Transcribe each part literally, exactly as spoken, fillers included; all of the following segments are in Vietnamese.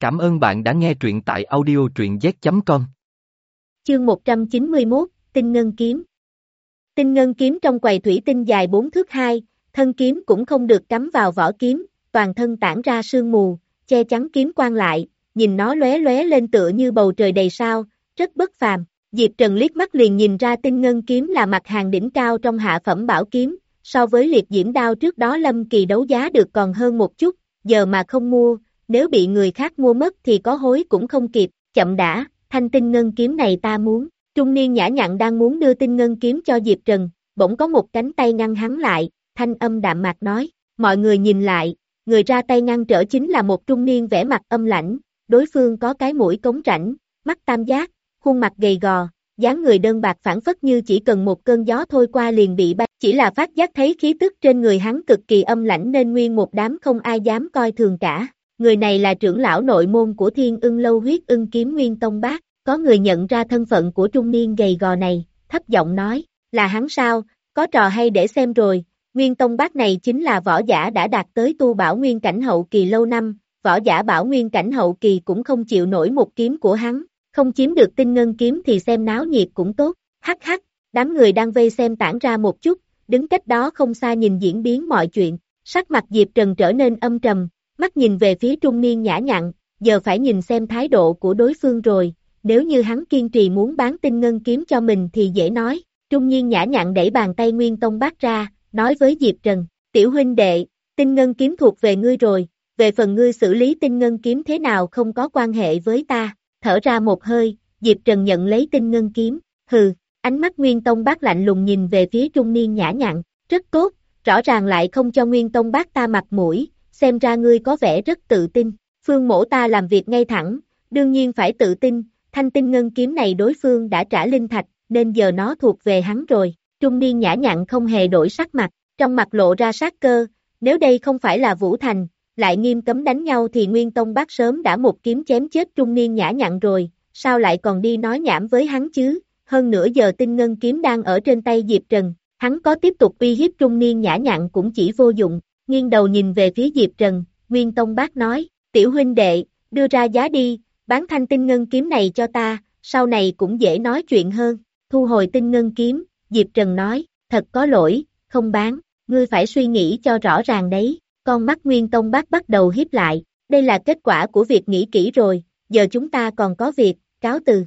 Cảm ơn bạn đã nghe truyện tại audio truyện z chấm com. Chương một trăm chín mươi mốt, Tinh Ngân Kiếm. Tinh Ngân Kiếm trong quầy thủy tinh dài bốn thước hai, thân kiếm cũng không được cắm vào vỏ kiếm, toàn thân tản ra sương mù, che chắn kiếm quang lại, nhìn nó lóe lóe lên tựa như bầu trời đầy sao, rất bất phàm. Diệp Trần liếc mắt liền nhìn ra Tinh Ngân Kiếm là mặt hàng đỉnh cao trong hạ phẩm bảo kiếm, so với liệt diễm đao trước đó Lâm Kỳ đấu giá được còn hơn một chút, giờ mà không mua, nếu bị người khác mua mất thì có hối cũng không kịp, chậm đã, thanh Tinh Ngân Kiếm này ta muốn. Trung niên nhã nhặn đang muốn đưa Tinh Ngân Kiếm cho Diệp Trần, bỗng có một cánh tay ngăn hắn lại, thanh âm đạm mạc nói, mọi người nhìn lại, người ra tay ngăn trở chính là một trung niên vẻ mặt âm lãnh, đối phương có cái mũi cống rãnh, mắt tam giác, khuôn mặt gầy gò, dáng người đơn bạc phản phất như chỉ cần một cơn gió thôi qua liền bị bay, chỉ là phát giác thấy khí tức trên người hắn cực kỳ âm lãnh nên nguyên một đám không ai dám coi thường cả. Người này là trưởng lão nội môn của Thiên Ưng Lâu Huyết Ưng Kiếm Nguyên Tông Bác, có người nhận ra thân phận của trung niên gầy gò này, thấp giọng nói, là hắn sao, có trò hay để xem rồi. Nguyên Tông Bác này chính là võ giả đã đạt tới tu bảo nguyên cảnh hậu kỳ lâu năm, võ giả bảo nguyên cảnh hậu kỳ cũng không chịu nổi một kiếm của hắn, không chiếm được Tinh Ngân Kiếm thì xem náo nhiệt cũng tốt, hắc hắc, đám người đang vây xem tản ra một chút, đứng cách đó không xa nhìn diễn biến mọi chuyện, sắc mặt Diệp Trần trở nên âm trầm, mắt nhìn về phía trung niên nhã nhặn, giờ phải nhìn xem thái độ của đối phương rồi, nếu như hắn kiên trì muốn bán Tinh Ngân Kiếm cho mình thì dễ nói. Trung niên nhã nhặn đẩy bàn tay Nguyên Tông Bác ra, nói với Diệp Trần, tiểu huynh đệ, Tinh Ngân Kiếm thuộc về ngươi rồi, về phần ngươi xử lý Tinh Ngân Kiếm thế nào không có quan hệ với ta. Thở ra một hơi, Diệp Trần nhận lấy Tinh Ngân Kiếm, hừ, ánh mắt Nguyên Tông Bác lạnh lùng nhìn về phía trung niên nhã nhặn, rất tốt, rõ ràng lại không cho Nguyên Tông Bác ta mặt mũi, xem ra ngươi có vẻ rất tự tin, Phương mỗ ta làm việc ngay thẳng, đương nhiên phải tự tin, thanh Tinh Ngân Kiếm này đối phương đã trả linh thạch, nên giờ nó thuộc về hắn rồi. Trung niên nhã nhặn không hề đổi sắc mặt, trong mặt lộ ra sát cơ, nếu đây không phải là Vũ Thành, lại nghiêm cấm đánh nhau thì Nguyên Tông Bác sớm đã một kiếm chém chết trung niên nhã nhặn rồi, sao lại còn đi nói nhảm với hắn chứ, hơn nữa giờ Tinh Ngân Kiếm đang ở trên tay Diệp Trần, hắn có tiếp tục uy hiếp trung niên nhã nhặn cũng chỉ vô dụng, nghiêng đầu nhìn về phía Diệp Trần, Nguyên Tông Bác nói, tiểu huynh đệ, đưa ra giá đi, bán thanh Tinh Ngân Kiếm này cho ta, sau này cũng dễ nói chuyện hơn, thu hồi Tinh Ngân Kiếm, Diệp Trần nói, thật có lỗi, không bán, ngươi phải suy nghĩ cho rõ ràng đấy. Con mắt Nguyên Tông Bác bắt đầu hiếp lại, đây là kết quả của việc nghĩ kỹ rồi, giờ chúng ta còn có việc, cáo từ.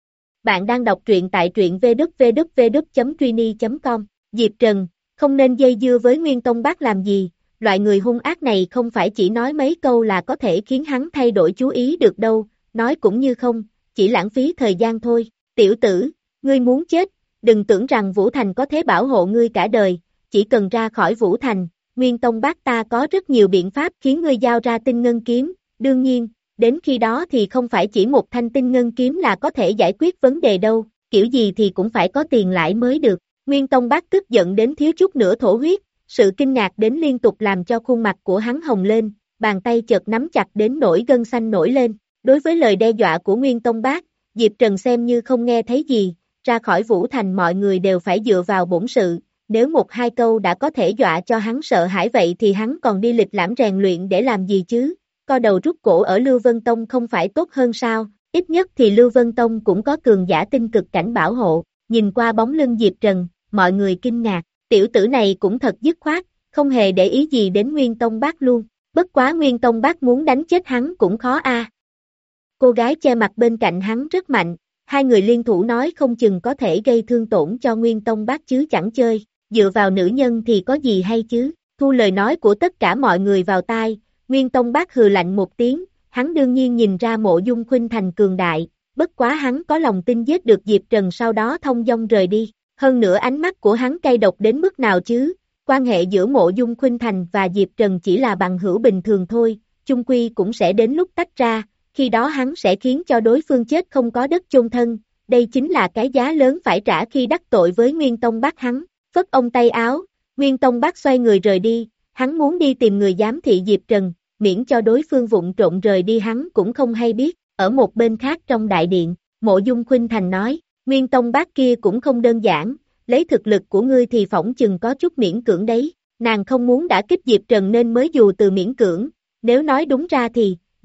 Bạn đang đọc truyện tại truyện v w w w chấm truy chấm com, Diệp Trần, không nên dây dưa với Nguyên Tông Bác làm gì, loại người hung ác này không phải chỉ nói mấy câu là có thể khiến hắn thay đổi chú ý được đâu, nói cũng như không, chỉ lãng phí thời gian thôi, tiểu tử, ngươi muốn chết, đừng tưởng rằng Vũ Thành có thể bảo hộ ngươi cả đời, chỉ cần ra khỏi Vũ Thành. Nguyên Tông Bác ta có rất nhiều biện pháp khiến ngươi giao ra Tinh Ngân Kiếm, đương nhiên, đến khi đó thì không phải chỉ một thanh Tinh Ngân Kiếm là có thể giải quyết vấn đề đâu, kiểu gì thì cũng phải có tiền lãi mới được. Nguyên Tông Bác tức giận đến thiếu chút nữa thổ huyết, sự kinh ngạc đến liên tục làm cho khuôn mặt của hắn hồng lên, bàn tay chợt nắm chặt đến nổi gân xanh nổi lên. Đối với lời đe dọa của Nguyên Tông Bác, Diệp Trần xem như không nghe thấy gì, ra khỏi Vũ Thành mọi người đều phải dựa vào bổn sự. Nếu một hai câu đã có thể dọa cho hắn sợ hãi vậy thì hắn còn đi lịch lãm rèn luyện để làm gì chứ, co đầu rút cổ ở Lưu Vân Tông không phải tốt hơn sao, ít nhất thì Lưu Vân Tông cũng có cường giả tinh cực cảnh bảo hộ, nhìn qua bóng lưng Diệp Trần, mọi người kinh ngạc, tiểu tử này cũng thật dứt khoát, không hề để ý gì đến Nguyên Tông Bác luôn, bất quá Nguyên Tông Bác muốn đánh chết hắn cũng khó a. À. Cô gái che mặt bên cạnh hắn rất mạnh, hai người liên thủ nói không chừng có thể gây thương tổn cho Nguyên Tông Bác chứ chẳng chơi. Dựa vào nữ nhân thì có gì hay chứ, thu lời nói của tất cả mọi người vào tai, Nguyên Tông Bác hừ lạnh một tiếng, hắn đương nhiên nhìn ra Mộ Dung Khuynh Thành cường đại, bất quá hắn có lòng tin giết được Diệp Trần sau đó thông dong rời đi, hơn nữa ánh mắt của hắn cay độc đến mức nào chứ, quan hệ giữa Mộ Dung Khuynh Thành và Diệp Trần chỉ là bằng hữu bình thường thôi, chung quy cũng sẽ đến lúc tách ra, khi đó hắn sẽ khiến cho đối phương chết không có đất chôn thân, đây chính là cái giá lớn phải trả khi đắc tội với Nguyên Tông Bác hắn. Phất ông tay áo, Nguyên Tông Bác xoay người rời đi, hắn muốn đi tìm người giám thị Diệp Trần, miễn cho đối phương vụng trộn rời đi hắn cũng không hay biết, ở một bên khác trong đại điện, Mộ Dung Khuynh Thành nói, Nguyên Tông Bác kia cũng không đơn giản, lấy thực lực của ngươi thì phỏng chừng có chút miễn cưỡng đấy, nàng không muốn đã kích Diệp Trần nên mới dù từ miễn cưỡng, nếu nói đúng ra thì,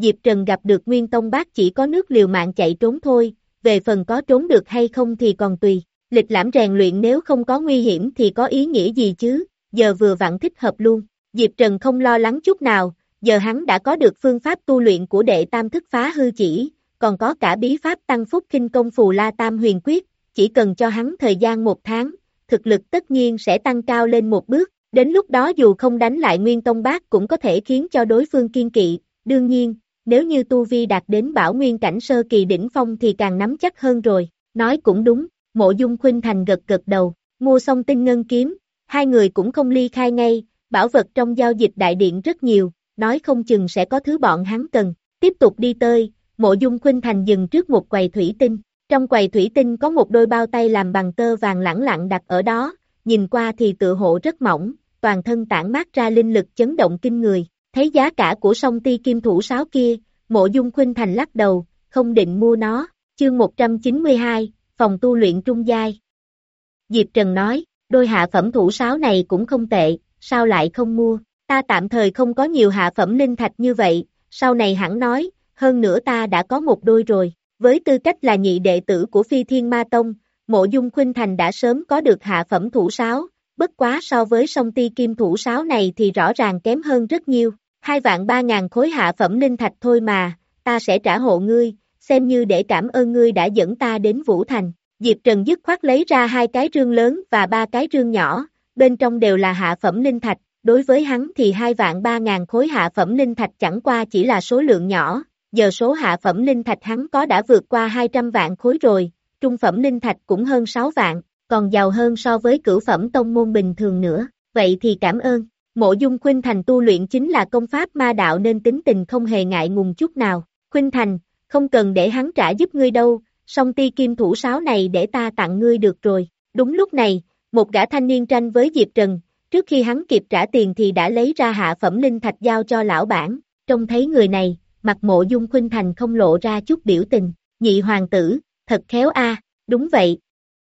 Diệp Trần gặp được Nguyên Tông Bác chỉ có nước liều mạng chạy trốn thôi, về phần có trốn được hay không thì còn tùy. Lịch lãm rèn luyện nếu không có nguy hiểm thì có ý nghĩa gì chứ, giờ vừa vặn thích hợp luôn. Diệp Trần không lo lắng chút nào, giờ hắn đã có được phương pháp tu luyện của đệ tam thức phá hư chỉ, còn có cả bí pháp tăng phúc kinh công Phù La Tam Huyền Quyết, chỉ cần cho hắn thời gian một tháng, thực lực tất nhiên sẽ tăng cao lên một bước, đến lúc đó dù không đánh lại Nguyên Tông Bác cũng có thể khiến cho đối phương kiên kỵ, đương nhiên, nếu như tu vi đạt đến Bảo Nguyên cảnh sơ kỳ đỉnh phong thì càng nắm chắc hơn rồi, nói cũng đúng, Mộ Dung Khuynh Thành gật gật đầu, mua xong tinh ngân kiếm, hai người cũng không ly khai ngay, bảo vật trong giao dịch đại điện rất nhiều, nói không chừng sẽ có thứ bọn hắn cần, tiếp tục đi tới, Mộ Dung Khuynh Thành dừng trước một quầy thủy tinh, trong quầy thủy tinh có một đôi bao tay làm bằng tơ vàng lẳng lặng đặt ở đó, nhìn qua thì tựa hộ rất mỏng, toàn thân tản mát ra linh lực chấn động kinh người, thấy giá cả của song ti kim thủ sáo kia, Mộ Dung Khuynh Thành lắc đầu, không định mua nó, chương một trăm chín mươi hai, phòng tu luyện trung giai. Diệp Trần nói, đôi hạ phẩm thủ sáo này cũng không tệ, sao lại không mua, ta tạm thời không có nhiều hạ phẩm linh thạch như vậy, sau này hẳn nói, hơn nữa ta đã có một đôi rồi, với tư cách là nhị đệ tử của Phi Thiên Ma Tông, Mộ Dung Khuynh Thành đã sớm có được hạ phẩm thủ sáo, bất quá so với song ti kim thủ sáo này thì rõ ràng kém hơn rất nhiều, hai vạn ba ngàn khối hạ phẩm linh thạch thôi mà, ta sẽ trả hộ ngươi, xem như để cảm ơn ngươi đã dẫn ta đến Vũ Thành. Diệp Trần dứt khoát lấy ra hai cái rương lớn và ba cái rương nhỏ, bên trong đều là hạ phẩm linh thạch, đối với hắn thì hai vạn ba ngàn khối hạ phẩm linh thạch chẳng qua chỉ là số lượng nhỏ, giờ số hạ phẩm linh thạch hắn có đã vượt qua hai trăm vạn khối rồi, trung phẩm linh thạch cũng hơn sáu vạn, còn giàu hơn so với cửu phẩm tông môn bình thường nữa, vậy thì cảm ơn. Mộ Dung Khuynh Thành tu luyện chính là công pháp ma đạo nên tính tình không hề ngại ngùng chút nào, Khuynh Thành, không cần để hắn trả giúp ngươi đâu, song ti kim thủ sáo này để ta tặng ngươi được rồi. Đúng lúc này, một gã thanh niên tranh với Diệp Trần, trước khi hắn kịp trả tiền thì đã lấy ra hạ phẩm linh thạch giao cho lão bản, trông thấy người này, mặt Mộ Dung Khuynh Thành không lộ ra chút biểu tình, nhị hoàng tử, thật khéo a, đúng vậy.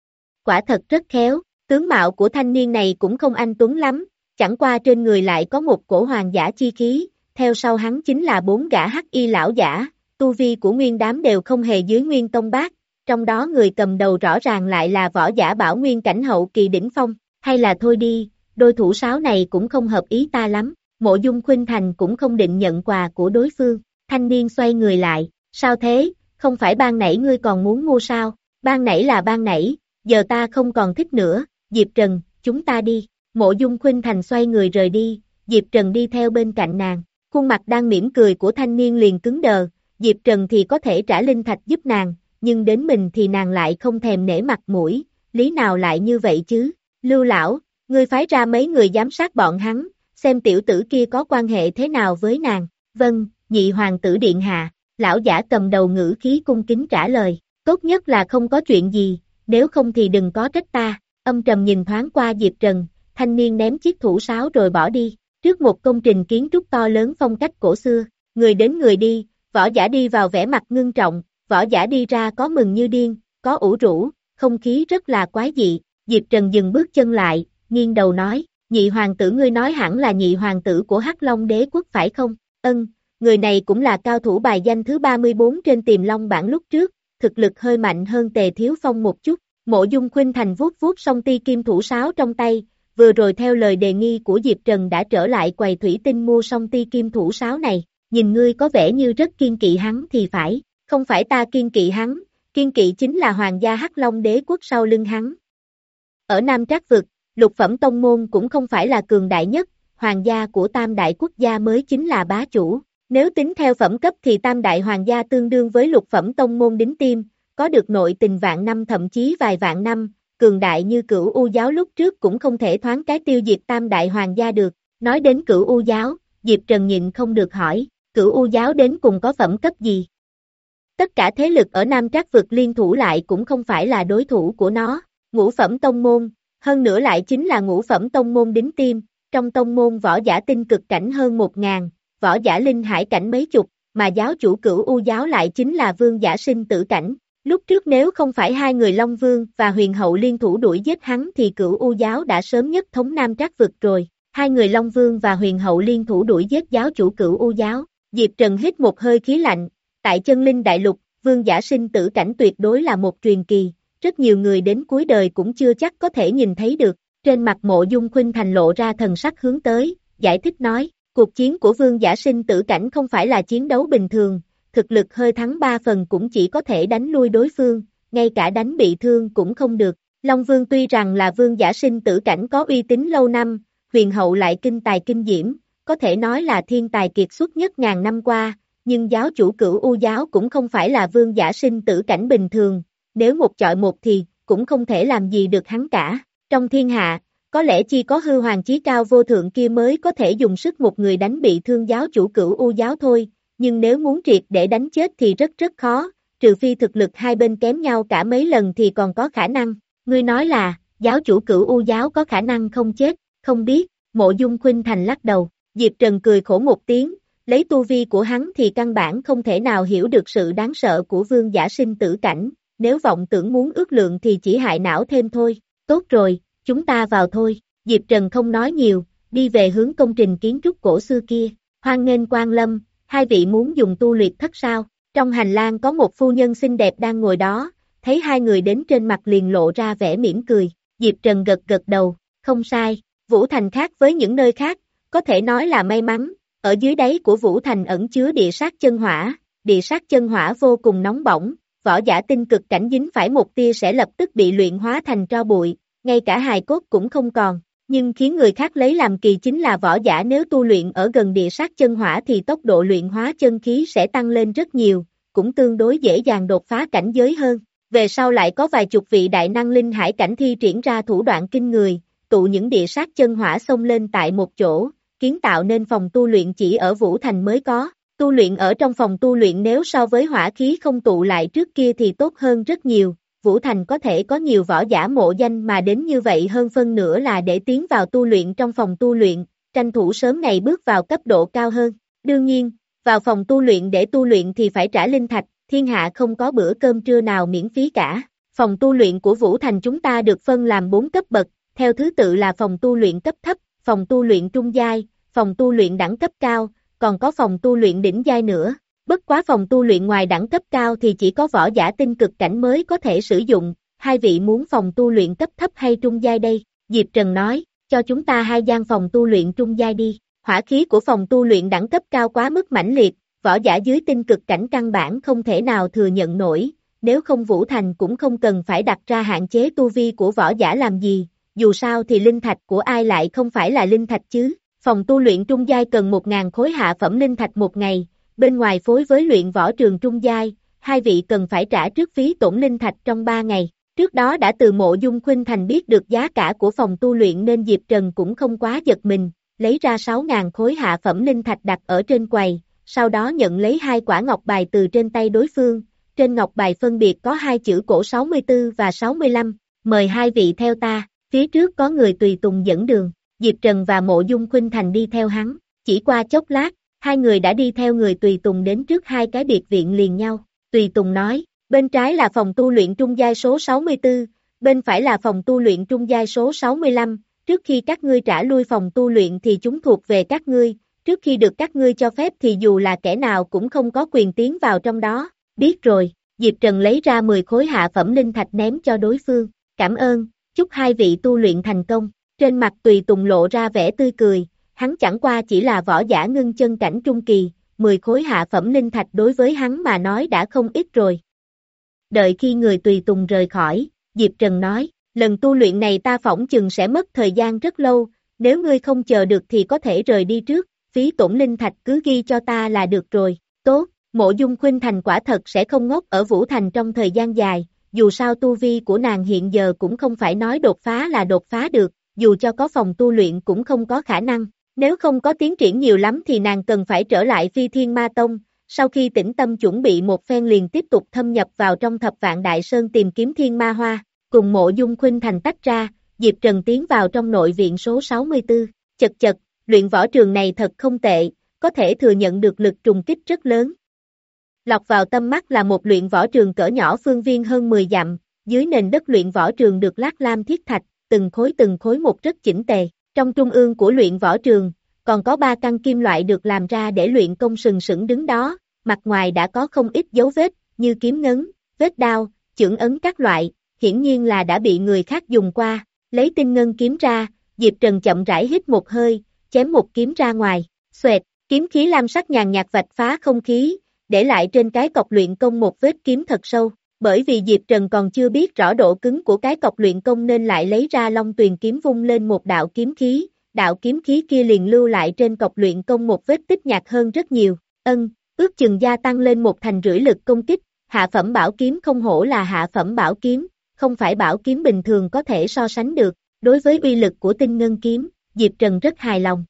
Quả thật rất khéo, tướng mạo của thanh niên này cũng không anh tuấn lắm, chẳng qua trên người lại có một cổ hoàng giả chi khí, theo sau hắn chính là bốn gã hắc y lão giả, tu vi của nguyên đám đều không hề dưới Nguyên Tông Bác, trong đó người cầm đầu rõ ràng lại là võ giả Bảo Nguyên cảnh hậu kỳ đỉnh phong, hay là thôi đi, đôi thủ sáo này cũng không hợp ý ta lắm, Mộ Dung Khuynh Thành cũng không định nhận quà của đối phương, thanh niên xoay người lại, sao thế, không phải ban nãy ngươi còn muốn mua sao, ban nãy là ban nãy, giờ ta không còn thích nữa, Diệp Trần, chúng ta đi, Mộ Dung Khuynh Thành xoay người rời đi, Diệp Trần đi theo bên cạnh nàng, khuôn mặt đang mỉm cười của thanh niên liền cứng đờ, Diệp Trần thì có thể trả linh thạch giúp nàng, nhưng đến mình thì nàng lại không thèm nể mặt mũi, lý nào lại như vậy chứ, Lưu lão, ngươi phái ra mấy người giám sát bọn hắn, xem tiểu tử kia có quan hệ thế nào với nàng, vâng, nhị hoàng tử điện hạ, lão giả cầm đầu ngữ khí cung kính trả lời, tốt nhất là không có chuyện gì, nếu không thì đừng có trách ta, âm trầm nhìn thoáng qua Diệp Trần, thanh niên ném chiếc thủ sáo rồi bỏ đi, trước một công trình kiến trúc to lớn phong cách cổ xưa, người đến người đi, võ giả đi vào vẻ mặt ngưng trọng, võ giả đi ra có mừng như điên, có ủ rũ, không khí rất là quái dị, Diệp Trần dừng bước chân lại, nghiêng đầu nói, nhị hoàng tử ngươi nói hẳn là nhị hoàng tử của Hắc Long đế quốc phải không, ân, người này cũng là cao thủ bài danh thứ ba mươi bốn trên Tiềm Long bảng lúc trước, thực lực hơi mạnh hơn Tề Thiếu Phong một chút, Mộ Dung Khuynh Thành vuốt vuốt song ti kim thủ sáo trong tay, vừa rồi theo lời đề nghi của Diệp Trần đã trở lại quầy thủy tinh mua song ti kim thủ sáo này, nhìn ngươi có vẻ như rất kiên kỵ hắn thì phải, không phải ta kiên kỵ hắn, kiên kỵ chính là hoàng gia Hắc Long đế quốc sau lưng hắn. Ở Nam Trác vực, lục phẩm tông môn cũng không phải là cường đại nhất, hoàng gia của tam đại quốc gia mới chính là bá chủ, nếu tính theo phẩm cấp thì tam đại hoàng gia tương đương với lục phẩm tông môn đính tim, có được nội tình vạn năm thậm chí vài vạn năm, cường đại như Cửu U giáo lúc trước cũng không thể thoáng cái tiêu diệt tam đại hoàng gia được, nói đến Cửu U giáo, Diệp Trần nhịn không được hỏi, Cửu U giáo đến cùng có phẩm cấp gì? Tất cả thế lực ở Nam Trác vực liên thủ lại cũng không phải là đối thủ của nó, ngũ phẩm tông môn, hơn nữa lại chính là ngũ phẩm tông môn đính tim, trong tông môn võ giả tinh cực cảnh hơn một ngàn, võ giả linh hải cảnh mấy chục, mà giáo chủ Cửu U giáo lại chính là vương giả sinh tử cảnh. Lúc trước nếu không phải hai người Long Vương và Huyền Hậu liên thủ đuổi giết hắn thì Cửu U giáo đã sớm nhất thống Nam Trác vực rồi. Hai người Long Vương và Huyền Hậu liên thủ đuổi giết giáo chủ Cửu U giáo. Diệp Trần hít một hơi khí lạnh, tại chân linh đại lục, vương giả sinh tử cảnh tuyệt đối là một truyền kỳ, rất nhiều người đến cuối đời cũng chưa chắc có thể nhìn thấy được. Trên mặt Mộ Dung Khuynh Thành lộ ra thần sắc hướng tới, giải thích nói, cuộc chiến của vương giả sinh tử cảnh không phải là chiến đấu bình thường, thực lực hơi thắng ba phần cũng chỉ có thể đánh lui đối phương, ngay cả đánh bị thương cũng không được. Long Vương tuy rằng là vương giả sinh tử cảnh có uy tín lâu năm, huyền hậu lại kinh tài kinh diễm, có thể nói là thiên tài kiệt xuất nhất ngàn năm qua, nhưng giáo chủ Cửu U giáo cũng không phải là vương giả sinh tử cảnh bình thường, nếu một chọi một thì cũng không thể làm gì được hắn cả. Trong thiên hạ, có lẽ chỉ có hư hoàng chí cao vô thượng kia mới có thể dùng sức một người đánh bị thương giáo chủ Cửu U giáo thôi, nhưng nếu muốn triệt để đánh chết thì rất rất khó, trừ phi thực lực hai bên kém nhau cả mấy lần thì còn có khả năng. Ngươi nói là, giáo chủ Cửu U giáo có khả năng không chết, không biết, Mộ Dung Khuynh Thành lắc đầu, Diệp Trần cười khổ một tiếng, lấy tu vi của hắn thì căn bản không thể nào hiểu được sự đáng sợ của vương giả sinh tử cảnh, nếu vọng tưởng muốn ước lượng thì chỉ hại não thêm thôi. Tốt rồi, chúng ta vào thôi. Diệp Trần không nói nhiều, đi về hướng công trình kiến trúc cổ xưa kia. Hoan nghênh quan lâm, hai vị muốn dùng tu luyện thất sao? Trong hành lang có một phu nhân xinh đẹp đang ngồi đó, thấy hai người đến trên mặt liền lộ ra vẻ mỉm cười. Diệp Trần gật gật đầu, không sai, Vũ Thành khác với những nơi khác, có thể nói là may mắn, ở dưới đáy của Vũ Thành ẩn chứa địa sát chân hỏa, địa sát chân hỏa vô cùng nóng bỏng, võ giả tinh cực cảnh dính phải một tia sẽ lập tức bị luyện hóa thành tro bụi, ngay cả hài cốt cũng không còn, nhưng khiến người khác lấy làm kỳ chính là võ giả nếu tu luyện ở gần địa sát chân hỏa thì tốc độ luyện hóa chân khí sẽ tăng lên rất nhiều, cũng tương đối dễ dàng đột phá cảnh giới hơn. Về sau lại có vài chục vị đại năng linh hải cảnh thi triển ra thủ đoạn kinh người, tụ những địa sát chân hỏa xông lên tại một chỗ, kiến tạo nên phòng tu luyện chỉ ở Vũ Thành mới có. Tu luyện ở trong phòng tu luyện nếu so với hỏa khí không tụ lại trước kia thì tốt hơn rất nhiều. Vũ Thành có thể có nhiều võ giả mộ danh mà đến như vậy hơn phân nửa là để tiến vào tu luyện trong phòng tu luyện, tranh thủ sớm ngày bước vào cấp độ cao hơn. Đương nhiên, vào phòng tu luyện để tu luyện thì phải trả linh thạch, thiên hạ không có bữa cơm trưa nào miễn phí cả. Phòng tu luyện của Vũ Thành chúng ta được phân làm bốn cấp bậc, theo thứ tự là phòng tu luyện cấp thấp, phòng tu luyện trung giai, phòng tu luyện đẳng cấp cao, còn có phòng tu luyện đỉnh giai nữa. Bất quá phòng tu luyện ngoài đẳng cấp cao thì chỉ có võ giả tinh cực cảnh mới có thể sử dụng, hai vị muốn phòng tu luyện cấp thấp hay trung giai đây? Diệp Trần nói, cho chúng ta hai gian phòng tu luyện trung giai đi, hỏa khí của phòng tu luyện đẳng cấp cao quá mức mãnh liệt, võ giả dưới tinh cực cảnh căn bản không thể nào thừa nhận nổi, nếu không Vũ Thành cũng không cần phải đặt ra hạn chế tu vi của võ giả làm gì, dù sao thì linh thạch của ai lại không phải là linh thạch chứ. Phòng tu luyện trung giai cần một nghìn khối hạ phẩm linh thạch một ngày, bên ngoài phối với luyện võ trường trung giai, hai vị cần phải trả trước phí tổn linh thạch trong ba ngày. Trước đó đã từ Mộ Dung Khuynh Thành biết được giá cả của phòng tu luyện nên Diệp Trần cũng không quá giật mình, lấy ra sáu nghìn khối hạ phẩm linh thạch đặt ở trên quầy, sau đó nhận lấy hai quả ngọc bài từ trên tay đối phương, trên ngọc bài phân biệt có hai chữ cổ sáu mươi tư và sáu mươi lăm, mời hai vị theo ta, phía trước có người tùy tùng dẫn đường. Diệp Trần và Mộ Dung Khuynh Thành đi theo hắn, chỉ qua chốc lát, hai người đã đi theo người tùy tùng đến trước hai cái biệt viện liền nhau. Tùy tùng nói, bên trái là phòng tu luyện trung giai số sáu mươi tư, bên phải là phòng tu luyện trung giai số sáu mươi lăm, trước khi các ngươi trả lui phòng tu luyện thì chúng thuộc về các ngươi, trước khi được các ngươi cho phép thì dù là kẻ nào cũng không có quyền tiến vào trong đó. Biết rồi, Diệp Trần lấy ra mười khối hạ phẩm linh thạch ném cho đối phương, cảm ơn, chúc hai vị tu luyện thành công. Trên mặt tùy tùng lộ ra vẻ tươi cười, hắn chẳng qua chỉ là võ giả ngưng chân cảnh trung kỳ, mười khối hạ phẩm linh thạch đối với hắn mà nói đã không ít rồi. Đợi khi người tùy tùng rời khỏi, Diệp Trần nói, lần tu luyện này ta phỏng chừng sẽ mất thời gian rất lâu, nếu ngươi không chờ được thì có thể rời đi trước, phí tổn linh thạch cứ ghi cho ta là được rồi. Tốt, Mộ Dung Khuynh Thành quả thật sẽ không ngốc ở Vũ Thành trong thời gian dài, dù sao tu vi của nàng hiện giờ cũng không phải nói đột phá là đột phá được, dù cho có phòng tu luyện cũng không có khả năng, nếu không có tiến triển nhiều lắm thì nàng cần phải trở lại Phi Thiên Ma Tông, sau khi tĩnh tâm chuẩn bị một phen liền tiếp tục thâm nhập vào trong Thập Vạn Đại Sơn tìm kiếm Thiên Ma Hoa, cùng Mộ Dung Khuynh Thành tách ra, Diệp Trần tiến vào trong nội viện số sáu mươi tư, chật chật, luyện võ trường này thật không tệ, có thể thừa nhận được lực trùng kích rất lớn. Lọt vào tâm mắt là một luyện võ trường cỡ nhỏ phương viên hơn mười dặm, dưới nền đất luyện võ trường được lát lam thiết thạch, từng khối từng khối một rất chỉnh tề, trong trung ương của luyện võ trường, còn có ba căn kim loại được làm ra để luyện công sừng sững đứng đó, mặt ngoài đã có không ít dấu vết, như kiếm ngấn, vết đao, chưởng ấn các loại, hiển nhiên là đã bị người khác dùng qua. Lấy tinh ngân kiếm ra, Diệp Trần chậm rãi hít một hơi, chém một kiếm ra ngoài, xoẹt, kiếm khí lam sắc nhàn nhạt vạch phá không khí, để lại trên cái cọc luyện công một vết kiếm thật sâu. Bởi vì Diệp Trần còn chưa biết rõ độ cứng của cái cọc luyện công nên lại lấy ra Long Tuyền kiếm vung lên một đạo kiếm khí, đạo kiếm khí kia liền lưu lại trên cọc luyện công một vết tích nhạt hơn rất nhiều. Ân, ước chừng gia tăng lên một thành rưỡi lực công kích, hạ phẩm bảo kiếm không hổ là hạ phẩm bảo kiếm, không phải bảo kiếm bình thường có thể so sánh được. Đối với uy lực của tinh ngân kiếm, Diệp Trần rất hài lòng.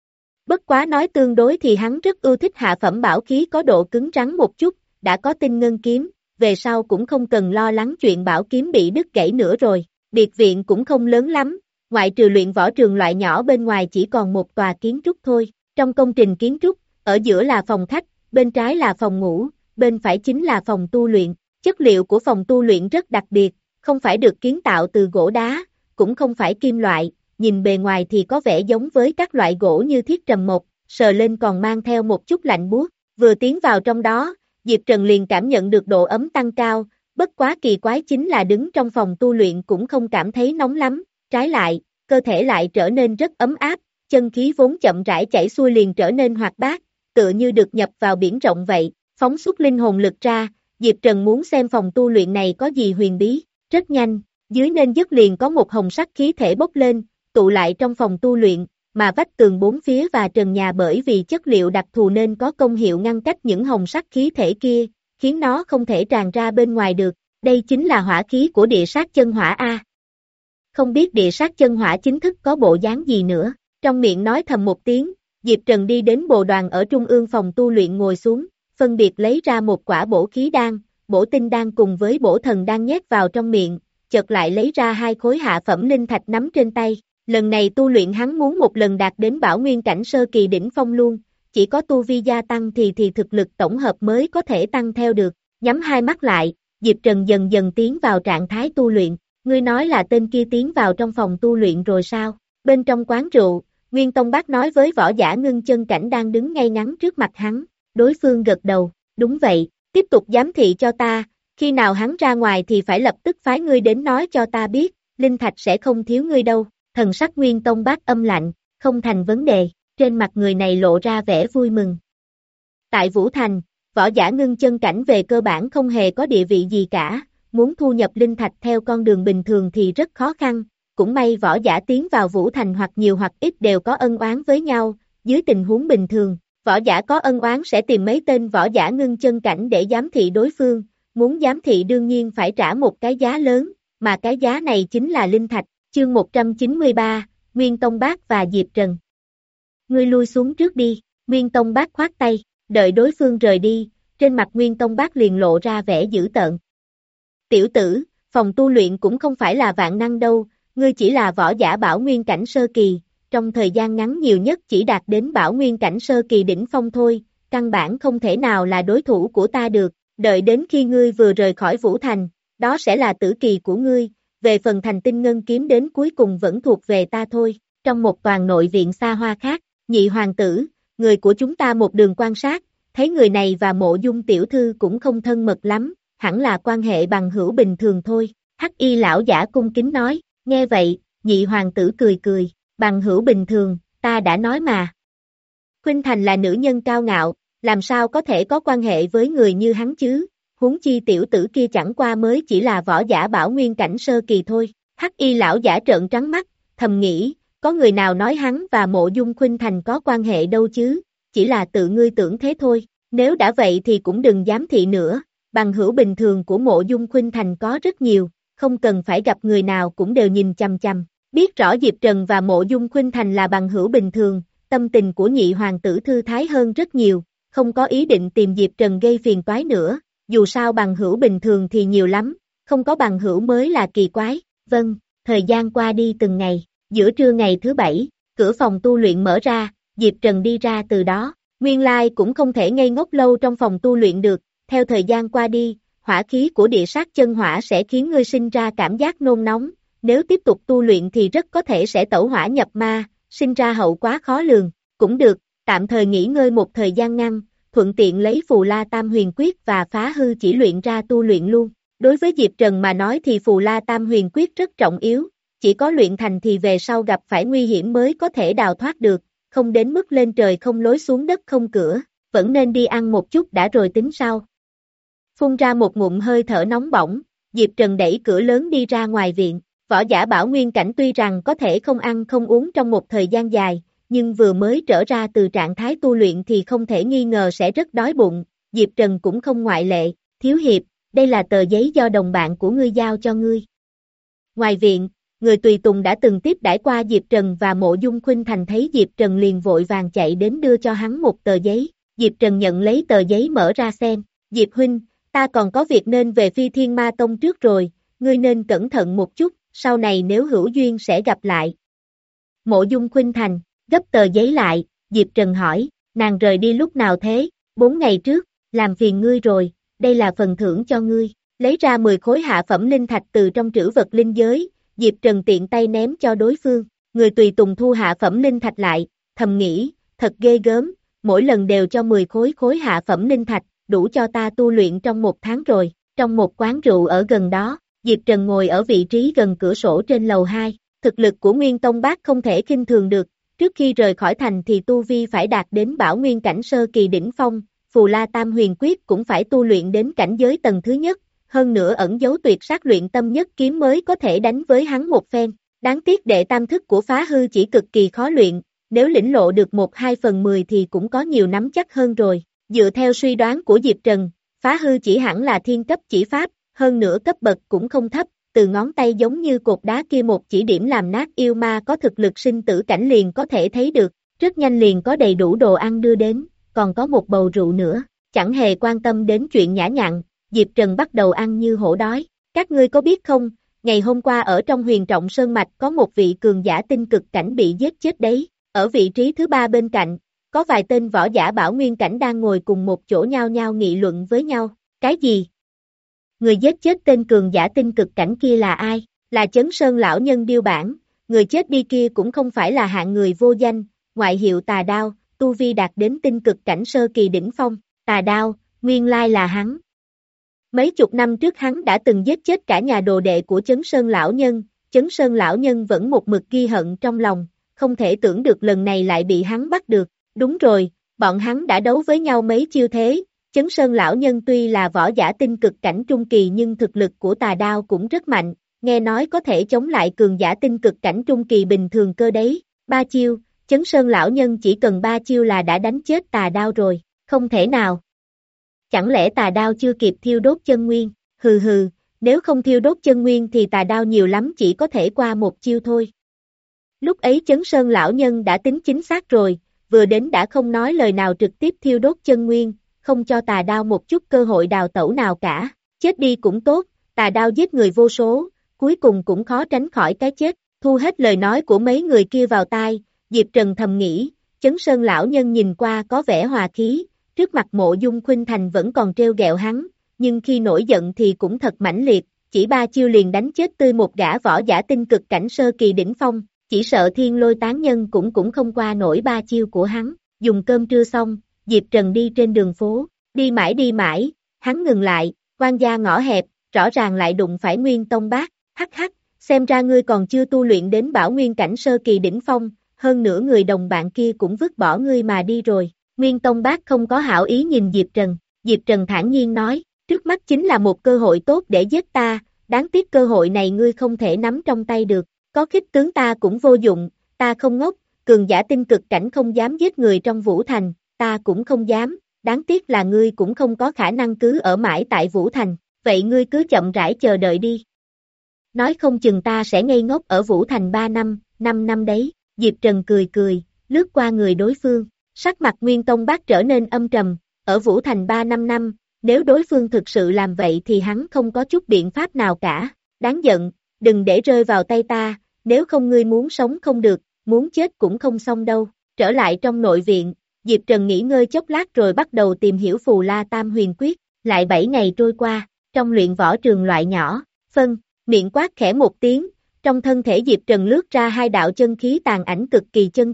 Bất quá nói tương đối thì hắn rất ưa thích hạ phẩm bảo khí có độ cứng rắn một chút, đã có tinh ngân kiếm, về sau cũng không cần lo lắng chuyện bảo kiếm bị đứt gãy nữa rồi. Biệt viện cũng không lớn lắm, ngoại trừ luyện võ trường loại nhỏ bên ngoài chỉ còn một tòa kiến trúc thôi. Trong công trình kiến trúc, ở giữa là phòng khách, bên trái là phòng ngủ, bên phải chính là phòng tu luyện. Chất liệu của phòng tu luyện rất đặc biệt, không phải được kiến tạo từ gỗ đá, cũng không phải kim loại, nhìn bề ngoài thì có vẻ giống với các loại gỗ như thiết trầm mộc, sờ lên còn mang theo một chút lạnh buốt. Vừa tiến vào trong đó, Diệp Trần liền cảm nhận được độ ấm tăng cao, bất quá kỳ quái chính là đứng trong phòng tu luyện cũng không cảm thấy nóng lắm, trái lại, cơ thể lại trở nên rất ấm áp, chân khí vốn chậm rãi chảy xuôi liền trở nên hoạt bát, tựa như được nhập vào biển rộng vậy, phóng xuất linh hồn lực ra, Diệp Trần muốn xem phòng tu luyện này có gì huyền bí, rất nhanh, dưới nền dứt liền có một hồng sắc khí thể bốc lên, tụ lại trong phòng tu luyện, mà vách tường bốn phía và trần nhà bởi vì chất liệu đặc thù nên có công hiệu ngăn cách những hồng sắc khí thể kia, khiến nó không thể tràn ra bên ngoài được. Đây chính là hỏa khí của địa sát chân hỏa A. Không biết địa sát chân hỏa chính thức có bộ dáng gì nữa. Trong miệng nói thầm một tiếng, Diệp Trần đi đến bồ đoàn ở trung ương phòng tu luyện ngồi xuống, phân biệt lấy ra một quả bổ khí đan, bổ tinh đan cùng với bổ thần đan nhét vào trong miệng, chợt lại lấy ra hai khối hạ phẩm linh thạch nắm trên tay. Lần này tu luyện hắn muốn một lần đạt đến bảo nguyên cảnh sơ kỳ đỉnh phong luôn, chỉ có tu vi gia tăng thì thì thực lực tổng hợp mới có thể tăng theo được. Nhắm hai mắt lại, Diệp Trần dần dần tiến vào trạng thái tu luyện. Ngươi nói là tên kia tiến vào trong phòng tu luyện rồi sao? Bên trong quán rượu, Nguyên Tông Bác nói với võ giả ngưng chân cảnh đang đứng ngay ngắn trước mặt hắn. Đối phương gật đầu, đúng vậy, tiếp tục giám thị cho ta, khi nào hắn ra ngoài thì phải lập tức phái ngươi đến nói cho ta biết, linh thạch sẽ không thiếu ngươi đâu. Thần sắc Nguyên Tông Bác âm lạnh, không thành vấn đề, trên mặt người này lộ ra vẻ vui mừng. Tại Vũ Thành, võ giả ngưng chân cảnh về cơ bản không hề có địa vị gì cả, muốn thu nhập linh thạch theo con đường bình thường thì rất khó khăn, cũng may võ giả tiến vào Vũ Thành hoặc nhiều hoặc ít đều có ân oán với nhau, dưới tình huống bình thường, võ giả có ân oán sẽ tìm mấy tên võ giả ngưng chân cảnh để giám thị đối phương, muốn giám thị đương nhiên phải trả một cái giá lớn, mà cái giá này chính là linh thạch. Chương một trăm chín mươi ba, Nguyên Tông Bác và Diệp Trần. Ngươi lui xuống trước đi, Nguyên Tông Bác khoát tay, đợi đối phương rời đi, trên mặt Nguyên Tông Bác liền lộ ra vẻ dữ tợn. Tiểu tử, phòng tu luyện cũng không phải là vạn năng đâu, ngươi chỉ là võ giả bảo nguyên cảnh sơ kỳ, trong thời gian ngắn nhiều nhất chỉ đạt đến bảo nguyên cảnh sơ kỳ đỉnh phong thôi, căn bản không thể nào là đối thủ của ta được, đợi đến khi ngươi vừa rời khỏi Vũ Thành, đó sẽ là tử kỳ của ngươi. Về phần thành tinh ngân kiếm đến cuối cùng vẫn thuộc về ta thôi. Trong một toàn nội viện xa hoa khác, nhị hoàng tử, người của chúng ta một đường quan sát, thấy người này và Mộ Dung tiểu thư cũng không thân mật lắm, hẳn là quan hệ bằng hữu bình thường thôi. Hắc y lão giả cung kính nói, nghe vậy, nhị hoàng tử cười cười, bằng hữu bình thường, ta đã nói mà. Khuynh Thành là nữ nhân cao ngạo, làm sao có thể có quan hệ với người như hắn chứ? Huống chi tiểu tử kia chẳng qua mới chỉ là võ giả bảo nguyên cảnh sơ kỳ thôi. Hắc y lão giả trợn trắng mắt, thầm nghĩ, có người nào nói hắn và Mộ Dung Khuynh Thành có quan hệ đâu chứ, chỉ là tự ngươi tưởng thế thôi. Nếu đã vậy thì cũng đừng giám thị nữa, bằng hữu bình thường của Mộ Dung Khuynh Thành có rất nhiều, không cần phải gặp người nào cũng đều nhìn chằm chằm. Biết rõ Diệp Trần và Mộ Dung Khuynh Thành là bằng hữu bình thường, tâm tình của nhị hoàng tử thư thái hơn rất nhiều, không có ý định tìm Diệp Trần gây phiền toái nữa. Dù sao bằng hữu bình thường thì nhiều lắm, không có bằng hữu mới là kỳ quái. Vâng, thời gian qua đi từng ngày, giữa trưa ngày thứ bảy, cửa phòng tu luyện mở ra, Diệp Trần đi ra từ đó. Nguyên lai cũng không thể ngây ngốc lâu trong phòng tu luyện được, theo thời gian qua đi, hỏa khí của địa sát chân hỏa sẽ khiến ngươi sinh ra cảm giác nôn nóng, nếu tiếp tục tu luyện thì rất có thể sẽ tẩu hỏa nhập ma, sinh ra hậu quá khó lường. cũng được, tạm thời nghỉ ngơi một thời gian ngắn, thuận tiện lấy Phù La Tam Huyền Quyết và Phá Hư Chỉ luyện ra tu luyện luôn. Đối với Diệp Trần mà nói thì Phù La Tam Huyền Quyết rất trọng yếu, chỉ có luyện thành thì về sau gặp phải nguy hiểm mới có thể đào thoát được, không đến mức lên trời không lối xuống đất không cửa, vẫn nên đi ăn một chút đã rồi tính sau. Phun ra một ngụm hơi thở nóng bỏng, Diệp Trần đẩy cửa lớn đi ra ngoài viện, võ giả bảo nguyên cảnh tuy rằng có thể không ăn không uống trong một thời gian dài, nhưng vừa mới trở ra từ trạng thái tu luyện thì không thể nghi ngờ sẽ rất đói bụng, Diệp Trần cũng không ngoại lệ, thiếu hiệp, đây là tờ giấy do đồng bạn của ngươi giao cho ngươi. Ngoài viện, người tùy tùng đã từng tiếp đãi qua Diệp Trần và Mộ Dung Khuynh Thành thấy Diệp Trần liền vội vàng chạy đến đưa cho hắn một tờ giấy, Diệp Trần nhận lấy tờ giấy mở ra xem, Diệp huynh, ta còn có việc nên về Phi Thiên Ma Tông trước rồi, ngươi nên cẩn thận một chút, sau này nếu hữu duyên sẽ gặp lại. Mộ Dung Khuynh Thành, gấp tờ giấy lại, Diệp Trần hỏi, nàng rời đi lúc nào thế, bốn ngày trước, làm phiền ngươi rồi, đây là phần thưởng cho ngươi, lấy ra mười khối hạ phẩm linh thạch từ trong trữ vật linh giới, Diệp Trần tiện tay ném cho đối phương, người tùy tùng thu hạ phẩm linh thạch lại, thầm nghĩ, thật ghê gớm, mỗi lần đều cho mười khối khối hạ phẩm linh thạch, đủ cho ta tu luyện trong một tháng rồi, trong một quán rượu ở gần đó, Diệp Trần ngồi ở vị trí gần cửa sổ trên lầu hai, thực lực của Nguyên Tông Bác không thể khinh thường được, trước khi rời khỏi thành thì tu vi phải đạt đến bảo nguyên cảnh sơ kỳ đỉnh phong, Phù La Tam Huyền Quyết cũng phải tu luyện đến cảnh giới tầng thứ nhất, hơn nữa ẩn dấu tuyệt sát luyện tâm nhất kiếm mới có thể đánh với hắn một phen, đáng tiếc đệ tam thức của Phá Hư Chỉ cực kỳ khó luyện, nếu lĩnh lộ được một hai phần mười thì cũng có nhiều nắm chắc hơn rồi, dựa theo suy đoán của Diệp Trần, Phá Hư Chỉ hẳn là thiên cấp chỉ pháp, hơn nữa cấp bậc cũng không thấp, từ ngón tay giống như cột đá kia một chỉ điểm làm nát yêu ma có thực lực sinh tử cảnh liền có thể thấy được, rất nhanh liền có đầy đủ đồ ăn đưa đến, còn có một bầu rượu nữa, chẳng hề quan tâm đến chuyện nhã nhặn, Diệp Trần bắt đầu ăn như hổ đói, các ngươi có biết không, ngày hôm qua ở trong Huyền Trọng Sơn Mạch có một vị cường giả tinh cực cảnh bị giết chết đấy, ở vị trí thứ ba bên cạnh, có vài tên võ giả bảo nguyên cảnh đang ngồi cùng một chỗ nhao nhao nghị luận với nhau, cái gì? Người giết chết tên cường giả tinh cực cảnh kia là ai? Là Chấn Sơn lão nhân Điêu Bản, người chết đi kia cũng không phải là hạng người vô danh, ngoại hiệu Tà Đao, tu vi đạt đến tinh cực cảnh sơ kỳ đỉnh phong, Tà Đao, nguyên lai là hắn. Mấy chục năm trước hắn đã từng giết chết cả nhà đồ đệ của Chấn Sơn lão nhân, Chấn Sơn lão nhân vẫn một mực ghi hận trong lòng, không thể tưởng được lần này lại bị hắn bắt được, đúng rồi, bọn hắn đã đấu với nhau mấy chiêu thế. Chấn Sơn lão nhân tuy là võ giả tinh cực cảnh trung kỳ nhưng thực lực của Tà Đao cũng rất mạnh, nghe nói có thể chống lại cường giả tinh cực cảnh trung kỳ bình thường cơ đấy, ba chiêu, Chấn Sơn lão nhân chỉ cần ba chiêu là đã đánh chết Tà Đao rồi, không thể nào. Chẳng lẽ Tà Đao chưa kịp thiêu đốt chân nguyên, hừ hừ, nếu không thiêu đốt chân nguyên thì Tà Đao nhiều lắm chỉ có thể qua một chiêu thôi. Lúc ấy Chấn Sơn lão nhân đã tính chính xác rồi, vừa đến đã không nói lời nào trực tiếp thiêu đốt chân nguyên, không cho Tà Đao một chút cơ hội đào tẩu nào cả, chết đi cũng tốt, Tà Đao giết người vô số, cuối cùng cũng khó tránh khỏi cái chết, thu hết lời nói của mấy người kia vào tai, Diệp Trần thầm nghĩ, Chấn Sơn lão nhân nhìn qua có vẻ hòa khí, trước mặt Mộ Dung Khuynh Thành vẫn còn trêu ghẹo hắn, nhưng khi nổi giận thì cũng thật mãnh liệt, chỉ ba chiêu liền đánh chết tươi một gã võ giả tinh cực cảnh sơ kỳ đỉnh phong, chỉ sợ Thiên Lôi tán nhân cũng cũng không qua nổi ba chiêu của hắn, dùng cơm trưa xong, Diệp Trần đi trên đường phố, đi mãi đi mãi, hắn ngừng lại, quan gia ngõ hẹp, rõ ràng lại đụng phải Nguyên Tông Bác, hắc hắc, xem ra ngươi còn chưa tu luyện đến bảo nguyên cảnh sơ kỳ đỉnh phong, hơn nữa người đồng bạn kia cũng vứt bỏ ngươi mà đi rồi, Nguyên Tông Bác không có hảo ý nhìn Diệp Trần, Diệp Trần thản nhiên nói, trước mắt chính là một cơ hội tốt để giết ta, đáng tiếc cơ hội này ngươi không thể nắm trong tay được, có khích tướng ta cũng vô dụng, ta không ngốc, cường giả tinh cực cảnh không dám giết người trong Vũ Thành, ta cũng không dám, đáng tiếc là ngươi cũng không có khả năng cứ ở mãi tại Vũ Thành, vậy ngươi cứ chậm rãi chờ đợi đi. Nói không chừng ta sẽ ngây ngốc ở Vũ Thành ba năm, năm năm đấy, Diệp Trần cười cười, lướt qua người đối phương, sắc mặt Nguyên Tông Bác trở nên âm trầm, ở Vũ Thành ba năm năm, nếu đối phương thực sự làm vậy thì hắn không có chút biện pháp nào cả, đáng giận, đừng để rơi vào tay ta, nếu không ngươi muốn sống không được, muốn chết cũng không xong đâu, trở lại trong nội viện. Diệp Trần nghỉ ngơi chốc lát rồi bắt đầu tìm hiểu Phù La Tam Huyền Quyết, lại bảy ngày trôi qua, trong luyện võ trường loại nhỏ, phân, miệng quát khẽ một tiếng, trong thân thể Diệp Trần lướt ra hai đạo chân khí tàn ảnh cực kỳ chân thật,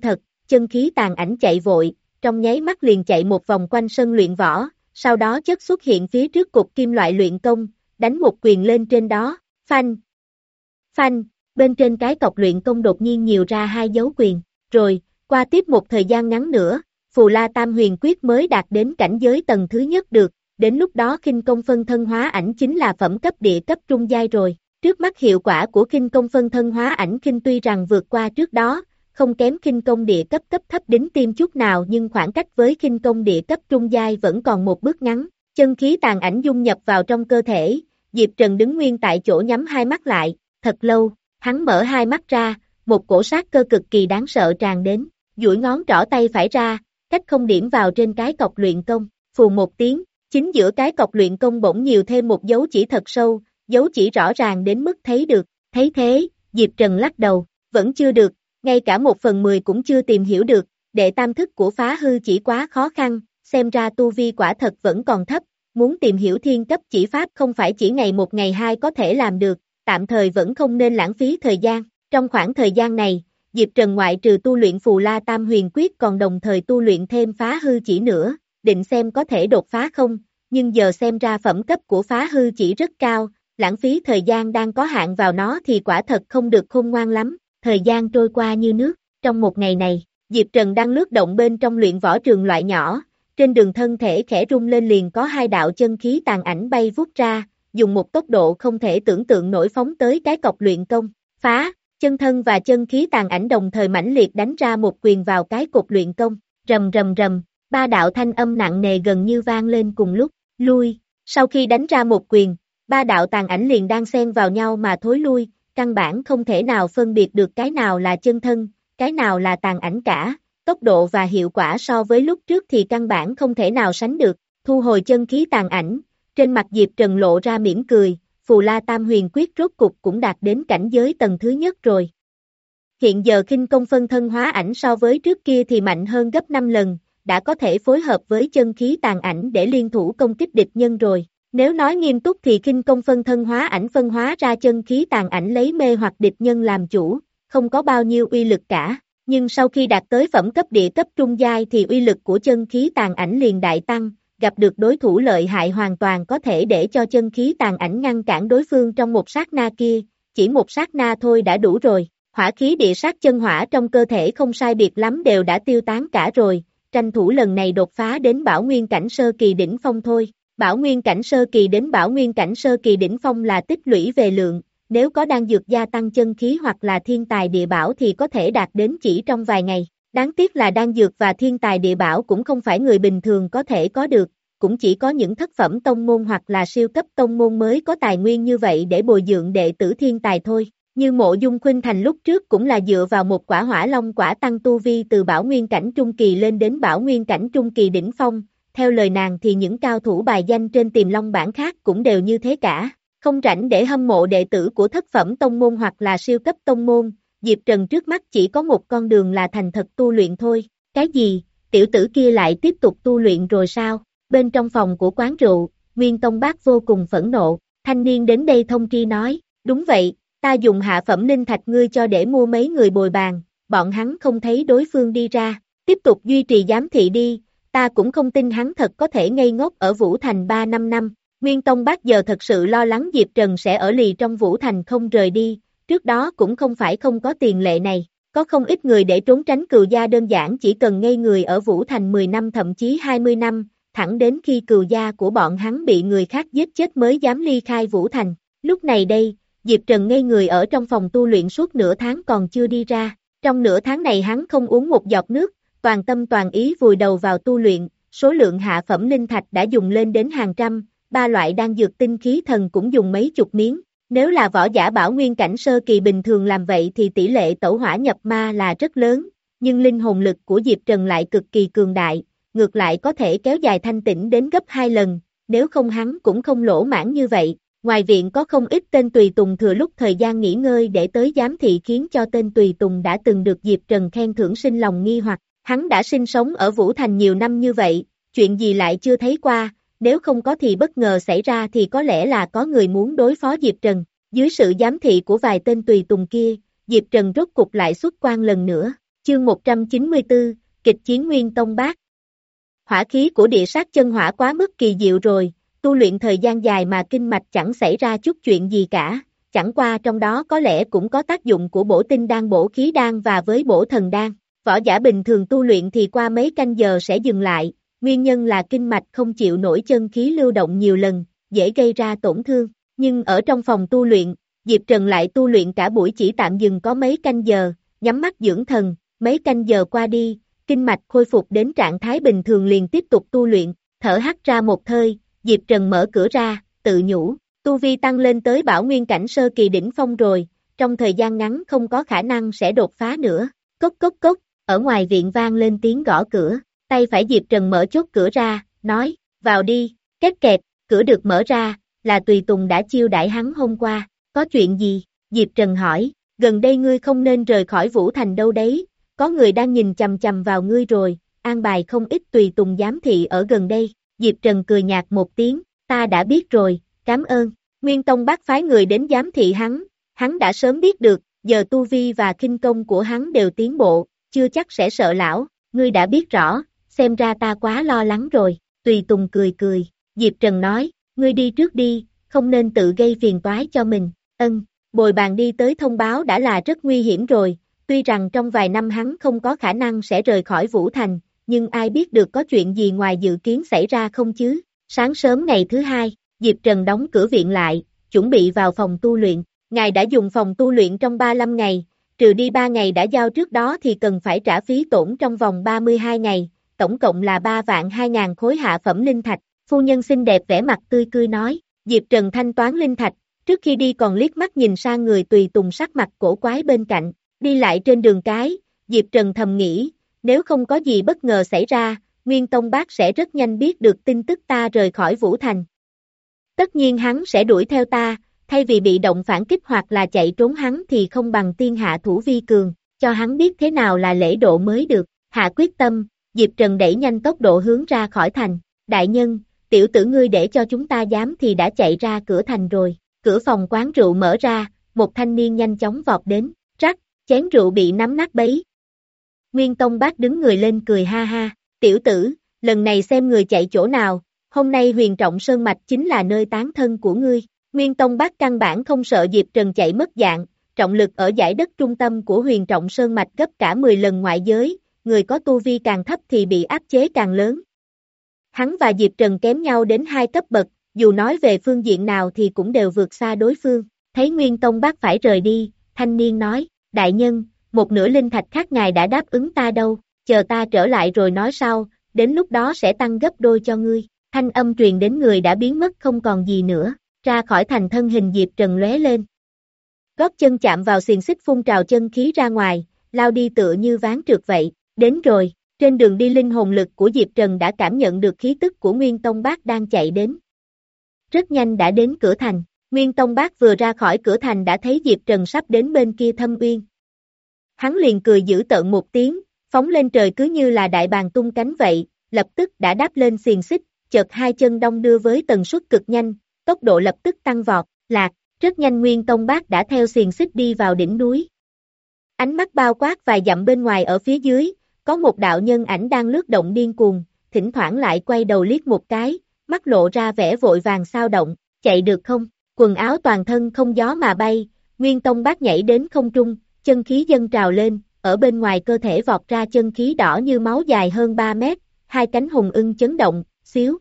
chân khí tàn ảnh chạy vội, trong nháy mắt liền chạy một vòng quanh sân luyện võ, sau đó chất xuất hiện phía trước cục kim loại luyện công, đánh một quyền lên trên đó, phanh, phanh, bên trên cái cọc luyện công đột nhiên nhiều ra hai dấu quyền, rồi, qua tiếp một thời gian ngắn nữa, Phù La Tam Huyền Quyết mới đạt đến cảnh giới tầng thứ nhất được, đến lúc đó khinh công phân thân hóa ảnh chính là phẩm cấp địa cấp trung giai rồi. Trước mắt hiệu quả của khinh công phân thân hóa ảnh khinh tuy rằng vượt qua trước đó, không kém khinh công địa cấp cấp thấp đính tim chút nào nhưng khoảng cách với khinh công địa cấp trung giai vẫn còn một bước ngắn. Chân khí tàn ảnh dung nhập vào trong cơ thể, Diệp Trần đứng nguyên tại chỗ nhắm hai mắt lại, thật lâu, hắn mở hai mắt ra, một cổ sát cơ cực kỳ đáng sợ tràn đến, duỗi ngón trỏ tay phải ra, cách không điểm vào trên cái cọc luyện công, phù một tiếng, chính giữa cái cọc luyện công bỗng nhiều thêm một dấu chỉ thật sâu, dấu chỉ rõ ràng đến mức thấy được, thấy thế, Diệp Trần lắc đầu, vẫn chưa được, ngay cả một phần mười cũng chưa tìm hiểu được, đệ tam thức của phá hư chỉ quá khó khăn, xem ra tu vi quả thật vẫn còn thấp, muốn tìm hiểu thiên cấp chỉ pháp không phải chỉ ngày một ngày hai có thể làm được, tạm thời vẫn không nên lãng phí thời gian, trong khoảng thời gian này, Diệp Trần ngoại trừ tu luyện Phù La Tam Huyền Quyết còn đồng thời tu luyện thêm phá hư chỉ nữa, định xem có thể đột phá không, nhưng giờ xem ra phẩm cấp của phá hư chỉ rất cao, lãng phí thời gian đang có hạn vào nó thì quả thật không được khôn ngoan lắm, thời gian trôi qua như nước, trong một ngày này, Diệp Trần đang lướt động bên trong luyện võ trường loại nhỏ, trên đường thân thể khẽ rung lên liền có hai đạo chân khí tàn ảnh bay vút ra, dùng một tốc độ không thể tưởng tượng nổi phóng tới cái cọc luyện công, phá, chân thân và chân khí tàn ảnh đồng thời mãnh liệt đánh ra một quyền vào cái cục luyện công, rầm rầm rầm, ba đạo thanh âm nặng nề gần như vang lên cùng lúc, lui, sau khi đánh ra một quyền, ba đạo tàn ảnh liền đang xen vào nhau mà thối lui, căn bản không thể nào phân biệt được cái nào là chân thân, cái nào là tàn ảnh cả, tốc độ và hiệu quả so với lúc trước thì căn bản không thể nào sánh được, thu hồi chân khí tàn ảnh, trên mặt Diệp Trần lộ ra mỉm cười, Phù La Tam Huyền Quyết rốt cục cũng đạt đến cảnh giới tầng thứ nhất rồi. Hiện giờ khinh công phân thân hóa ảnh so với trước kia thì mạnh hơn gấp năm lần, đã có thể phối hợp với chân khí tàn ảnh để liên thủ công kích địch nhân rồi. Nếu nói nghiêm túc thì khinh công phân thân hóa ảnh phân hóa ra chân khí tàn ảnh lấy mê hoặc địch nhân làm chủ, không có bao nhiêu uy lực cả. Nhưng sau khi đạt tới phẩm cấp địa cấp trung giai thì uy lực của chân khí tàn ảnh liền đại tăng, gặp được đối thủ lợi hại hoàn toàn có thể để cho chân khí tàn ảnh ngăn cản đối phương trong một sát na kia, chỉ một sát na thôi đã đủ rồi. Hỏa khí địa sát chân hỏa trong cơ thể không sai biệt lắm đều đã tiêu tán cả rồi, tranh thủ lần này đột phá đến bảo nguyên cảnh sơ kỳ đỉnh phong thôi. Bảo nguyên cảnh sơ kỳ đến bảo nguyên cảnh sơ kỳ đỉnh phong là tích lũy về lượng, nếu có đan dược gia tăng chân khí hoặc là thiên tài địa bảo thì có thể đạt đến chỉ trong vài ngày. Đáng tiếc là đan dược và thiên tài địa bảo cũng không phải người bình thường có thể có được, cũng chỉ có những thất phẩm tông môn hoặc là siêu cấp tông môn mới có tài nguyên như vậy để bồi dưỡng đệ tử thiên tài thôi. Như Mộ Dung Khuynh Thành lúc trước cũng là dựa vào một quả hỏa long quả tăng tu vi từ bảo nguyên cảnh trung kỳ lên đến bảo nguyên cảnh trung kỳ đỉnh phong. Theo lời nàng thì những cao thủ bài danh trên Tiềm Long bảng khác cũng đều như thế cả, không rảnh để hâm mộ đệ tử của thất phẩm tông môn hoặc là siêu cấp tông môn, Diệp Trần trước mắt chỉ có một con đường là thành thật tu luyện thôi. Cái gì, tiểu tử kia lại tiếp tục tu luyện rồi sao? Bên trong phòng của quán rượu, Nguyên Tông Bác vô cùng phẫn nộ, thanh niên đến đây thông tri nói, đúng vậy, ta dùng hạ phẩm linh thạch ngươi cho để mua mấy người bồi bàn, bọn hắn không thấy đối phương đi ra, tiếp tục duy trì giám thị đi. Ta cũng không tin hắn thật có thể ngây ngốc ở Vũ Thành ba năm năm. Nguyên Tông Bác giờ thật sự lo lắng Diệp Trần sẽ ở lì trong Vũ Thành không rời đi, trước đó cũng không phải không có tiền lệ này, có không ít người để trốn tránh cừu gia đơn giản chỉ cần ngây người ở Vũ Thành mười năm thậm chí hai mươi năm, thẳng đến khi cừu gia của bọn hắn bị người khác giết chết mới dám ly khai Vũ Thành. Lúc này đây, Diệp Trần ngây người ở trong phòng tu luyện suốt nửa tháng còn chưa đi ra, trong nửa tháng này hắn không uống một giọt nước, toàn tâm toàn ý vùi đầu vào tu luyện, số lượng hạ phẩm linh thạch đã dùng lên đến hàng trăm, ba loại đan dược tinh khí thần cũng dùng mấy chục miếng. Nếu là võ giả bảo nguyên cảnh sơ kỳ bình thường làm vậy thì tỷ lệ tẩu hỏa nhập ma là rất lớn, nhưng linh hồn lực của Diệp Trần lại cực kỳ cường đại, ngược lại có thể kéo dài thanh tĩnh đến gấp hai lần, nếu không hắn cũng không lỗ mãn như vậy. Ngoài viện có không ít tên tùy tùng thừa lúc thời gian nghỉ ngơi để tới giám thị khiến cho tên tùy tùng đã từng được Diệp Trần khen thưởng sinh lòng nghi hoặc. Hắn đã sinh sống ở Vũ Thành nhiều năm như vậy, chuyện gì lại chưa thấy qua, nếu không có thì bất ngờ xảy ra thì có lẽ là có người muốn đối phó Diệp Trần. Dưới sự giám thị của vài tên tùy tùng kia, Diệp Trần rốt cục lại xuất quan lần nữa. Chương một trăm chín mươi tư, kịch chiến Nguyên Tông Bát. Hỏa khí của địa sát chân hỏa quá mức kỳ diệu rồi, tu luyện thời gian dài mà kinh mạch chẳng xảy ra chút chuyện gì cả, chẳng qua trong đó có lẽ cũng có tác dụng của bổ tinh đan, bổ khí đan và với bổ thần đan. Võ giả bình thường tu luyện thì qua mấy canh giờ sẽ dừng lại, nguyên nhân là kinh mạch không chịu nổi chân khí lưu động nhiều lần, dễ gây ra tổn thương. Nhưng ở trong phòng tu luyện, Diệp Trần lại tu luyện cả buổi chỉ tạm dừng có mấy canh giờ, nhắm mắt dưỡng thần, mấy canh giờ qua đi, kinh mạch khôi phục đến trạng thái bình thường liền tiếp tục tu luyện, thở hắt ra một hơi, Diệp Trần mở cửa ra, tự nhủ, tu vi tăng lên tới bảo nguyên cảnh sơ kỳ đỉnh phong rồi, trong thời gian ngắn không có khả năng sẽ đột phá nữa. Cốc cốc cốc, ở ngoài viện vang lên tiếng gõ cửa, tay phải Diệp Trần mở chốt cửa ra, nói, vào đi, két kẹt, cửa được mở ra, là Tùy Tùng đã chiêu đãi hắn hôm qua, có chuyện gì? Diệp Trần hỏi, gần đây ngươi không nên rời khỏi Vũ Thành đâu đấy, có người đang nhìn chằm chằm vào ngươi rồi, an bài không ít Tùy Tùng giám thị ở gần đây. Diệp Trần cười nhạt một tiếng, ta đã biết rồi, cảm ơn. Nguyên Tông Bát phái người đến giám thị hắn, hắn đã sớm biết được, giờ tu vi và khinh công của hắn đều tiến bộ, chưa chắc sẽ sợ lão, ngươi đã biết rõ, xem ra ta quá lo lắng rồi. Tùy Tùng cười cười, Diệp Trần nói, ngươi đi trước đi, không nên tự gây phiền toái cho mình. Ân, bồi bàn đi tới thông báo đã là rất nguy hiểm rồi, tuy rằng trong vài năm hắn không có khả năng sẽ rời khỏi Vũ Thành, nhưng ai biết được có chuyện gì ngoài dự kiến xảy ra không chứ. Sáng sớm ngày thứ hai, Diệp Trần đóng cửa viện lại, chuẩn bị vào phòng tu luyện. Ngài đã dùng phòng tu luyện trong ba mươi lăm ngày, trừ đi ba ngày đã giao trước đó thì cần phải trả phí tổn trong vòng ba mươi hai ngày, tổng cộng là ba vạn hai ngàn khối hạ phẩm linh thạch. Phu nhân xinh đẹp vẻ mặt tươi cười nói, Diệp Trần thanh toán linh thạch, trước khi đi còn liếc mắt nhìn sang người Tùy Tùng sắc mặt cổ quái bên cạnh. Đi lại trên đường cái, Diệp Trần thầm nghĩ, nếu không có gì bất ngờ xảy ra, Nguyên Tông Bát sẽ rất nhanh biết được tin tức ta rời khỏi Vũ Thành. Tất nhiên hắn sẽ đuổi theo ta, thay vì bị động phản kích hoặc là chạy trốn hắn thì không bằng tiên hạ thủ vi cường, cho hắn biết thế nào là lễ độ mới được. Hạ quyết tâm, Diệp Trần đẩy nhanh tốc độ hướng ra khỏi thành. Đại nhân, tiểu tử ngươi để cho chúng ta dám thì đã chạy ra cửa thành rồi. Cửa phòng quán rượu mở ra, một thanh niên nhanh chóng vọt đến, rắc, chén rượu bị nắm nát bấy. Nguyên Tông Bát đứng người lên cười ha ha, tiểu tử, lần này xem người chạy chỗ nào, hôm nay Huyền Trọng Sơn Mạch chính là nơi tán thân của ngươi. Nguyên Tông Bát căn bản không sợ Diệp Trần chạy mất dạng, trọng lực ở dải đất trung tâm của Huyền Trọng Sơn Mạch gấp cả mười lần ngoại giới, người có tu vi càng thấp thì bị áp chế càng lớn. Hắn và Diệp Trần kém nhau đến hai cấp bậc, dù nói về phương diện nào thì cũng đều vượt xa đối phương. Thấy Nguyên Tông Bát phải rời đi, thanh niên nói, đại nhân, một nửa linh thạch khác ngài đã đáp ứng ta đâu, chờ ta trở lại rồi nói sau, đến lúc đó sẽ tăng gấp đôi cho ngươi. Thanh âm truyền đến người đã biến mất không còn gì nữa, ra khỏi thành thân hình Diệp Trần lóe lên. Gót chân chạm vào xiềng xích phun trào chân khí ra ngoài, lao đi tựa như ván trượt vậy, đến rồi, trên đường đi linh hồn lực của Diệp Trần đã cảm nhận được khí tức của Nguyên Tông Bát đang chạy đến. Rất nhanh đã đến cửa thành, Nguyên Tông Bát vừa ra khỏi cửa thành đã thấy Diệp Trần sắp đến bên kia Thâm Uyên. Hắn liền cười giễu tợn một tiếng, phóng lên trời cứ như là đại bàng tung cánh vậy, lập tức đã đáp lên xiềng xích, chợt hai chân đong đưa với tần suất cực nhanh, tốc độ lập tức tăng vọt, lạc, rất nhanh Nguyên Tông Bát đã theo xiềng xích đi vào đỉnh núi. Ánh mắt bao quát vài dặm bên ngoài ở phía dưới, có một đạo nhân ảnh đang lướt động điên cuồng, thỉnh thoảng lại quay đầu liếc một cái, mắt lộ ra vẻ vội vàng sao động, chạy được không? Quần áo toàn thân không gió mà bay, Nguyên Tông Bát nhảy đến không trung, chân khí dâng trào lên, ở bên ngoài cơ thể vọt ra chân khí đỏ như máu dài hơn ba mét, hai cánh hùng ưng chấn động, xíu.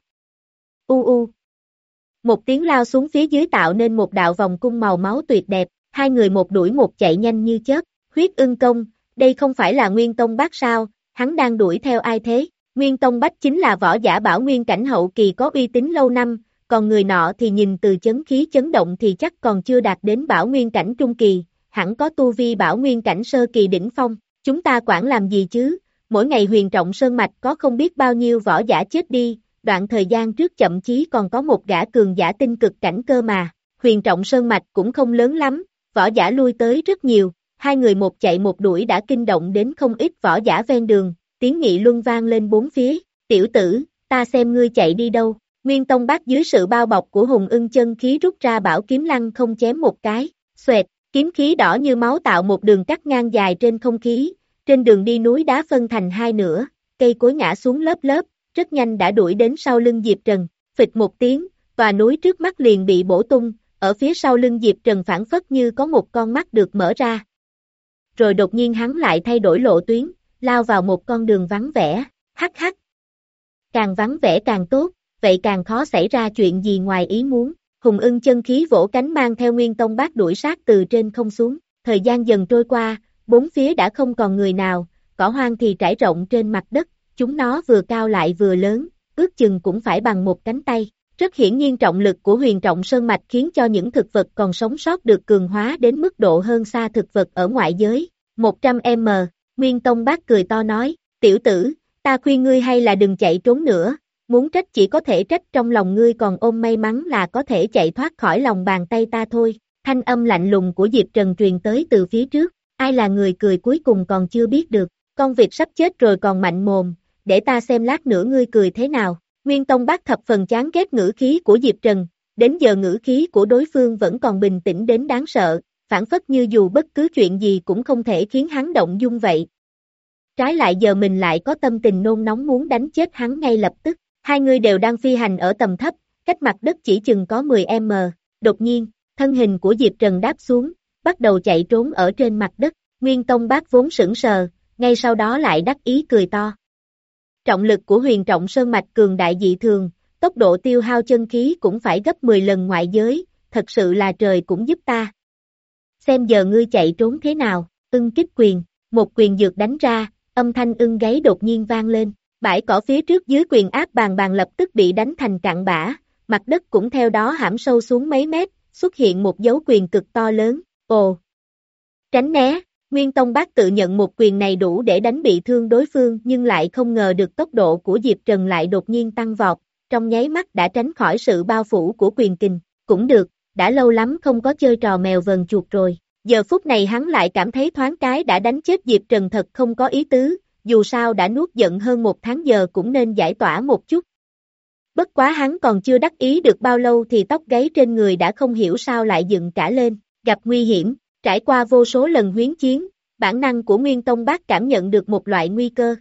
U u. Một tiếng lao xuống phía dưới tạo nên một đạo vòng cung màu máu tuyệt đẹp, hai người một đuổi một chạy nhanh như chớp. Huyết ưng công, đây không phải là Nguyên Tông Bát sao, hắn đang đuổi theo ai thế? Nguyên Tông Bát chính là võ giả bảo nguyên cảnh hậu kỳ có uy tín lâu năm, còn người nọ thì nhìn từ chấn khí chấn động thì chắc còn chưa đạt đến bảo nguyên cảnh trung kỳ, hẳn có tu vi bảo nguyên cảnh sơ kỳ đỉnh phong, chúng ta quản làm gì chứ, mỗi ngày Huyền Trọng Sơn Mạch có không biết bao nhiêu võ giả chết đi, đoạn thời gian trước chậm chí còn có một gã cường giả tinh cực cảnh cơ mà, Huyền Trọng Sơn Mạch cũng không lớn lắm, võ giả lui tới rất nhiều, hai người một chạy một đuổi đã kinh động đến không ít võ giả ven đường, tiếng nghị luân vang lên bốn phía, tiểu tử, ta xem ngươi chạy đi đâu. Nguyên Tông Bát dưới sự bao bọc của hùng ưng chân khí rút ra bảo kiếm lăng không chém một cái, xoẹt, kiếm khí đỏ như máu tạo một đường cắt ngang dài trên không khí, Trên đường đi núi đá phân thành hai nửa, cây cối ngã xuống lớp lớp, rất nhanh đã đuổi đến sau lưng Diệp Trần, phịch một tiếng, tòa núi trước mắt liền bị bổ tung, ở phía sau lưng Diệp Trần phảng phất như có một con mắt được mở ra. Rồi đột nhiên hắn lại thay đổi lộ tuyến, lao vào một con đường vắng vẻ, hắc hắc. Càng vắng vẻ càng tốt, vậy càng khó xảy ra chuyện gì ngoài ý muốn. Hùng Ưng chân khí vỗ cánh mang theo Nguyên Tông Bác đuổi sát từ trên không xuống, thời gian dần trôi qua, bốn phía đã không còn người nào, cỏ hoang thì trải rộng trên mặt đất, chúng nó vừa cao lại vừa lớn, ước chừng cũng phải bằng một cánh tay. Rất hiển nhiên trọng lực của huyền trọng sơn mạch khiến cho những thực vật còn sống sót được cường hóa đến mức độ hơn xa thực vật ở ngoại giới. một trăm mét, Nguyên Tông Bác cười to nói, tiểu tử, ta khuyên ngươi hay là đừng chạy trốn nữa, muốn trách chỉ có thể trách trong lòng ngươi còn ôm may mắn là có thể chạy thoát khỏi lòng bàn tay ta thôi. Thanh âm lạnh lùng của Diệp Trần truyền tới từ phía trước, ai là người cười cuối cùng còn chưa biết được, con vịt sắp chết rồi còn mạnh mồm, để ta xem lát nữa ngươi cười thế nào. Nguyên Tông Bác thập phần chán ghét ngữ khí của Diệp Trần, đến giờ ngữ khí của đối phương vẫn còn bình tĩnh đến đáng sợ, phản phất như dù bất cứ chuyện gì cũng không thể khiến hắn động dung vậy. Trái lại giờ mình lại có tâm tình nôn nóng muốn đánh chết hắn ngay lập tức. Hai người đều đang phi hành ở tầm thấp, cách mặt đất chỉ chừng có mười mét, đột nhiên, thân hình của Diệp Trần đáp xuống, bắt đầu chạy trốn ở trên mặt đất. Nguyên Tông Bác vốn sững sờ, ngay sau đó lại đắc ý cười to. Trọng lực của huyền trọng sơn mạch cường đại dị thường, tốc độ tiêu hao chân khí cũng phải gấp mười lần ngoại giới, thật sự là trời cũng giúp ta. Xem giờ ngươi chạy trốn thế nào, ưng kích quyền, một quyền dược đánh ra, âm thanh ưng gáy đột nhiên vang lên, bãi cỏ phía trước dưới quyền áp bàn bàn lập tức bị đánh thành cặn bã, mặt đất cũng theo đó hãm sâu xuống mấy mét, xuất hiện một dấu quyền cực to lớn, ồ. Tránh né, Nguyên Tông Bác tự nhận một quyền này đủ để đánh bị thương đối phương nhưng lại không ngờ được tốc độ của Diệp Trần lại đột nhiên tăng vọt, trong nháy mắt đã tránh khỏi sự bao phủ của quyền kình, cũng được, đã lâu lắm không có chơi trò mèo vờn chuột rồi, giờ phút này hắn lại cảm thấy thoáng cái đã đánh chết Diệp Trần thật không có ý tứ, dù sao đã nuốt giận hơn một tháng giờ cũng nên giải tỏa một chút. Bất quá hắn còn chưa đắc ý được bao lâu thì tóc gáy trên người đã không hiểu sao lại dựng cả lên, gặp nguy hiểm, trải qua vô số lần huyến chiến, bản năng của Nguyên Tông Bác cảm nhận được một loại nguy cơ.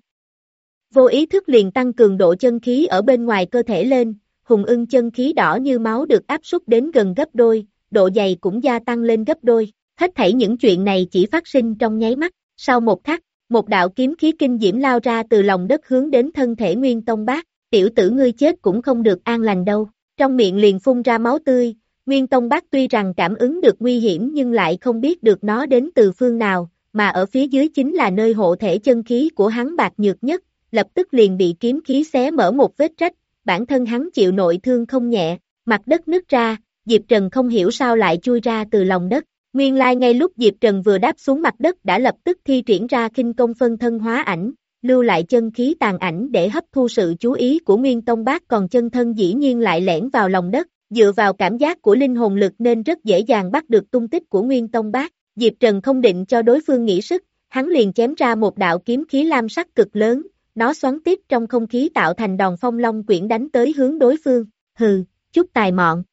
Vô ý thức liền tăng cường độ chân khí ở bên ngoài cơ thể lên, Hùng Ưng chân khí đỏ như máu được áp suất đến gần gấp đôi, độ dày cũng gia tăng lên gấp đôi, hết thảy những chuyện này chỉ phát sinh trong nháy mắt, sau một khắc, một đạo kiếm khí kinh diễm lao ra từ lòng đất hướng đến thân thể Nguyên Tông Bác, tiểu tử ngươi chết cũng không được an lành đâu, trong miệng liền phun ra máu tươi, Nguyên Tông Bác tuy rằng cảm ứng được nguy hiểm nhưng lại không biết được nó đến từ phương nào, mà ở phía dưới chính là nơi hộ thể chân khí của hắn bạc nhược nhất, lập tức liền bị kiếm khí xé mở một vết rách, bản thân hắn chịu nội thương không nhẹ, mặt đất nứt ra, Diệp Trần không hiểu sao lại chui ra từ lòng đất. Nguyên lai ngay lúc Diệp Trần vừa đáp xuống mặt đất đã lập tức thi triển ra khinh công phân thân hóa ảnh, lưu lại chân khí tàn ảnh để hấp thu sự chú ý của Nguyên Tông Bác, còn chân thân dĩ nhiên lại lẻn vào lòng đất, dựa vào cảm giác của linh hồn lực nên rất dễ dàng bắt được tung tích của Nguyên Tông Bác. Diệp Trần không định cho đối phương nghỉ sức, hắn liền chém ra một đạo kiếm khí lam sắc cực lớn, nó xoắn tiếp trong không khí tạo thành đòn phong long quyển đánh tới hướng đối phương, hừ, chút tài mọn.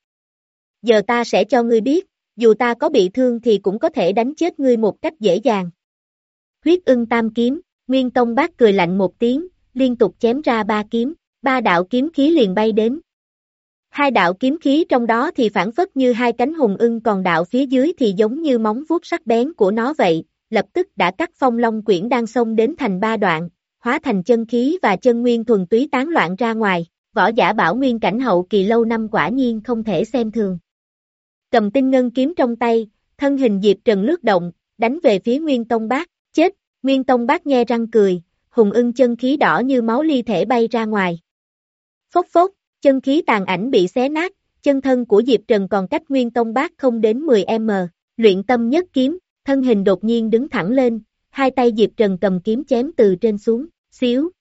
Giờ ta sẽ cho ngươi biết, dù ta có bị thương thì cũng có thể đánh chết ngươi một cách dễ dàng. Huyết ưng tam kiếm, Nguyên Tông Bác cười lạnh một tiếng, liên tục chém ra ba kiếm, ba đạo kiếm khí liền bay đến. Hai đạo kiếm khí trong đó thì phản phất như hai cánh hùng ưng, còn đạo phía dưới thì giống như móng vuốt sắc bén của nó vậy, lập tức đã cắt phong long quyển đang xông đến thành ba đoạn, hóa thành chân khí và chân nguyên thuần túy tán loạn ra ngoài, võ giả bảo nguyên cảnh hậu kỳ lâu năm quả nhiên không thể xem thường. Cầm tinh ngân kiếm trong tay, thân hình Diệp Trần lướt động, đánh về phía Nguyên Tông Bác, chết, Nguyên Tông Bác nhe răng cười, hùng ưng chân khí đỏ như máu ly thể bay ra ngoài. Phốc phốc, chân khí tàn ảnh bị xé nát, chân thân của Diệp Trần còn cách Nguyên Tông Bác không đến mười mét, luyện tâm nhất kiếm, thân hình đột nhiên đứng thẳng lên, hai tay Diệp Trần cầm kiếm chém từ trên xuống, xíu.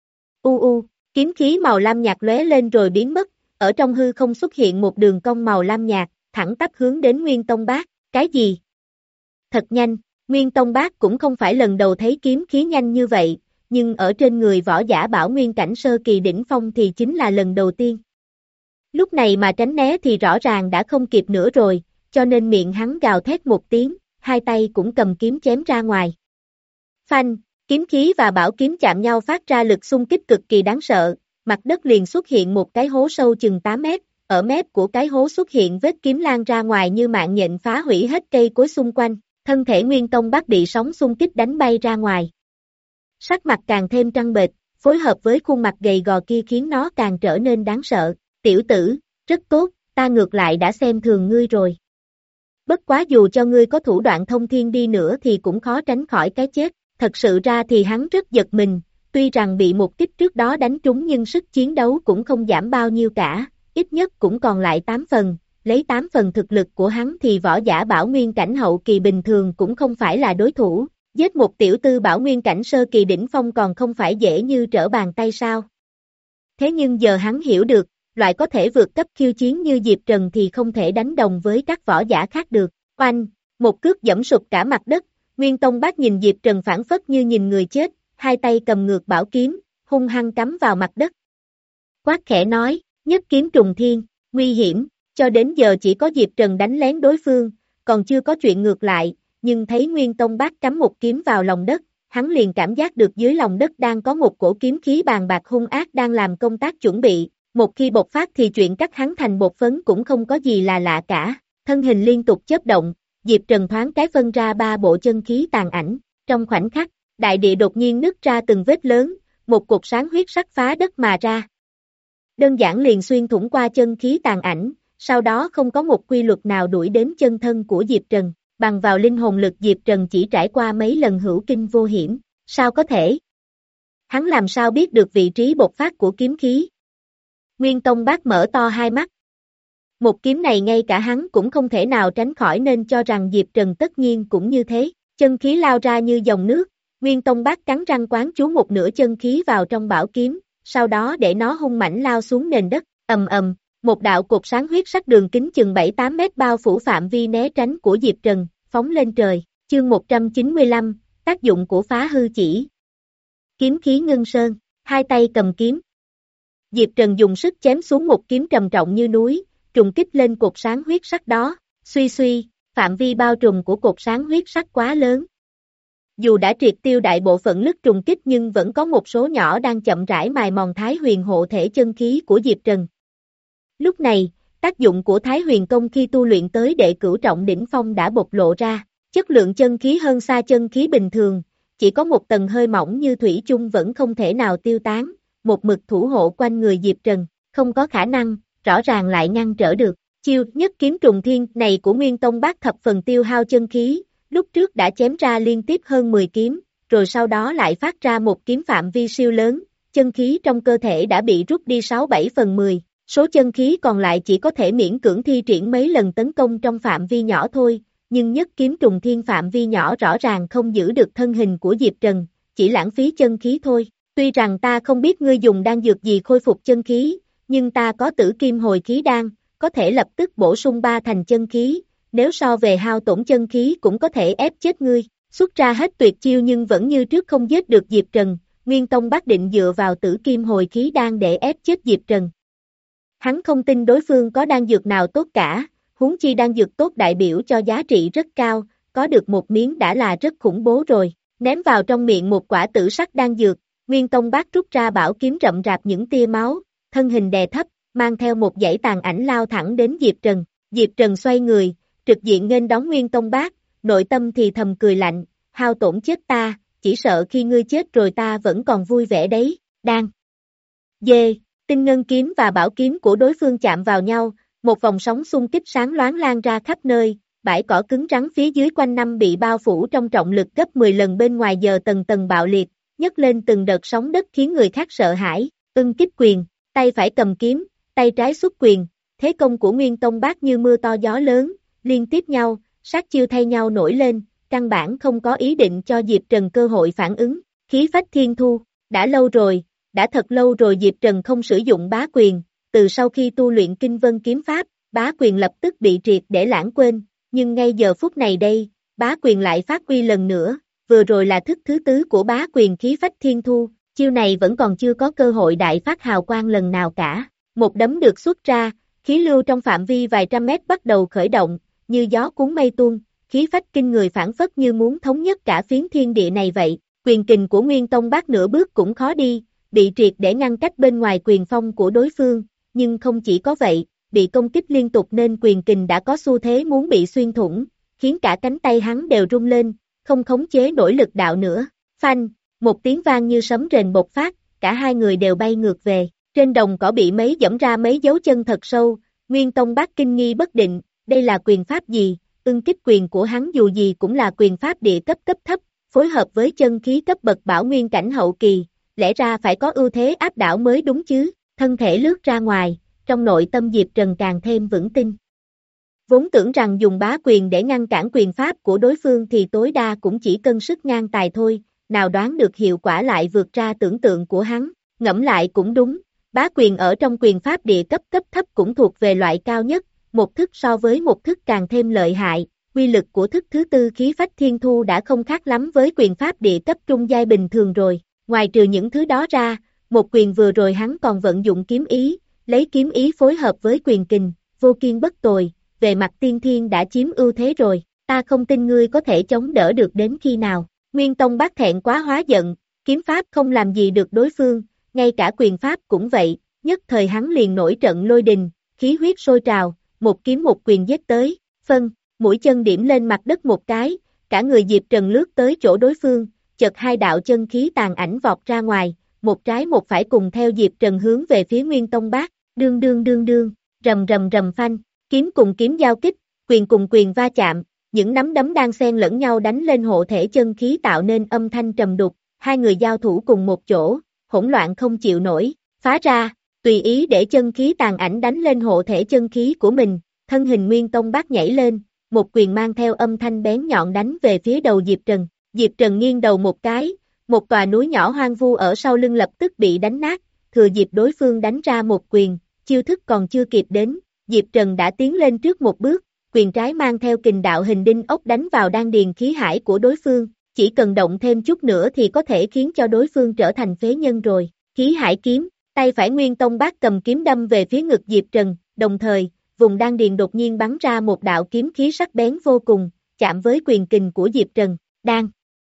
U u, kiếm khí màu lam nhạt lóe lên rồi biến mất, ở trong hư không xuất hiện một đường cong màu lam nhạt, thẳng tắp hướng đến Nguyên Tông Bác, cái gì? Thật nhanh, Nguyên Tông Bác cũng không phải lần đầu thấy kiếm khí nhanh như vậy, nhưng ở trên người võ giả bảo nguyên cảnh sơ kỳ đỉnh phong thì chính là lần đầu tiên. Lúc này mà tránh né thì rõ ràng đã không kịp nữa rồi, cho nên miệng hắn gào thét một tiếng, hai tay cũng cầm kiếm chém ra ngoài. Phanh, Kiếm khí và bảo kiếm chạm nhau phát ra lực xung kích cực kỳ đáng sợ, mặt đất liền xuất hiện một cái hố sâu chừng tám mét, ở mép của cái hố xuất hiện vết kiếm lan ra ngoài như mạng nhện phá hủy hết cây cối xung quanh, thân thể Nguyên Tông Bác bị sóng xung kích đánh bay ra ngoài. Sắc mặt càng thêm trắng bệch, phối hợp với khuôn mặt gầy gò kia khiến nó càng trở nên đáng sợ. Tiểu tử, rất tốt, ta ngược lại đã xem thường ngươi rồi. Bất quá dù cho ngươi có thủ đoạn thông thiên đi nữa thì cũng khó tránh khỏi cái chết. Thật sự ra thì hắn rất giật mình, tuy rằng bị một kích trước đó đánh trúng nhưng sức chiến đấu cũng không giảm bao nhiêu cả, ít nhất cũng còn lại tám phần, lấy tám phần thực lực của hắn thì võ giả bảo nguyên cảnh hậu kỳ bình thường cũng không phải là đối thủ, giết một tiểu tư bảo nguyên cảnh sơ kỳ đỉnh phong còn không phải dễ như trở bàn tay sao. Thế nhưng giờ hắn hiểu được, loại có thể vượt cấp khiêu chiến như Diệp Trần thì không thể đánh đồng với các võ giả khác được, oanh, một cước giẫm sụp cả mặt đất. Nguyên Tông Bác nhìn Diệp Trần phản phất như nhìn người chết, hai tay cầm ngược bảo kiếm, hung hăng cắm vào mặt đất. Quát khẽ nói, nhất kiếm trùng thiên, nguy hiểm, cho đến giờ chỉ có Diệp Trần đánh lén đối phương, còn chưa có chuyện ngược lại, nhưng thấy Nguyên Tông Bác cắm một kiếm vào lòng đất, hắn liền cảm giác được dưới lòng đất đang có một cổ kiếm khí bàn bạc hung ác đang làm công tác chuẩn bị, một khi bộc phát thì chuyện cắt hắn thành bột phấn cũng không có gì là lạ cả, thân hình liên tục chớp động. Diệp Trần thoáng cái phân ra ba bộ chân khí tàn ảnh, trong khoảnh khắc, đại địa đột nhiên nứt ra từng vết lớn, một cột sáng huyết sắc phá đất mà ra. Đơn giản liền xuyên thủng qua chân khí tàn ảnh, sau đó không có một quy luật nào đuổi đến chân thân của Diệp Trần, bằng vào linh hồn lực Diệp Trần chỉ trải qua mấy lần hữu kinh vô hiểm, sao có thể? Hắn làm sao biết được vị trí bộc phát của kiếm khí? Nguyên Tông Bác mở to hai mắt. Một kiếm này ngay cả hắn cũng không thể nào tránh khỏi nên cho rằng Diệp Trần tất nhiên cũng như thế, chân khí lao ra như dòng nước, Nguyên Tông Bác cắn răng quán chú một nửa chân khí vào trong bảo kiếm, sau đó để nó hung mãnh lao xuống nền đất, ầm ầm, một đạo cột sáng huyết sắc đường kính chừng bảy tám mét bao phủ phạm vi né tránh của Diệp Trần, phóng lên trời, chương một trăm chín mươi lăm, tác dụng của phá hư chỉ. Kiếm khí ngưng sơn, hai tay cầm kiếm. Diệp Trần dùng sức chém xuống một kiếm trầm trọng như núi, trùng kích lên cột sáng huyết sắc đó, suy suy, phạm vi bao trùm của cột sáng huyết sắc quá lớn. Dù đã triệt tiêu đại bộ phận lực trùng kích nhưng vẫn có một số nhỏ đang chậm rãi mài mòn Thái Huyền hộ thể chân khí của Diệp Trần. Lúc này, tác dụng của Thái Huyền công khi tu luyện tới đệ cửu trọng đỉnh phong đã bộc lộ ra, chất lượng chân khí hơn xa chân khí bình thường, chỉ có một tầng hơi mỏng như thủy chung vẫn không thể nào tiêu tán, một mực thủ hộ quanh người Diệp Trần, không có khả năng, rõ ràng lại ngăn trở được. Chiêu nhất kiếm trùng thiên này của Nguyên Tông Bác thập phần tiêu hao chân khí, lúc trước đã chém ra liên tiếp hơn mười kiếm, rồi sau đó lại phát ra một kiếm phạm vi siêu lớn, chân khí trong cơ thể đã bị rút đi sáu bảy phần mười, số chân khí còn lại chỉ có thể miễn cưỡng thi triển mấy lần tấn công trong phạm vi nhỏ thôi, nhưng nhất kiếm trùng thiên phạm vi nhỏ rõ ràng không giữ được thân hình của Diệp Trần, chỉ lãng phí chân khí thôi. Tuy rằng ta không biết ngươi dùng đan dược gì khôi phục chân khí, nhưng ta có tử kim hồi khí đan, có thể lập tức bổ sung ba thành chân khí, nếu so về hao tổn chân khí cũng có thể ép chết ngươi, xuất ra hết tuyệt chiêu nhưng vẫn như trước không giết được Diệp Trần, Nguyên Tông Bác định dựa vào tử kim hồi khí đan để ép chết Diệp Trần. Hắn không tin đối phương có đan dược nào tốt cả, huống chi đan dược tốt đại biểu cho giá trị rất cao, có được một miếng đã là rất khủng bố rồi, ném vào trong miệng một quả tử sắc đan dược, Nguyên Tông Bác rút ra bảo kiếm rậm rạp những tia máu, thân hình đè thấp, mang theo một dãy tàn ảnh lao thẳng đến Diệp Trần. Diệp Trần xoay người, trực diện nghênh đón Nguyên Tông Bác, nội tâm thì thầm cười lạnh, hao tổn chết ta, chỉ sợ khi ngươi chết rồi ta vẫn còn vui vẻ đấy, đang. Dê, tinh ngân kiếm và bảo kiếm của đối phương chạm vào nhau, một vòng sóng xung kích sáng loáng lan ra khắp nơi, bãi cỏ cứng rắn phía dưới quanh năm bị bao phủ trong trọng lực gấp mười lần bên ngoài giờ tầng tầng bạo liệt, nhấc lên từng đợt sóng đất khiến người khác sợ hãi, ưng kích quyền, tay phải cầm kiếm, tay trái xuất quyền, thế công của Nguyên Tông Bác như mưa to gió lớn, liên tiếp nhau, sát chiêu thay nhau nổi lên, căn bản không có ý định cho Diệp Trần cơ hội phản ứng, khí phách thiên thu, đã lâu rồi, đã thật lâu rồi Diệp Trần không sử dụng bá quyền, từ sau khi tu luyện Kinh Vân kiếm pháp, bá quyền lập tức bị triệt để lãng quên, nhưng ngay giờ phút này đây, bá quyền lại phát huy lần nữa, vừa rồi là thức thứ tứ của bá quyền khí phách thiên thu, chiêu này vẫn còn chưa có cơ hội đại phát hào quang lần nào cả, một đấm được xuất ra, khí lưu trong phạm vi vài trăm mét bắt đầu khởi động, như gió cuốn mây tuôn, khí phách kinh người phản phất như muốn thống nhất cả phiến thiên địa này vậy, Quyền kình của Nguyên Tông Bác nửa bước cũng khó đi, bị triệt để ngăn cách bên ngoài quyền phong của đối phương, nhưng không chỉ có vậy, bị công kích liên tục nên quyền kình đã có xu thế muốn bị xuyên thủng, khiến cả cánh tay hắn đều rung lên, không khống chế nổi lực đạo nữa. Phanh, một tiếng vang như sấm rền bộc phát, cả hai người đều bay ngược về, trên đồng cỏ bị mấy dẫm ra mấy dấu chân thật sâu, Nguyên Tông Bác kinh nghi bất định, đây là quyền pháp gì, ưng kích quyền của hắn dù gì cũng là quyền pháp địa cấp cấp thấp, phối hợp với chân khí cấp bậc bảo nguyên cảnh hậu kỳ, lẽ ra phải có ưu thế áp đảo mới đúng chứ, thân thể lướt ra ngoài, trong nội tâm Diệp Trần càng thêm vững tin. Vốn tưởng rằng dùng bá quyền để ngăn cản quyền pháp của đối phương thì tối đa cũng chỉ cân sức ngang tài thôi, nào đoán được hiệu quả lại vượt ra tưởng tượng của hắn, ngẫm lại cũng đúng, bá quyền ở trong quyền pháp địa cấp cấp thấp cũng thuộc về loại cao nhất, một thức so với một thức càng thêm lợi hại, quy lực của thức thứ tư khí phách thiên thu đã không khác lắm với quyền pháp địa cấp trung giai bình thường rồi, ngoài trừ những thứ đó ra, một quyền vừa rồi hắn còn vận dụng kiếm ý, lấy kiếm ý phối hợp với quyền kình, vô kiên bất tồi, về mặt tiên thiên đã chiếm ưu thế rồi, ta không tin ngươi có thể chống đỡ được đến khi nào. Nguyên Tông Bác thẹn quá hóa giận, kiếm pháp không làm gì được đối phương, ngay cả quyền pháp cũng vậy, nhất thời hắn liền nổi trận lôi đình, khí huyết sôi trào, một kiếm một quyền giết tới, phân, mũi chân điểm lên mặt đất một cái, cả người Diệp Trần lướt tới chỗ đối phương, chợt hai đạo chân khí tàn ảnh vọt ra ngoài, một trái một phải cùng theo Diệp Trần hướng về phía Nguyên Tông Bác, đương đương đương đương, rầm rầm rầm phanh, kiếm cùng kiếm giao kích, quyền cùng quyền va chạm, những nắm đấm đang xen lẫn nhau đánh lên hộ thể chân khí tạo nên âm thanh trầm đục, hai người giao thủ cùng một chỗ, hỗn loạn không chịu nổi, phá ra, tùy ý để chân khí tàn ảnh đánh lên hộ thể chân khí của mình, thân hình Nguyên Tông Bác nhảy lên, một quyền mang theo âm thanh bén nhọn đánh về phía đầu Diệp Trần, Diệp Trần nghiêng đầu một cái, một tòa núi nhỏ hoang vu ở sau lưng lập tức bị đánh nát, thừa dịp đối phương đánh ra một quyền, chiêu thức còn chưa kịp đến, Diệp Trần đã tiến lên trước một bước, quyền trái mang theo kình đạo hình đinh ốc đánh vào đan điền khí hải của đối phương, chỉ cần động thêm chút nữa thì có thể khiến cho đối phương trở thành phế nhân rồi, khí hải kiếm, tay phải Nguyên Tông Bác cầm kiếm đâm về phía ngực Diệp Trần, đồng thời, vùng đan điền đột nhiên bắn ra một đạo kiếm khí sắc bén vô cùng, chạm với quyền kình của Diệp Trần, đan.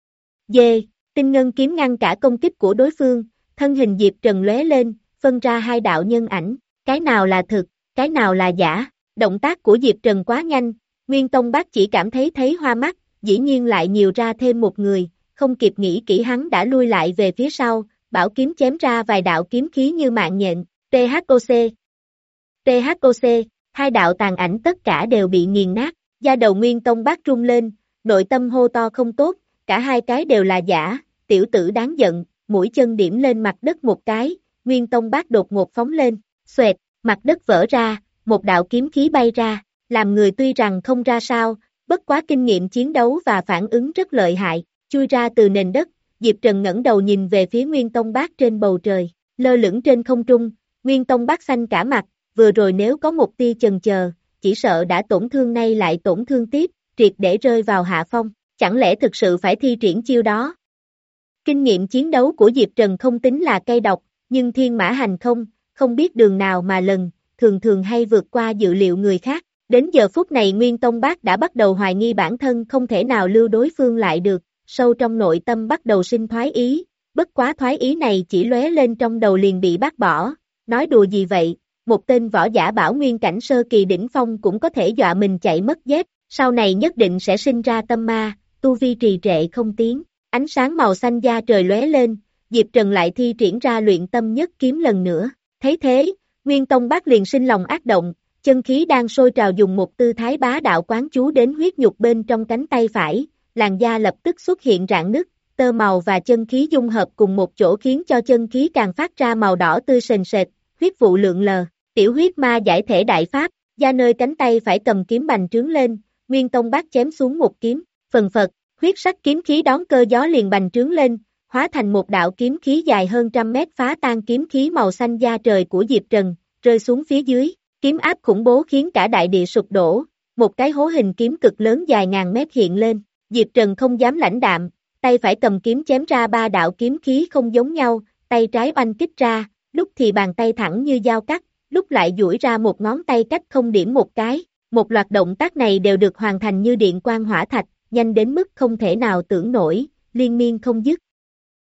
Dê, tinh ngân kiếm ngăn cả công kích của đối phương, thân hình Diệp Trần lóe lên, phân ra hai đạo nhân ảnh, cái nào là thực, cái nào là giả, động tác của Diệp Trần quá nhanh, Nguyên Tông Bác chỉ cảm thấy thấy hoa mắt, dĩ nhiên lại nhiều ra thêm một người, không kịp nghĩ kỹ hắn đã lui lại về phía sau, bảo kiếm chém ra vài đạo kiếm khí như mạng nhện, tê hát o xê, tê hát o xê, hai đạo tàn ảnh tất cả đều bị nghiền nát, da đầu Nguyên Tông Bác rung lên, nội tâm hô to không tốt, cả hai cái đều là giả, tiểu tử đáng giận, mũi chân điểm lên mặt đất một cái, Nguyên Tông Bác đột ngột phóng lên, xoẹt, mặt đất vỡ ra, một đạo kiếm khí bay ra, làm người tuy rằng không ra sao, bất quá kinh nghiệm chiến đấu và phản ứng rất lợi hại, chui ra từ nền đất, Diệp Trần ngẩng đầu nhìn về phía Nguyên Tông Bác trên bầu trời, lơ lửng trên không trung, Nguyên Tông Bác xanh cả mặt, vừa rồi nếu có một tia chần chờ, chỉ sợ đã tổn thương nay lại tổn thương tiếp, triệt để rơi vào hạ phong, chẳng lẽ thực sự phải thi triển chiêu đó? Kinh nghiệm chiến đấu của Diệp Trần không tính là cây độc, nhưng thiên mã hành không, không biết đường nào mà lần, thường thường hay vượt qua dự liệu người khác. Đến giờ phút này Nguyên Tông Bác đã bắt đầu hoài nghi bản thân không thể nào lưu đối phương lại được, sâu trong nội tâm bắt đầu sinh thoái ý, bất quá thoái ý này chỉ lóe lên trong đầu liền bị bác bỏ, nói đùa gì vậy, một tên võ giả bảo nguyên cảnh sơ kỳ đỉnh phong cũng có thể dọa mình chạy mất dép, sau này nhất định sẽ sinh ra tâm ma, tu vi trì trệ không tiến, ánh sáng màu xanh da trời lóe lên, Diệp Trần lại thi triển ra luyện tâm nhất kiếm lần nữa, thấy thế, Nguyên Tông Bác liền sinh lòng ác động, chân khí đang sôi trào dùng một tư thái bá đạo quán chú đến huyết nhục bên trong cánh tay phải, làn da lập tức xuất hiện rạn nứt, tơ màu và chân khí dung hợp cùng một chỗ khiến cho chân khí càng phát ra màu đỏ tươi sền sệt, huyết vụ lượn lờ, tiểu huyết ma giải thể đại pháp, da nơi cánh tay phải cầm kiếm bành trướng lên, Nguyên Tông Bác chém xuống một kiếm, phần phật, huyết sắc kiếm khí đón cơ gió liền bành trướng lên, hóa thành một đạo kiếm khí dài hơn trăm mét phá tan kiếm khí màu xanh da trời của Diệp Trần, rơi xuống phía dưới. Kiếm áp khủng bố khiến cả đại địa sụp đổ, một cái hố hình kiếm cực lớn dài ngàn mét hiện lên, Diệp Trần không dám lãnh đạm, tay phải cầm kiếm chém ra ba đạo kiếm khí không giống nhau, tay trái oanh kích ra, lúc thì bàn tay thẳng như dao cắt, lúc lại duỗi ra một ngón tay cách không điểm một cái, một loạt động tác này đều được hoàn thành như điện quang hỏa thạch, nhanh đến mức không thể nào tưởng nổi, liên miên không dứt.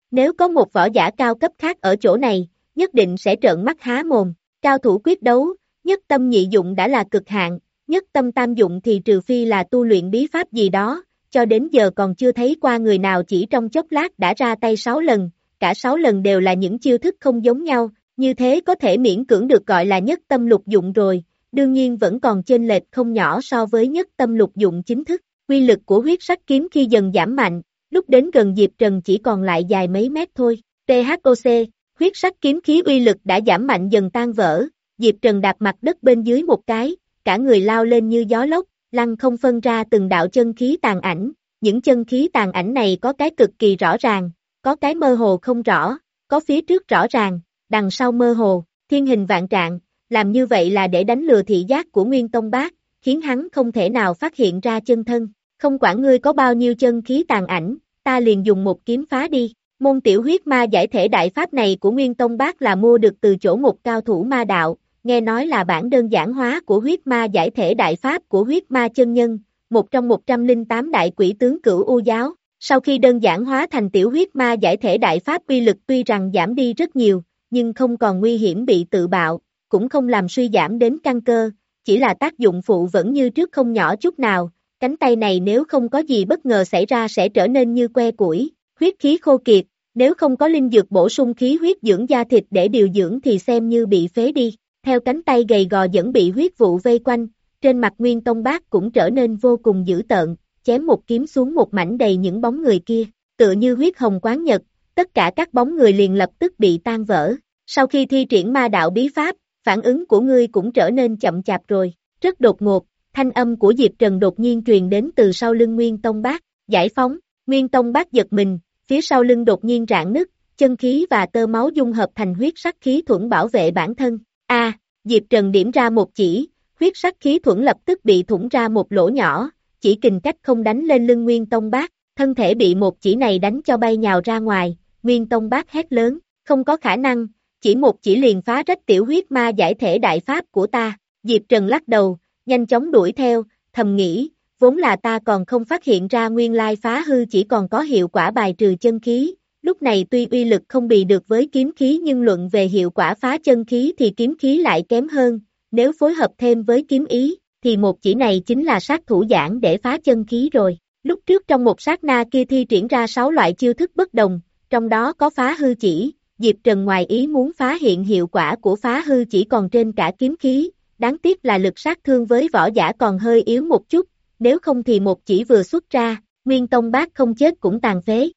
Nếu có một võ giả cao cấp khác ở chỗ này, nhất định sẽ trợn mắt há mồm. Cao thủ quyết đấu, nhất tâm nhị dụng đã là cực hạn, nhất tâm tam dụng thì trừ phi là tu luyện bí pháp gì đó, cho đến giờ còn chưa thấy qua người nào chỉ trong chốc lát đã ra tay sáu lần, cả sáu lần đều là những chiêu thức không giống nhau, như thế có thể miễn cưỡng được gọi là nhất tâm lục dụng rồi, đương nhiên vẫn còn chênh lệch không nhỏ so với nhất tâm lục dụng chính thức. Quy lực của huyết sắc kiếm khi dần giảm mạnh, lúc đến gần Diệp Trần chỉ còn lại dài mấy mét thôi. tê hát o xê, huyết sắc kiếm khí uy lực đã giảm mạnh dần tan vỡ, Diệp Trần đạp mặt đất bên dưới một cái, cả người lao lên như gió lốc, lăng không phân ra từng đạo chân khí tàn ảnh, những chân khí tàn ảnh này có cái cực kỳ rõ ràng, có cái mơ hồ không rõ, có phía trước rõ ràng, đằng sau mơ hồ, thiên hình vạn trạng, làm như vậy là để đánh lừa thị giác của Nguyên Tông Bác, khiến hắn không thể nào phát hiện ra chân thân. Không quản ngươi có bao nhiêu chân khí tàn ảnh, ta liền dùng một kiếm phá đi. Môn tiểu huyết ma giải thể đại pháp này của Nguyên Tông Bác là mua được từ chỗ một cao thủ ma đạo, nghe nói là bản đơn giản hóa của huyết ma giải thể đại pháp của huyết ma chân nhân, một trong một trăm lẻ tám đại quỷ tướng cửu u giáo. Sau khi đơn giản hóa thành tiểu huyết ma giải thể đại pháp uy lực tuy rằng giảm đi rất nhiều, nhưng không còn nguy hiểm bị tự bạo, cũng không làm suy giảm đến căn cơ, chỉ là tác dụng phụ vẫn như trước không nhỏ chút nào. Cánh tay này nếu không có gì bất ngờ xảy ra sẽ trở nên như que củi, huyết khí khô kiệt, nếu không có linh dược bổ sung khí huyết dưỡng da thịt để điều dưỡng thì xem như bị phế đi. Theo cánh tay gầy gò vẫn bị huyết vụ vây quanh, trên mặt Nguyên Tông Bác cũng trở nên vô cùng dữ tợn, chém một kiếm xuống một mảnh đầy những bóng người kia, tựa như huyết hồng quán nhật, tất cả các bóng người liền lập tức bị tan vỡ. Sau khi thi triển ma đạo bí pháp, phản ứng của ngươi cũng trở nên chậm chạp rồi, rất đột ngột. Thanh âm của Diệp Trần đột nhiên truyền đến từ sau lưng Nguyên Tông Bác, giải phóng, Nguyên Tông Bác giật mình, phía sau lưng đột nhiên rạn nứt, chân khí và tơ máu dung hợp thành huyết sắc khí thuẫn bảo vệ bản thân. A, à, Diệp Trần điểm ra một chỉ, huyết sắc khí thuẫn lập tức bị thủng ra một lỗ nhỏ, chỉ kình cách không đánh lên lưng Nguyên Tông Bác, thân thể bị một chỉ này đánh cho bay nhào ra ngoài, Nguyên Tông Bác hét lớn, không có khả năng, chỉ một chỉ liền phá rách tiểu huyết ma giải thể đại pháp của ta. Diệp Trần lắc đầu, nhanh chóng đuổi theo, thầm nghĩ, vốn là ta còn không phát hiện ra nguyên lai phá hư chỉ còn có hiệu quả bài trừ chân khí, lúc này tuy uy lực không bì được với kiếm khí nhưng luận về hiệu quả phá chân khí thì kiếm khí lại kém hơn, nếu phối hợp thêm với kiếm ý, thì một chỉ này chính là sát thủ giảng để phá chân khí rồi. Lúc trước trong một sát na kia thi triển ra sáu loại chiêu thức bất đồng, trong đó có phá hư chỉ, Diệp Trần ngoài ý muốn phá hiện hiệu quả của phá hư chỉ còn trên cả kiếm khí. Đáng tiếc là lực sát thương với võ giả còn hơi yếu một chút, nếu không thì một chỉ vừa xuất ra, Nguyên Tông Bác không chết cũng tàn phế.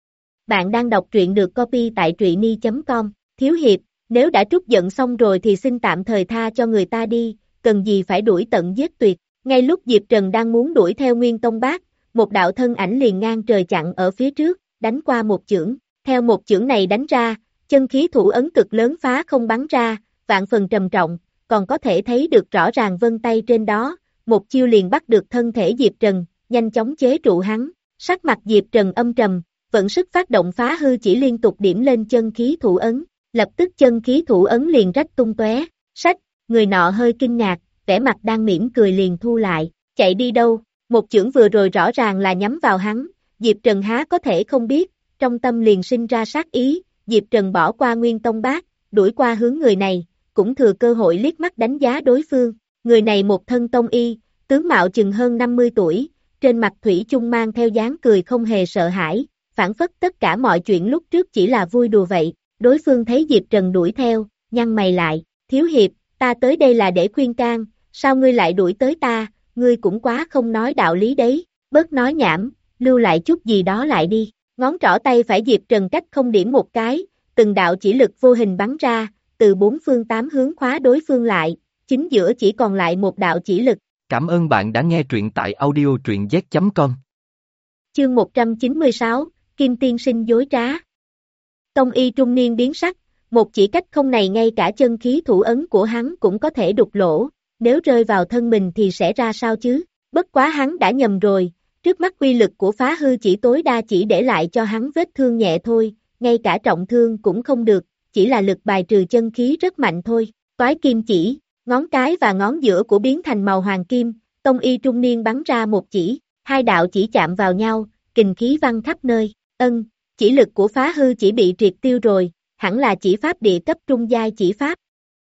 Bạn đang đọc truyện được copy tại truyện i chấm com, Thiếu Hiệp, nếu đã trút giận xong rồi thì xin tạm thời tha cho người ta đi, cần gì phải đuổi tận giết tuyệt. Ngay lúc Diệp Trần đang muốn đuổi theo Nguyên Tông Bác, một đạo thân ảnh liền ngang trời chặn ở phía trước, đánh qua một chưởng, theo một chưởng này đánh ra, chân khí thủ ấn cực lớn phá không bắn ra, vạn phần trầm trọng. Còn có thể thấy được rõ ràng vân tay trên đó, một chiêu liền bắt được thân thể Diệp Trần, nhanh chóng chế trụ hắn, sắc mặt Diệp Trần âm trầm, vận sức phát động phá hư chỉ liên tục điểm lên chân khí thủ ấn, lập tức chân khí thủ ấn liền rách tung tóe, sách, người nọ hơi kinh ngạc, vẻ mặt đang mỉm cười liền thu lại, chạy đi đâu, một chưởng vừa rồi rõ ràng là nhắm vào hắn, Diệp Trần há có thể không biết, trong tâm liền sinh ra sát ý, Diệp Trần bỏ qua Nguyên Tông Bác, đuổi qua hướng người này. Cũng thừa cơ hội liếc mắt đánh giá đối phương, người này một thân tông y, tướng mạo chừng hơn năm mươi tuổi, trên mặt thủy chung mang theo dáng cười không hề sợ hãi, phản phất tất cả mọi chuyện lúc trước chỉ là vui đùa vậy, đối phương thấy Diệp Trần đuổi theo, nhăn mày lại, Thiếu Hiệp, ta tới đây là để khuyên can, sao ngươi lại đuổi tới ta, ngươi cũng quá không nói đạo lý đấy, bớt nói nhảm, lưu lại chút gì đó lại đi, ngón trỏ tay phải Diệp Trần cách không điểm một cái, từng đạo chỉ lực vô hình bắn ra, từ bốn phương tám hướng khóa đối phương lại, chính giữa chỉ còn lại một đạo chỉ lực. Cảm ơn bạn đã nghe truyện tại audio truyện z chấm com. Chương một trăm chín mươi sáu, Kim Tiên Sinh dối trá. Tông y trung niên biến sắc, một chỉ cách không này ngay cả chân khí thủ ấn của hắn cũng có thể đục lỗ, nếu rơi vào thân mình thì sẽ ra sao chứ, bất quá hắn đã nhầm rồi, trước mắt uy lực của phá hư chỉ tối đa chỉ để lại cho hắn vết thương nhẹ thôi, ngay cả trọng thương cũng không được. Chỉ là lực bài trừ chân khí rất mạnh thôi, toái kim chỉ, ngón cái và ngón giữa của biến thành màu hoàng kim, tông y trung niên bắn ra một chỉ, hai đạo chỉ chạm vào nhau, kình khí văng khắp nơi, ân, Chỉ lực của phá hư chỉ bị triệt tiêu rồi, hẳn là chỉ pháp địa cấp trung giai chỉ pháp.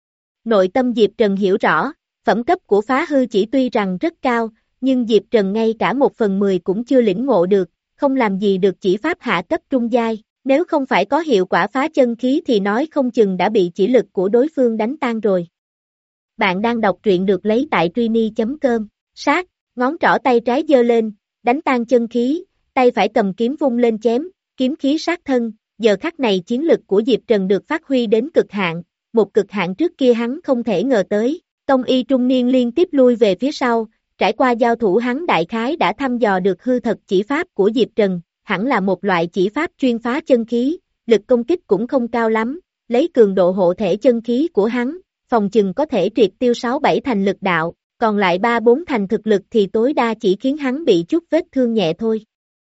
Nội tâm Diệp Trần hiểu rõ, phẩm cấp của phá hư chỉ tuy rằng rất cao, nhưng Diệp Trần ngay cả một phần mười cũng chưa lĩnh ngộ được, không làm gì được chỉ pháp hạ cấp trung giai, nếu không phải có hiệu quả phá chân khí thì nói không chừng đã bị chỉ lực của đối phương đánh tan rồi. Bạn đang đọc truyện được lấy tại truy chấm com, sát, ngón trỏ tay trái giơ lên, đánh tan chân khí, tay phải cầm kiếm vung lên chém, kiếm khí sát thân, giờ khắc này chiến lực của Diệp Trần được phát huy đến cực hạn, một cực hạn trước kia hắn không thể ngờ tới, Tông y trung niên liên tiếp lui về phía sau, trải qua giao thủ hắn đại khái đã thăm dò được hư thật chỉ pháp của Diệp Trần, hẳn là một loại chỉ pháp chuyên phá chân khí, lực công kích cũng không cao lắm, lấy cường độ hộ thể chân khí của hắn, phòng chừng có thể triệt tiêu sáu bảy thành lực đạo, còn lại ba bốn thành thực lực thì tối đa chỉ khiến hắn bị chút vết thương nhẹ thôi.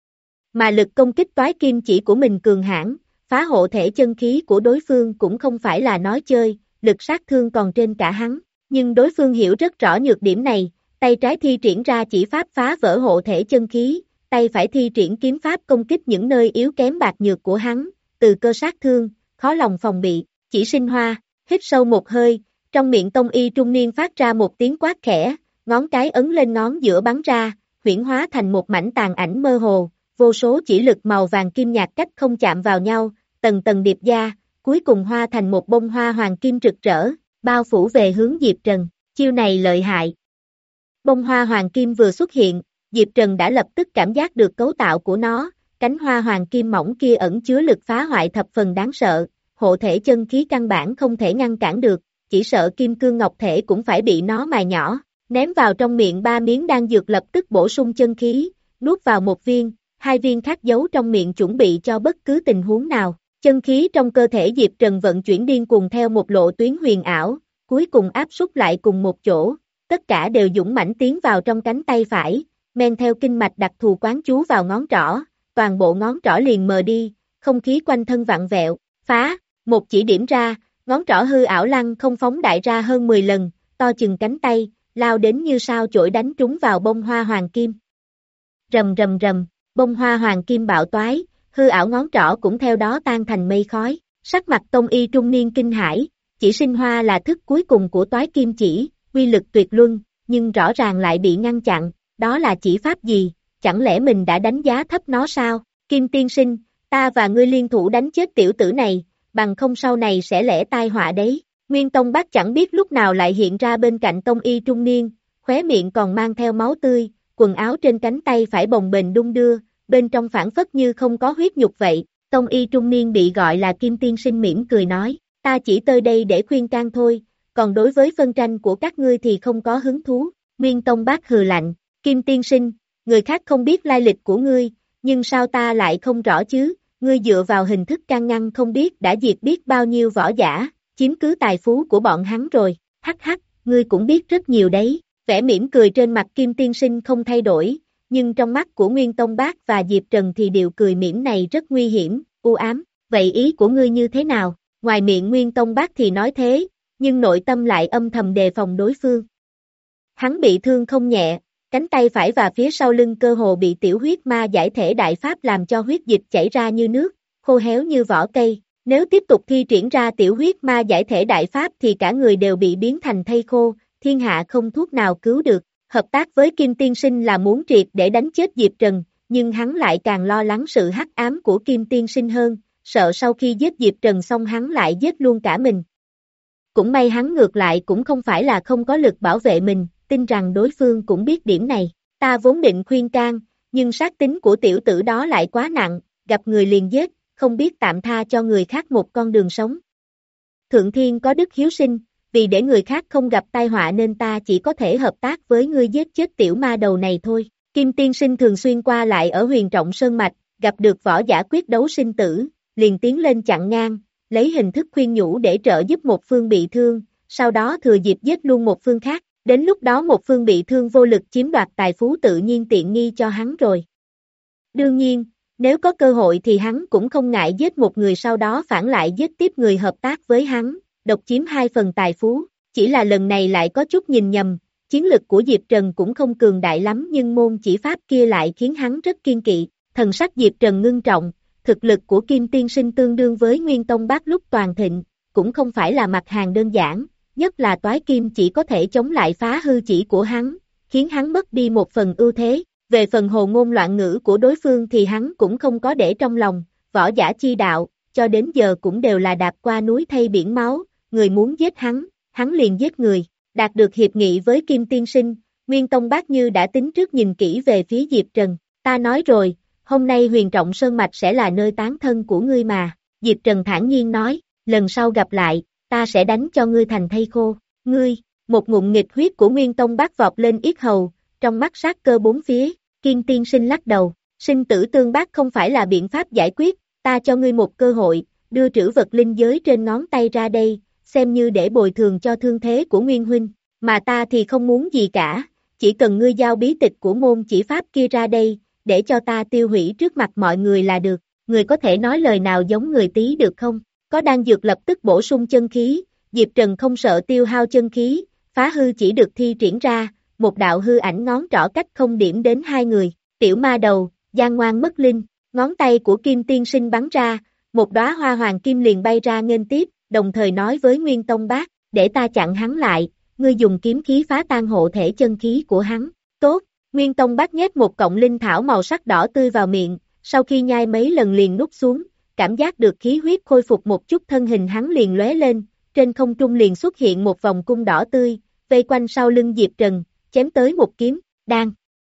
Mà lực công kích toái kim chỉ của mình cường hãn, phá hộ thể chân khí của đối phương cũng không phải là nói chơi, lực sát thương còn trên cả hắn, nhưng đối phương hiểu rất rõ nhược điểm này, tay trái thi triển ra chỉ pháp phá vỡ hộ thể chân khí, tay phải thi triển kiếm pháp công kích những nơi yếu kém bạc nhược của hắn, từ cơ sát thương, khó lòng phòng bị, chỉ sinh hoa, hít sâu một hơi, trong miệng tông y trung niên phát ra một tiếng quát khẽ, ngón cái ấn lên ngón giữa bắn ra, huyễn hóa thành một mảnh tàn ảnh mơ hồ, vô số chỉ lực màu vàng kim nhạt cách không chạm vào nhau, tầng tầng điệp gia, cuối cùng hoa thành một bông hoa hoàng kim rực rỡ, bao phủ về hướng Diệp Trần, chiêu này lợi hại. Bông hoa hoàng kim vừa xuất hiện, Diệp Trần đã lập tức cảm giác được cấu tạo của nó, cánh hoa hoàng kim mỏng kia ẩn chứa lực phá hoại thập phần đáng sợ, hộ thể chân khí căn bản không thể ngăn cản được, chỉ sợ kim cương ngọc thể cũng phải bị nó mài nhỏ, ném vào trong miệng ba miếng đan dược lập tức bổ sung chân khí, nuốt vào một viên, hai viên khác giấu trong miệng chuẩn bị cho bất cứ tình huống nào. Chân khí trong cơ thể Diệp Trần vận chuyển điên cuồng theo một lộ tuyến huyền ảo, cuối cùng áp súc lại cùng một chỗ, tất cả đều dũng mãnh tiến vào trong cánh tay phải, men theo kinh mạch đặc thù quán chú vào ngón trỏ, toàn bộ ngón trỏ liền mờ đi, không khí quanh thân vặn vẹo, phá, một chỉ điểm ra, ngón trỏ hư ảo lăng không phóng đại ra hơn mười lần, to chừng cánh tay, lao đến như sao chổi đánh trúng vào bông hoa hoàng kim. Rầm rầm rầm, bông hoa hoàng kim bạo toái, hư ảo ngón trỏ cũng theo đó tan thành mây khói, sắc mặt tông y trung niên kinh hãi, chỉ sinh hoa là thức cuối cùng của toái kim chỉ, uy lực tuyệt luân, nhưng rõ ràng lại bị ngăn chặn, đó là chỉ pháp gì, chẳng lẽ mình đã đánh giá thấp nó sao, Kim tiên sinh, ta và ngươi liên thủ đánh chết tiểu tử này, bằng không sau này sẽ lẽ tai họa đấy, Nguyên Tông Bác chẳng biết lúc nào lại hiện ra bên cạnh tông y trung niên, khóe miệng còn mang theo máu tươi, quần áo trên cánh tay phải bồng bềnh đung đưa, bên trong phản phất như không có huyết nhục vậy, tông y trung niên bị gọi là Kim tiên sinh mỉm cười nói, ta chỉ tới đây để khuyên can thôi, còn đối với phân tranh của các ngươi thì không có hứng thú, Nguyên Tông Bác hừ lạnh, Kim tiên sinh, người khác không biết lai lịch của ngươi, nhưng sao ta lại không rõ chứ, ngươi dựa vào hình thức can ngăn không biết đã diệt biết bao nhiêu võ giả, chiếm cứ tài phú của bọn hắn rồi, hắc hắc, ngươi cũng biết rất nhiều đấy, vẻ mỉm cười trên mặt Kim tiên sinh không thay đổi, nhưng trong mắt của Nguyên Tông Bác và Diệp Trần thì điều cười mỉm này rất nguy hiểm, u ám, vậy ý của ngươi như thế nào, ngoài miệng Nguyên Tông Bác thì nói thế, nhưng nội tâm lại âm thầm đề phòng đối phương. Hắn bị thương không nhẹ, cánh tay phải và phía sau lưng cơ hồ bị tiểu huyết ma giải thể đại pháp làm cho huyết dịch chảy ra như nước, khô héo như vỏ cây, nếu tiếp tục thi triển ra tiểu huyết ma giải thể đại pháp thì cả người đều bị biến thành thây khô, thiên hạ không thuốc nào cứu được. Hợp tác với Kim tiên sinh là muốn triệt để đánh chết Diệp Trần, nhưng hắn lại càng lo lắng sự hắc ám của Kim tiên sinh hơn, sợ sau khi giết Diệp Trần xong hắn lại giết luôn cả mình. Cũng may hắn ngược lại cũng không phải là không có lực bảo vệ mình, tin rằng đối phương cũng biết điểm này, ta vốn định khuyên can, nhưng sát tính của tiểu tử đó lại quá nặng, gặp người liền giết, không biết tạm tha cho người khác một con đường sống. Thượng thiên có đức hiếu sinh, vì để người khác không gặp tai họa nên ta chỉ có thể hợp tác với ngươi giết chết tiểu ma đầu này thôi. Kim tiên sinh thường xuyên qua lại ở Huyền Trọng Sơn Mạch, gặp được võ giả quyết đấu sinh tử, liền tiến lên chặn ngang, lấy hình thức khuyên nhủ để trợ giúp một phương bị thương, sau đó thừa dịp giết luôn một phương khác, đến lúc đó một phương bị thương vô lực chiếm đoạt tài phú tự nhiên tiện nghi cho hắn rồi. Đương nhiên, nếu có cơ hội thì hắn cũng không ngại giết một người sau đó phản lại giết tiếp người hợp tác với hắn, độc chiếm hai phần tài phú, chỉ là lần này lại có chút nhìn nhầm, chiến lực của Diệp Trần cũng không cường đại lắm nhưng môn chỉ pháp kia lại khiến hắn rất kiên kỵ, thần sắc Diệp Trần ngưng trọng, thực lực của Kim Tiên Sinh tương đương với Nguyên Tông Bác lúc toàn thịnh, cũng không phải là mặt hàng đơn giản, nhất là toái kim chỉ có thể chống lại phá hư chỉ của hắn, khiến hắn mất đi một phần ưu thế. Về phần hồ ngôn loạn ngữ của đối phương thì hắn cũng không có để trong lòng, võ giả chi đạo, cho đến giờ cũng đều là đạp qua núi thay biển máu, người muốn giết hắn, hắn liền giết người. Đạt được hiệp nghị với Kim Tiên Sinh, Nguyên Tông Bác như đã tính trước nhìn kỹ về phía Diệp Trần, ta nói rồi, hôm nay Huyền Trọng Sơn Mạch sẽ là nơi tán thân của ngươi mà, Diệp Trần thản nhiên nói, lần sau gặp lại, ta sẽ đánh cho ngươi thành thây khô, ngươi, một ngụm nghịch huyết của Nguyên Tông Bác vọt lên yết hầu, trong mắt sát cơ bốn phía, Kim Tiên Sinh lắc đầu, sinh tử tương bác không phải là biện pháp giải quyết, ta cho ngươi một cơ hội, đưa trữ vật linh giới trên ngón tay ra đây, xem như để bồi thường cho thương thế của Nguyên Huynh, mà ta thì không muốn gì cả, chỉ cần ngươi giao bí tịch của môn chỉ pháp kia ra đây, để cho ta tiêu hủy trước mặt mọi người là được, người có thể nói lời nào giống người tí được không? Có đan dược lập tức bổ sung chân khí, Diệp Trần không sợ tiêu hao chân khí, phá hư chỉ được thi triển ra, một đạo hư ảnh ngón trỏ cách không điểm đến hai người, tiểu ma đầu, gian ngoan mất linh, ngón tay của Kim Tiên Sinh bắn ra, một đóa hoa hoàng kim liền bay ra nghênh tiếp, đồng thời nói với Nguyên Tông Bác, để ta chặn hắn lại, ngươi dùng kiếm khí phá tan hộ thể chân khí của hắn, tốt, Nguyên Tông Bác nhét một cọng linh thảo màu sắc đỏ tươi vào miệng, sau khi nhai mấy lần liền nuốt xuống, cảm giác được khí huyết khôi phục một chút thân hình hắn liền lóe lên, trên không trung liền xuất hiện một vòng cung đỏ tươi, vây quanh sau lưng Diệp Trần, chém tới một kiếm, đang.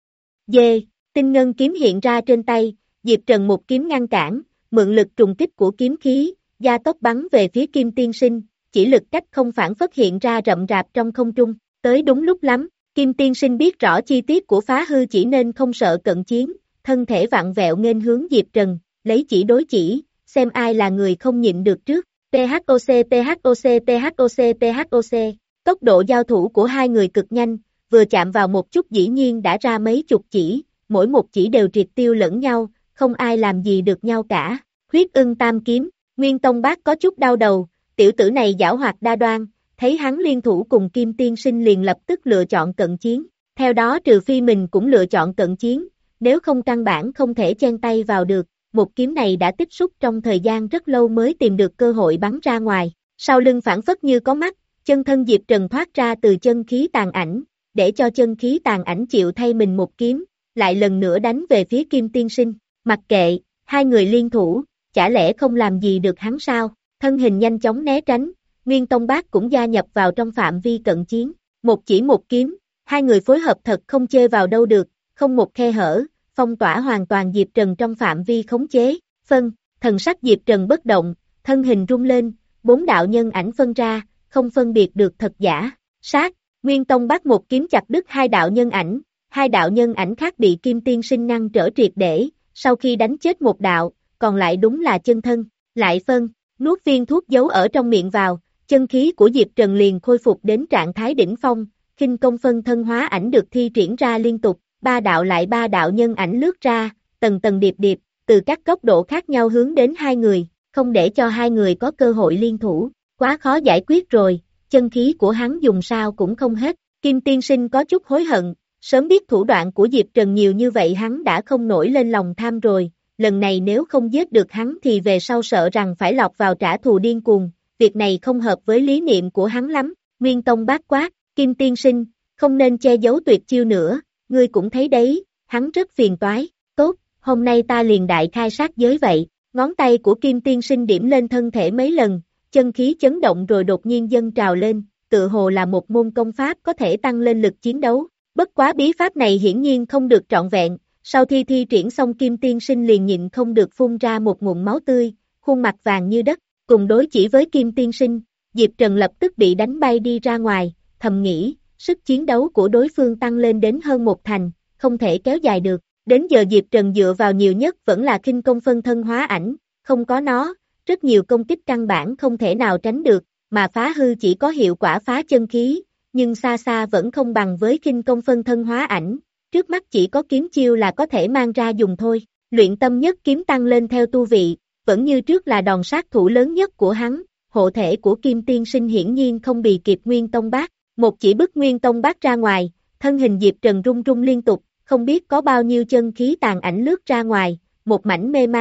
Dê, tinh ngân kiếm hiện ra trên tay, Diệp Trần một kiếm ngăn cản, mượn lực trùng kích của kiếm khí, gia tốc bắn về phía Kim Tiên Sinh, chỉ lực cách không phản phất hiện ra rậm rạp trong không trung, tới đúng lúc lắm, Kim Tiên Sinh biết rõ chi tiết của phá hư chỉ nên không sợ cận chiến, thân thể vặn vẹo nghênh hướng Diệp Trần, lấy chỉ đối chỉ, xem ai là người không nhịn được trước, PHOC PHOC PHOC PHOC, tốc độ giao thủ của hai người cực nhanh, vừa chạm vào một chút dĩ nhiên đã ra mấy chục chỉ, mỗi một chỉ đều triệt tiêu lẫn nhau, không ai làm gì được nhau cả, huyết ưng tam kiếm, Nguyên Tông Bác có chút đau đầu, tiểu tử này giảo hoạt đa đoan, thấy hắn liên thủ cùng Kim Tiên Sinh liền lập tức lựa chọn cận chiến, theo đó trừ phi mình cũng lựa chọn cận chiến, nếu không căn bản không thể chen tay vào được, một kiếm này đã tích xúc trong thời gian rất lâu mới tìm được cơ hội bắn ra ngoài, sau lưng phản phất như có mắt, chân thân Diệp Trần thoát ra từ chân khí tàn ảnh, để cho chân khí tàn ảnh chịu thay mình một kiếm, lại lần nữa đánh về phía Kim Tiên Sinh, mặc kệ, hai người liên thủ, chả lẽ không làm gì được hắn sao, thân hình nhanh chóng né tránh, Nguyên Tông Bác cũng gia nhập vào trong phạm vi cận chiến, một chỉ một kiếm, hai người phối hợp thật không chê vào đâu được, không một khe hở, phong tỏa hoàn toàn Diệp Trần trong phạm vi khống chế, phân, thần sắc Diệp Trần bất động, thân hình rung lên, bốn đạo nhân ảnh phân ra, không phân biệt được thật giả, sát, Nguyên Tông Bác một kiếm chặt đứt hai đạo nhân ảnh, hai đạo nhân ảnh khác bị Kim Tiên Sinh ngăn trở triệt để, sau khi đánh chết một đạo, còn lại đúng là chân thân, lại phân, nuốt viên thuốc giấu ở trong miệng vào, chân khí của Diệp Trần liền khôi phục đến trạng thái đỉnh phong, khinh công phân thân hóa ảnh được thi triển ra liên tục, ba đạo lại ba đạo nhân ảnh lướt ra, tầng tầng điệp điệp, từ các góc độ khác nhau hướng đến hai người, không để cho hai người có cơ hội liên thủ, quá khó giải quyết rồi, chân khí của hắn dùng sao cũng không hết, Kim Tiên Sinh có chút hối hận, sớm biết thủ đoạn của Diệp Trần nhiều như vậy hắn đã không nổi lên lòng tham rồi, lần này nếu không giết được hắn thì về sau sợ rằng phải lọt vào trả thù điên cuồng, việc này không hợp với lý niệm của hắn lắm, Nguyên Tông Bác quát, Kim Tiên Sinh, không nên che giấu tuyệt chiêu nữa, ngươi cũng thấy đấy, hắn rất phiền toái, tốt, hôm nay ta liền đại khai sát giới vậy, ngón tay của Kim Tiên Sinh điểm lên thân thể mấy lần, chân khí chấn động rồi đột nhiên dâng trào lên, tự hồ là một môn công pháp có thể tăng lên lực chiến đấu, bất quá bí pháp này hiển nhiên không được trọn vẹn, sau khi thi triển xong Kim Tiên Sinh liền nhịn không được phun ra một ngụm máu tươi, khuôn mặt vàng như đất, cùng đối chỉ với Kim Tiên Sinh, Diệp Trần lập tức bị đánh bay đi ra ngoài, thầm nghĩ, sức chiến đấu của đối phương tăng lên đến hơn một thành, không thể kéo dài được, đến giờ Diệp Trần dựa vào nhiều nhất vẫn là khinh công phân thân hóa ảnh, không có nó, rất nhiều công kích căn bản không thể nào tránh được, mà phá hư chỉ có hiệu quả phá chân khí, nhưng xa xa vẫn không bằng với khinh công phân thân hóa ảnh, trước mắt chỉ có kiếm chiêu là có thể mang ra dùng thôi, luyện tâm nhất kiếm tăng lên theo tu vị, vẫn như trước là đòn sát thủ lớn nhất của hắn, hộ thể của Kim Tiên Sinh hiển nhiên không bì kịp Nguyên Tông Bác, một chỉ bức Nguyên Tông Bác ra ngoài, thân hình Diệp Trần rung rung liên tục, không biết có bao nhiêu chân khí tàn ảnh lướt ra ngoài, một mảnh mê mang,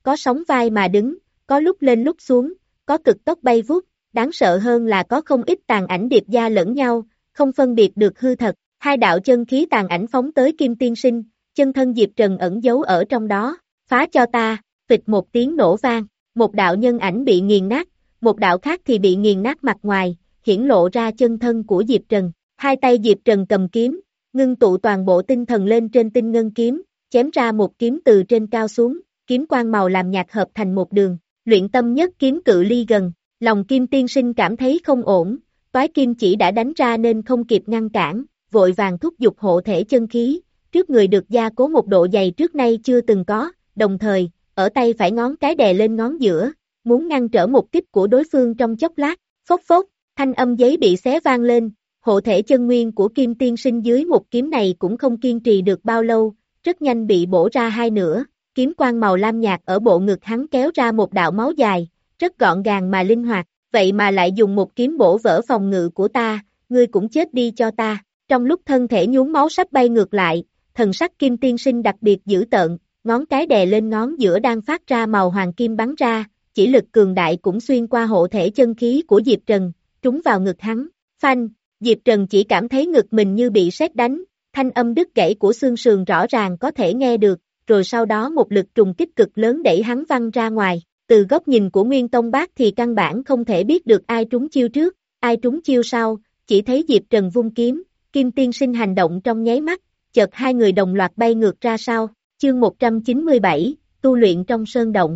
có sóng vai mà đứng, có lúc lên lúc xuống, có cực tốc bay vút, đáng sợ hơn là có không ít tàn ảnh điệp gia lẫn nhau, không phân biệt được hư thật. Hai đạo chân khí tàn ảnh phóng tới Kim Tiên Sinh, chân thân Diệp Trần ẩn giấu ở trong đó, phá cho ta, phịch một tiếng nổ vang, một đạo nhân ảnh bị nghiền nát, một đạo khác thì bị nghiền nát mặt ngoài, hiển lộ ra chân thân của Diệp Trần. Hai tay Diệp Trần cầm kiếm, ngưng tụ toàn bộ tinh thần lên trên tinh ngân kiếm, chém ra một kiếm từ trên cao xuống, kiếm quang màu làm nhạt hợp thành một đường, luyện tâm nhất kiếm cự ly gần, lòng Kim Tiên Sinh cảm thấy không ổn, toái kim chỉ đã đánh ra nên không kịp ngăn cản, vội vàng thúc giục hộ thể chân khí, trước người được gia cố một độ dày trước nay chưa từng có, đồng thời, ở tay phải ngón cái đè lên ngón giữa, muốn ngăn trở một kích của đối phương trong chốc lát, phốc phốc, thanh âm giấy bị xé vang lên, hộ thể chân nguyên của Kim Tiên Sinh dưới một kiếm này cũng không kiên trì được bao lâu, rất nhanh bị bổ ra hai nửa, kiếm quang màu lam nhạt ở bộ ngực hắn kéo ra một đạo máu dài, rất gọn gàng mà linh hoạt, vậy mà lại dùng một kiếm bổ vỡ phòng ngự của ta, ngươi cũng chết đi cho ta. Trong lúc thân thể nhuốm máu sắp bay ngược lại, thần sắc Kim Tiên Sinh đặc biệt dữ tợn, ngón cái đè lên ngón giữa đang phát ra màu hoàng kim bắn ra, chỉ lực cường đại cũng xuyên qua hộ thể chân khí của Diệp Trần, trúng vào ngực hắn. Phanh, Diệp Trần chỉ cảm thấy ngực mình như bị sét đánh, thanh âm đứt gãy của xương sườn rõ ràng có thể nghe được, rồi sau đó một lực trùng kích cực lớn đẩy hắn văng ra ngoài. Từ góc nhìn của Nguyên Tông Bác thì căn bản không thể biết được ai trúng chiêu trước, ai trúng chiêu sau, chỉ thấy Diệp Trần vung kiếm, Kim Tiên Sinh hành động trong nháy mắt, chợt hai người đồng loạt bay ngược ra sau. Chương một trăm chín mươi bảy, tu luyện trong sơn động.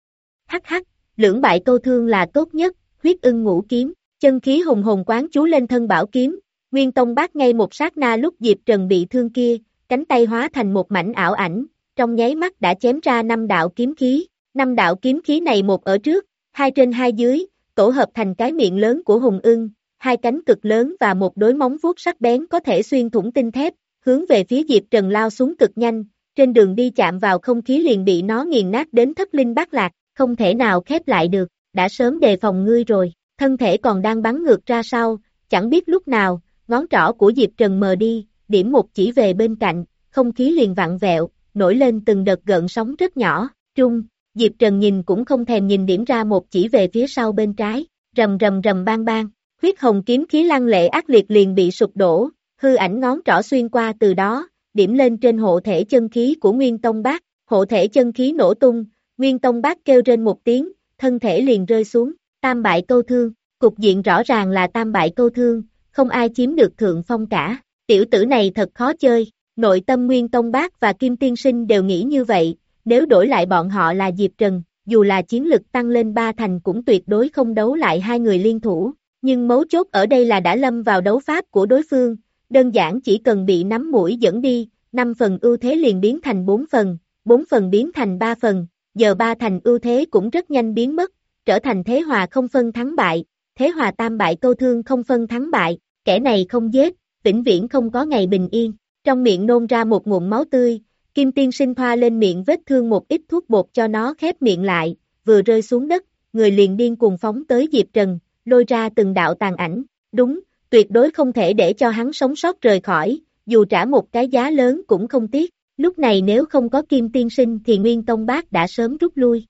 Hắc hắc, lưỡng bại câu thương là tốt nhất, huyết ưng ngũ kiếm, chân khí hùng hồn quán chú lên thân bảo kiếm, Nguyên Tông Bác ngay một sát na lúc Diệp Trần bị thương kia, cánh tay hóa thành một mảnh ảo ảnh, trong nháy mắt đã chém ra năm đạo kiếm khí, năm đạo kiếm khí này một ở trước, hai trên hai dưới, tổ hợp thành cái miệng lớn của hùng ưng, hai cánh cực lớn và một đôi móng vuốt sắc bén có thể xuyên thủng tinh thép, hướng về phía Diệp Trần lao xuống cực nhanh, trên đường đi chạm vào không khí liền bị nó nghiền nát đến thất linh bát lạc, không thể nào khép lại được, đã sớm đề phòng ngươi rồi, thân thể còn đang bắn ngược ra sau, chẳng biết lúc nào, ngón trỏ của Diệp Trần mờ đi, điểm một chỉ về bên cạnh, không khí liền vặn vẹo, nổi lên từng đợt gợn sóng rất nhỏ, trung, Diệp Trần nhìn cũng không thèm nhìn điểm ra một chỉ về phía sau bên trái, rầm rầm rầm bang bang, huyết hồng kiếm khí lăng lệ ác liệt liền bị sụp đổ, hư ảnh ngón trỏ xuyên qua từ đó, điểm lên trên hộ thể chân khí của Nguyên Tông Bác, hộ thể chân khí nổ tung, Nguyên Tông Bác kêu trên một tiếng, thân thể liền rơi xuống, tam bại câu thương, cục diện rõ ràng là tam bại câu thương, không ai chiếm được thượng phong cả, tiểu tử này thật khó chơi, nội tâm Nguyên Tông Bác và Kim Tiên Sinh đều nghĩ như vậy, nếu đổi lại bọn họ là Diệp Trần, dù là chiến lực tăng lên ba thành cũng tuyệt đối không đấu lại hai người liên thủ, nhưng mấu chốt ở đây là đã lâm vào đấu pháp của đối phương, đơn giản chỉ cần bị nắm mũi dẫn đi, năm phần ưu thế liền biến thành bốn phần, bốn phần biến thành ba phần, giờ ba thành ưu thế cũng rất nhanh biến mất, trở thành thế hòa không phân thắng bại, thế hòa tam bại câu thương không phân thắng bại, kẻ này không giết, vĩnh viễn không có ngày bình yên, trong miệng nôn ra một ngụm máu tươi, Kim Tiên Sinh thoa lên miệng vết thương một ít thuốc bột cho nó khép miệng lại, vừa rơi xuống đất, người liền điên cuồng phóng tới Diệp Trần, lôi ra từng đạo tàn ảnh, đúng, tuyệt đối không thể để cho hắn sống sót rời khỏi, dù trả một cái giá lớn cũng không tiếc, lúc này nếu không có Kim Tiên Sinh thì Nguyên Tông Bác đã sớm rút lui.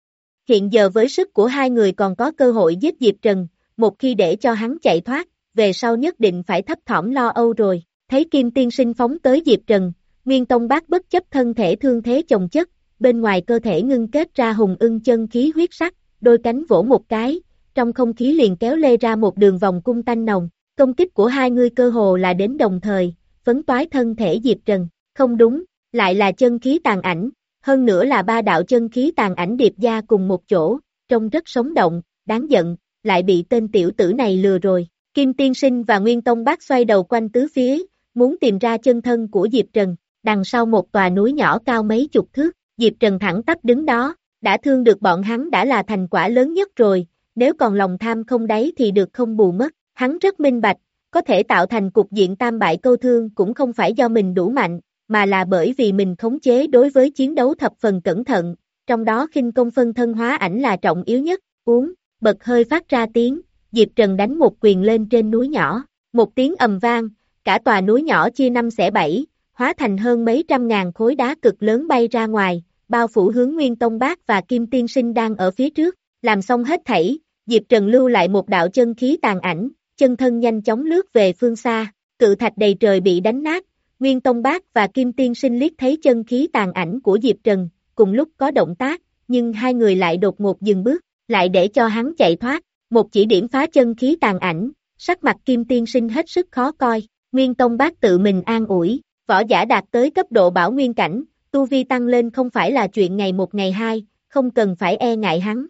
Hiện giờ với sức của hai người còn có cơ hội giết Diệp Trần, một khi để cho hắn chạy thoát, về sau nhất định phải thấp thỏm lo âu rồi, thấy Kim Tiên Sinh phóng tới Diệp Trần, Nguyên Tông Bác bất chấp thân thể thương thế chồng chất, bên ngoài cơ thể ngưng kết ra hùng ưng chân khí huyết sắc, đôi cánh vỗ một cái, trong không khí liền kéo lê ra một đường vòng cung tanh nồng, công kích của hai người cơ hồ là đến đồng thời, phấn toái thân thể Diệp Trần, không đúng, lại là chân khí tàn ảnh, hơn nữa là ba đạo chân khí tàn ảnh điệp gia cùng một chỗ, trông rất sống động, đáng giận, lại bị tên tiểu tử này lừa rồi. Kim Tiên Sinh và Nguyên Tông Bác xoay đầu quanh tứ phía, muốn tìm ra chân thân của Diệp Trần, đằng sau một tòa núi nhỏ cao mấy chục thước, Diệp Trần thẳng tắp đứng đó, đã thương được bọn hắn đã là thành quả lớn nhất rồi, nếu còn lòng tham không đáy thì được không bù mất, hắn rất minh bạch, có thể tạo thành cục diện tam bại câu thương cũng không phải do mình đủ mạnh, mà là bởi vì mình khống chế đối với chiến đấu thập phần cẩn thận, trong đó khinh công phân thân hóa ảnh là trọng yếu nhất, uống, bật hơi phát ra tiếng, Diệp Trần đánh một quyền lên trên núi nhỏ, một tiếng ầm vang, cả tòa núi nhỏ chia năm xẻ bảy, hóa thành hơn mấy trăm ngàn khối đá cực lớn bay ra ngoài, bao phủ hướng Nguyên Tông Bác và Kim Tiên Sinh đang ở phía trước, làm xong hết thảy, Diệp Trần lưu lại một đạo chân khí tàn ảnh, chân thân nhanh chóng lướt về phương xa, cự thạch đầy trời bị đánh nát, Nguyên Tông Bác và Kim Tiên Sinh liếc thấy chân khí tàn ảnh của Diệp Trần, cùng lúc có động tác, nhưng hai người lại đột ngột dừng bước, lại để cho hắn chạy thoát, một chỉ điểm phá chân khí tàn ảnh, sắc mặt Kim Tiên Sinh hết sức khó coi, Nguyên Tông Bác tự mình an ủi, võ giả đạt tới cấp độ bảo nguyên cảnh, tu vi tăng lên không phải là chuyện ngày một ngày hai, không cần phải e ngại hắn.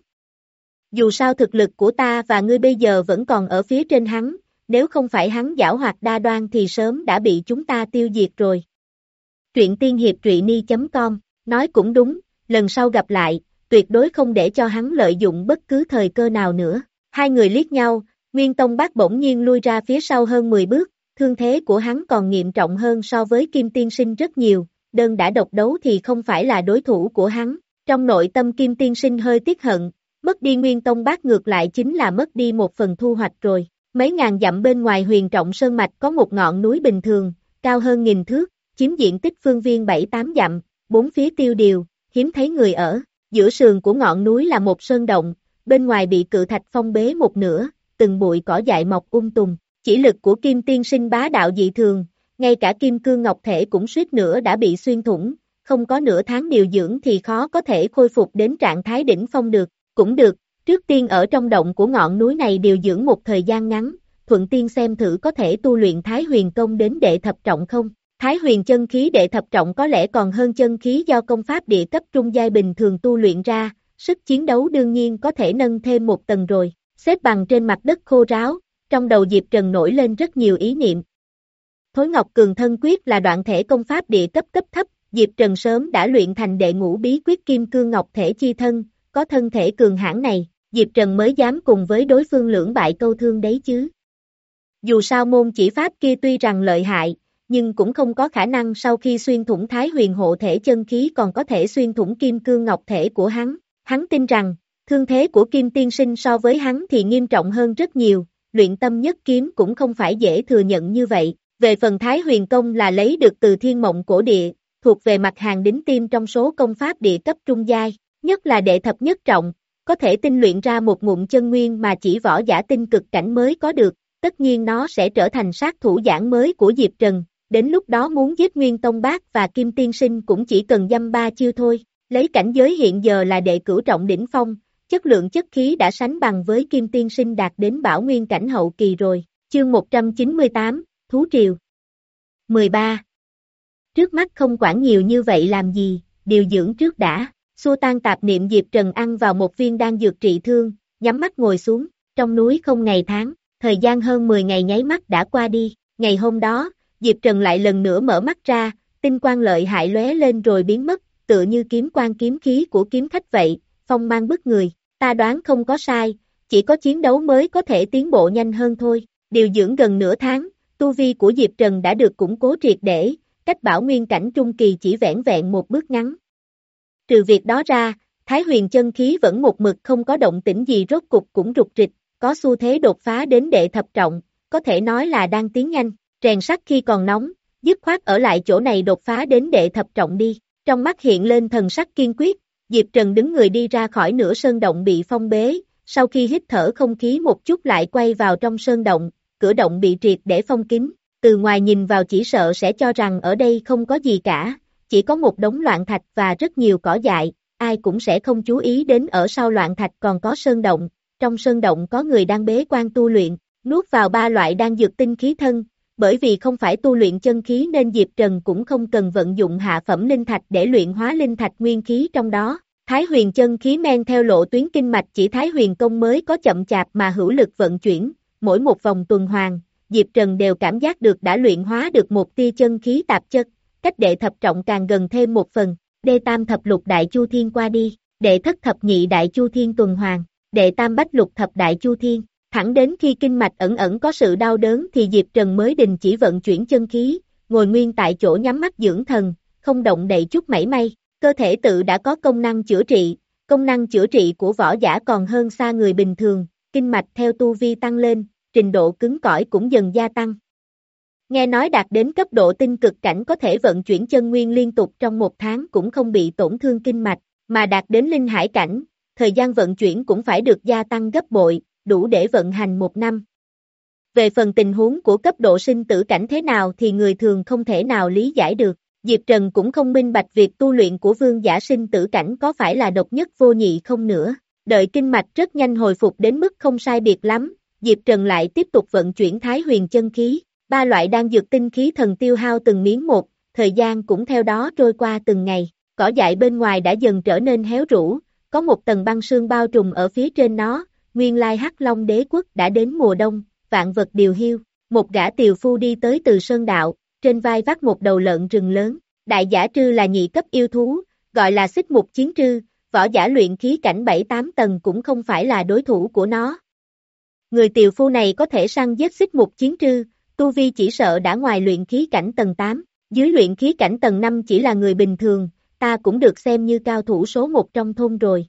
Dù sao thực lực của ta và ngươi bây giờ vẫn còn ở phía trên hắn, nếu không phải hắn giảo hoạt đa đoan thì sớm đã bị chúng ta tiêu diệt rồi. Truyện tiên hiệp truyện ni chấm com, nói cũng đúng, lần sau gặp lại, tuyệt đối không để cho hắn lợi dụng bất cứ thời cơ nào nữa. Hai người liếc nhau, Nguyên Tông Bác bỗng nhiên lui ra phía sau hơn mười bước, thương thế của hắn còn nghiêm trọng hơn so với Kim Tiên Sinh rất nhiều, đơn đã độc đấu thì không phải là đối thủ của hắn. Trong nội tâm Kim Tiên Sinh hơi tiếc hận, mất đi Nguyên Tông Bác ngược lại chính là mất đi một phần thu hoạch rồi. Mấy ngàn dặm bên ngoài Huyền Trọng Sơn Mạch có một ngọn núi bình thường, cao hơn nghìn thước, chiếm diện tích phương viên bảy tám dặm, bốn phía tiêu điều, hiếm thấy người ở. Giữa sườn của ngọn núi là một sơn động, bên ngoài bị cự thạch phong bế một nửa, từng bụi cỏ dại mọc um tùm. Chỉ lực của Kim Tiên Sinh bá đạo dị thường, ngay cả kim cương ngọc thể cũng suýt nữa đã bị xuyên thủng, không có nửa tháng điều dưỡng thì khó có thể khôi phục đến trạng thái đỉnh phong được. Cũng được, trước tiên ở trong động của ngọn núi này điều dưỡng một thời gian ngắn, thuận tiên xem thử có thể tu luyện Thái Huyền Công đến đệ thập trọng không. Thái Huyền chân khí đệ thập trọng có lẽ còn hơn chân khí do công pháp địa cấp trung giai bình thường tu luyện ra, sức chiến đấu đương nhiên có thể nâng thêm một tầng rồi. Xếp bằng trên mặt đất khô ráo, trong đầu Diệp Trần nổi lên rất nhiều ý niệm. Thối Ngọc Cường Thân Quyết là đoạn thể công pháp địa cấp cấp thấp, Diệp Trần sớm đã luyện thành đệ ngũ bí quyết Kim Cương Ngọc Thể chi thân, có thân thể cường hãn này, Diệp Trần mới dám cùng với đối phương lưỡng bại câu thương đấy chứ. Dù sao môn chỉ pháp kia tuy rằng lợi hại, nhưng cũng không có khả năng sau khi xuyên thủng Thái Huyền hộ thể chân khí còn có thể xuyên thủng Kim Cương Ngọc Thể của hắn. Hắn tin rằng, thương thế của Kim Tiên Sinh so với hắn thì nghiêm trọng hơn rất nhiều, luyện tâm nhất kiếm cũng không phải dễ thừa nhận như vậy. Về phần Thái Huyền Công là lấy được từ Thiên Mộng Cổ Địa, thuộc về mặt hàng đính tim trong số công pháp địa cấp trung giai, nhất là đệ thập nhất trọng, có thể tinh luyện ra một ngụm chân nguyên mà chỉ võ giả tinh cực cảnh mới có được, tất nhiên nó sẽ trở thành sát thủ giảng mới của Diệp Trần, đến lúc đó muốn giết Nguyên Tông Bác và Kim Tiên Sinh cũng chỉ cần dăm ba chiêu thôi, lấy cảnh giới hiện giờ là đệ cửu trọng đỉnh phong, chất lượng chất khí đã sánh bằng với Kim Tiên Sinh đạt đến bảo nguyên cảnh hậu kỳ rồi, chương một trăm chín mươi tám, Thú Triều mười ba. Trước mắt không quản nhiều như vậy làm gì, điều dưỡng trước đã. Xua tan tạp niệm Diệp Trần ăn vào một viên đan dược trị thương, nhắm mắt ngồi xuống, trong núi không ngày tháng, thời gian hơn mười ngày nháy mắt đã qua đi, ngày hôm đó, Diệp Trần lại lần nữa mở mắt ra, tinh quang lợi hại lóe lên rồi biến mất, tựa như kiếm quang kiếm khí của kiếm khách vậy, phong mang bức người, ta đoán không có sai, chỉ có chiến đấu mới có thể tiến bộ nhanh hơn thôi, điều dưỡng gần nửa tháng, tu vi của Diệp Trần đã được củng cố triệt để, cách bảo nguyên cảnh trung kỳ chỉ vẻn vẹn một bước ngắn. Trừ việc đó ra, Thái Huyền chân khí vẫn một mực không có động tĩnh gì rốt cục cũng rục rịch, có xu thế đột phá đến đệ thập trọng, có thể nói là đang tiến nhanh, rèn sắt khi còn nóng, dứt khoát ở lại chỗ này đột phá đến đệ thập trọng đi, trong mắt hiện lên thần sắc kiên quyết, Diệp Trần đứng người đi ra khỏi nửa sơn động bị phong bế, sau khi hít thở không khí một chút lại quay vào trong sơn động, cửa động bị triệt để phong kín, từ ngoài nhìn vào chỉ sợ sẽ cho rằng ở đây không có gì cả. Chỉ có một đống loạn thạch và rất nhiều cỏ dại, ai cũng sẽ không chú ý đến ở sau loạn thạch còn có sơn động, trong sơn động có người đang bế quan tu luyện, nuốt vào ba loại đan dược tinh khí thân, bởi vì không phải tu luyện chân khí nên Diệp Trần cũng không cần vận dụng hạ phẩm linh thạch để luyện hóa linh thạch nguyên khí trong đó. Thái Huyền chân khí men theo lộ tuyến kinh mạch chỉ Thái Huyền công mới có chậm chạp mà hữu lực vận chuyển, mỗi một vòng tuần hoàn, Diệp Trần đều cảm giác được đã luyện hóa được một tia chân khí tạp chất. Cách đệ thập trọng càng gần thêm một phần, đệ tam thập lục đại chu thiên qua đi, đệ thất thập nhị đại chu thiên tuần hoàn, đệ tam bách lục thập đại chu thiên, thẳng đến khi kinh mạch ẩn ẩn có sự đau đớn thì Diệp Trần mới đình chỉ vận chuyển chân khí, ngồi nguyên tại chỗ nhắm mắt dưỡng thần, không động đậy chút mảy may, cơ thể tự đã có công năng chữa trị, công năng chữa trị của võ giả còn hơn xa người bình thường, kinh mạch theo tu vi tăng lên, trình độ cứng cỏi cũng dần gia tăng. Nghe nói đạt đến cấp độ tinh cực cảnh có thể vận chuyển chân nguyên liên tục trong một tháng cũng không bị tổn thương kinh mạch, mà đạt đến linh hải cảnh, thời gian vận chuyển cũng phải được gia tăng gấp bội, đủ để vận hành một năm. Về phần tình huống của cấp độ sinh tử cảnh thế nào thì người thường không thể nào lý giải được. Diệp Trần cũng không minh bạch việc tu luyện của vương giả sinh tử cảnh có phải là độc nhất vô nhị không nữa. Đợi kinh mạch rất nhanh hồi phục đến mức không sai biệt lắm, Diệp Trần lại tiếp tục vận chuyển Thái Huyền chân khí. Ba loại đan dược tinh khí thần tiêu hao từng miếng một, thời gian cũng theo đó trôi qua từng ngày. Cỏ dại bên ngoài đã dần trở nên héo rũ, có một tầng băng sương bao trùm ở phía trên nó. Nguyên lai Hắc Long Đế quốc đã đến mùa đông, vạn vật điều hiu. Một gã tiều phu đi tới từ sơn đạo, trên vai vác một đầu lợn rừng lớn. Đại giả trư là nhị cấp yêu thú, gọi là xích mục chiến trư, võ giả luyện khí cảnh bảy tám tầng cũng không phải là đối thủ của nó. Người tiều phu này có thể săn giết xích mục chiến trư, tu vi chỉ sợ đã ngoài luyện khí cảnh tầng tám, dưới luyện khí cảnh tầng năm chỉ là người bình thường, ta cũng được xem như cao thủ số một trong thôn rồi.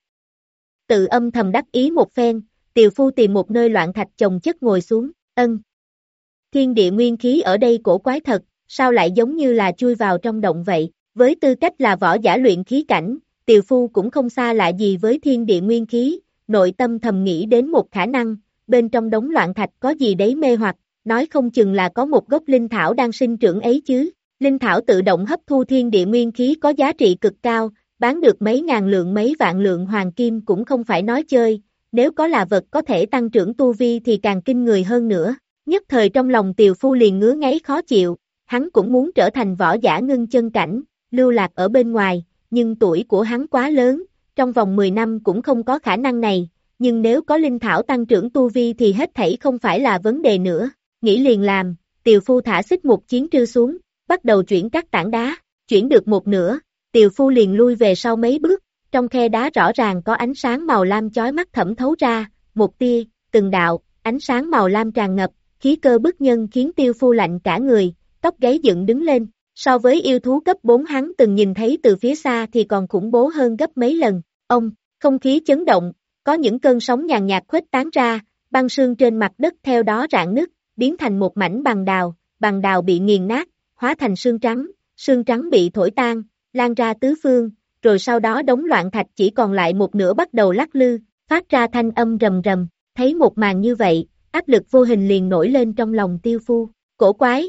Tự âm thầm đắc ý một phen, tiều phu tìm một nơi loạn thạch chồng chất ngồi xuống, ân. Thiên địa nguyên khí ở đây cổ quái thật, sao lại giống như là chui vào trong động vậy, với tư cách là võ giả luyện khí cảnh, tiều phu cũng không xa lạ gì với thiên địa nguyên khí, nội tâm thầm nghĩ đến một khả năng, bên trong đống loạn thạch có gì đấy mê hoặc, nói không chừng là có một gốc linh thảo đang sinh trưởng ấy chứ, linh thảo tự động hấp thu thiên địa nguyên khí có giá trị cực cao, bán được mấy ngàn lượng mấy vạn lượng hoàng kim cũng không phải nói chơi, nếu có là vật có thể tăng trưởng tu vi thì càng kinh người hơn nữa, nhất thời trong lòng tiều phu liền ngứa ngáy khó chịu, hắn cũng muốn trở thành võ giả ngưng chân cảnh, lưu lạc ở bên ngoài, nhưng tuổi của hắn quá lớn, trong vòng mười năm cũng không có khả năng này, nhưng nếu có linh thảo tăng trưởng tu vi thì hết thảy không phải là vấn đề nữa, nghĩ liền làm, tiều phu thả xích một chiến trư xuống, bắt đầu chuyển các tảng đá, chuyển được một nửa, tiều phu liền lui về sau mấy bước, trong khe đá rõ ràng có ánh sáng màu lam chói mắt thẩm thấu ra, một tia, từng đạo, ánh sáng màu lam tràn ngập, khí cơ bức nhân khiến tiêu phu lạnh cả người, tóc gáy dựng đứng lên, so với yêu thú cấp bốn hắn từng nhìn thấy từ phía xa thì còn khủng bố hơn gấp mấy lần, ông, không khí chấn động, có những cơn sóng nhàn nhạt khuếch tán ra, băng sương trên mặt đất theo đó rạn nứt, biến thành một mảnh bằng đào, bằng đào bị nghiền nát, hóa thành sương trắng, sương trắng bị thổi tan, lan ra tứ phương, rồi sau đó đống loạn thạch chỉ còn lại một nửa bắt đầu lắc lư, phát ra thanh âm rầm rầm, thấy một màn như vậy, áp lực vô hình liền nổi lên trong lòng tiêu phu, cổ quái.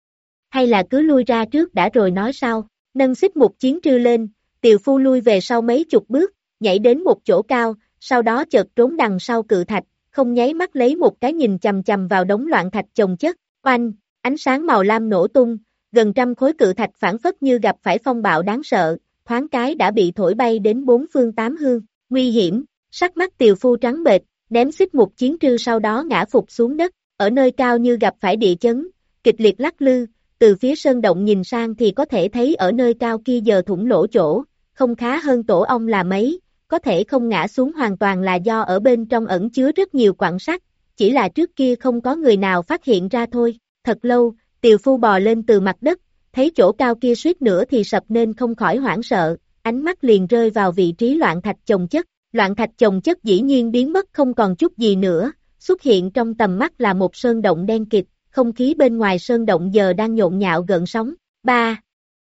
Hay là cứ lui ra trước đã rồi nói sau, nâng xích một chiến trư lên, tiều phu lui về sau mấy chục bước, nhảy đến một chỗ cao, sau đó chợt trốn đằng sau cự thạch, không nháy mắt lấy một cái nhìn chầm chầm vào đống loạn thạch chồng chất, oanh, ánh sáng màu lam nổ tung, gần trăm khối cự thạch phản phất như gặp phải phong bạo đáng sợ, thoáng cái đã bị thổi bay đến bốn phương tám hướng, nguy hiểm, sắc mắt tiều phu trắng bệch, ném xích một chiến trư sau đó ngã phục xuống đất, ở nơi cao như gặp phải địa chấn, kịch liệt lắc lư, từ phía sơn động nhìn sang thì có thể thấy ở nơi cao kia giờ thủng lỗ chỗ, không khá hơn tổ ong là mấy, có thể không ngã xuống hoàn toàn là do ở bên trong ẩn chứa rất nhiều quặng sắt, chỉ là trước kia không có người nào phát hiện ra thôi, thật lâu, tiều phu bò lên từ mặt đất, thấy chỗ cao kia suýt nữa thì sập nên không khỏi hoảng sợ, ánh mắt liền rơi vào vị trí loạn thạch chồng chất, loạn thạch chồng chất dĩ nhiên biến mất không còn chút gì nữa, xuất hiện trong tầm mắt là một sơn động đen kịt, không khí bên ngoài sơn động giờ đang nhộn nhạo gợn sóng, ba,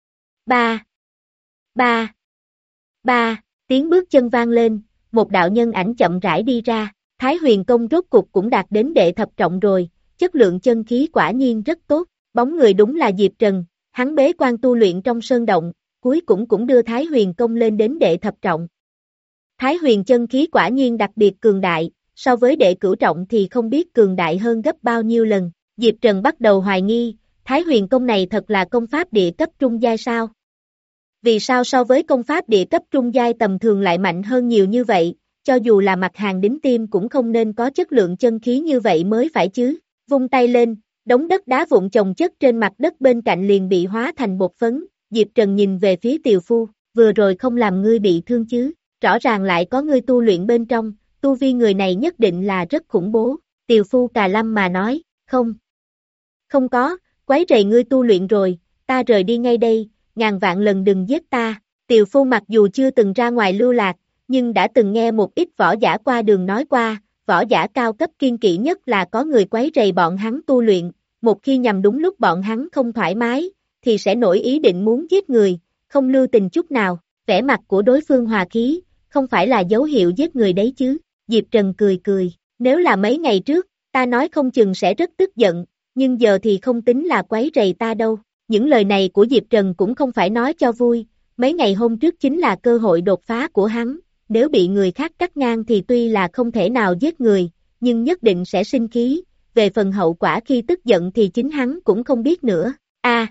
ba, ba, ba, tiếng bước chân vang lên, một đạo nhân ảnh chậm rãi đi ra, Thái Huyền Công rốt cục cũng đạt đến đệ thập trọng rồi, chất lượng chân khí quả nhiên rất tốt, bóng người đúng là Diệp Trần, hắn bế quan tu luyện trong sơn động, cuối cùng cũng đưa Thái Huyền Công lên đến đệ thập trọng. Thái Huyền chân khí quả nhiên đặc biệt cường đại, so với đệ cửu trọng thì không biết cường đại hơn gấp bao nhiêu lần, Diệp Trần bắt đầu hoài nghi, Thái Huyền Công này thật là công pháp địa cấp trung giai sao? Vì sao so với công pháp địa cấp trung giai tầm thường lại mạnh hơn nhiều như vậy, cho dù là mặt hàng đính tim cũng không nên có chất lượng chân khí như vậy mới phải chứ, vung tay lên, đống đất đá vụn chồng chất trên mặt đất bên cạnh liền bị hóa thành bột phấn, Diệp Trần nhìn về phía tiều phu, vừa rồi không làm ngươi bị thương chứ, rõ ràng lại có ngươi tu luyện bên trong, tu vi người này nhất định là rất khủng bố, tiều phu cà lâm mà nói, không, không có, quấy rầy ngươi tu luyện rồi, ta rời đi ngay đây, ngàn vạn lần đừng giết ta, tiều phu mặc dù chưa từng ra ngoài lưu lạc, nhưng đã từng nghe một ít võ giả qua đường nói qua, võ giả cao cấp kiên kỵ nhất là có người quấy rầy bọn hắn tu luyện, một khi nhằm đúng lúc bọn hắn không thoải mái, thì sẽ nổi ý định muốn giết người, không lưu tình chút nào. Vẻ mặt của đối phương hòa khí, không phải là dấu hiệu giết người đấy chứ. Diệp Trần cười cười, nếu là mấy ngày trước, ta nói không chừng sẽ rất tức giận, nhưng giờ thì không tính là quấy rầy ta đâu. Những lời này của Diệp Trần cũng không phải nói cho vui, mấy ngày hôm trước chính là cơ hội đột phá của hắn, nếu bị người khác cắt ngang thì tuy là không thể nào giết người, nhưng nhất định sẽ sinh khí, về phần hậu quả khi tức giận thì chính hắn cũng không biết nữa. A, à,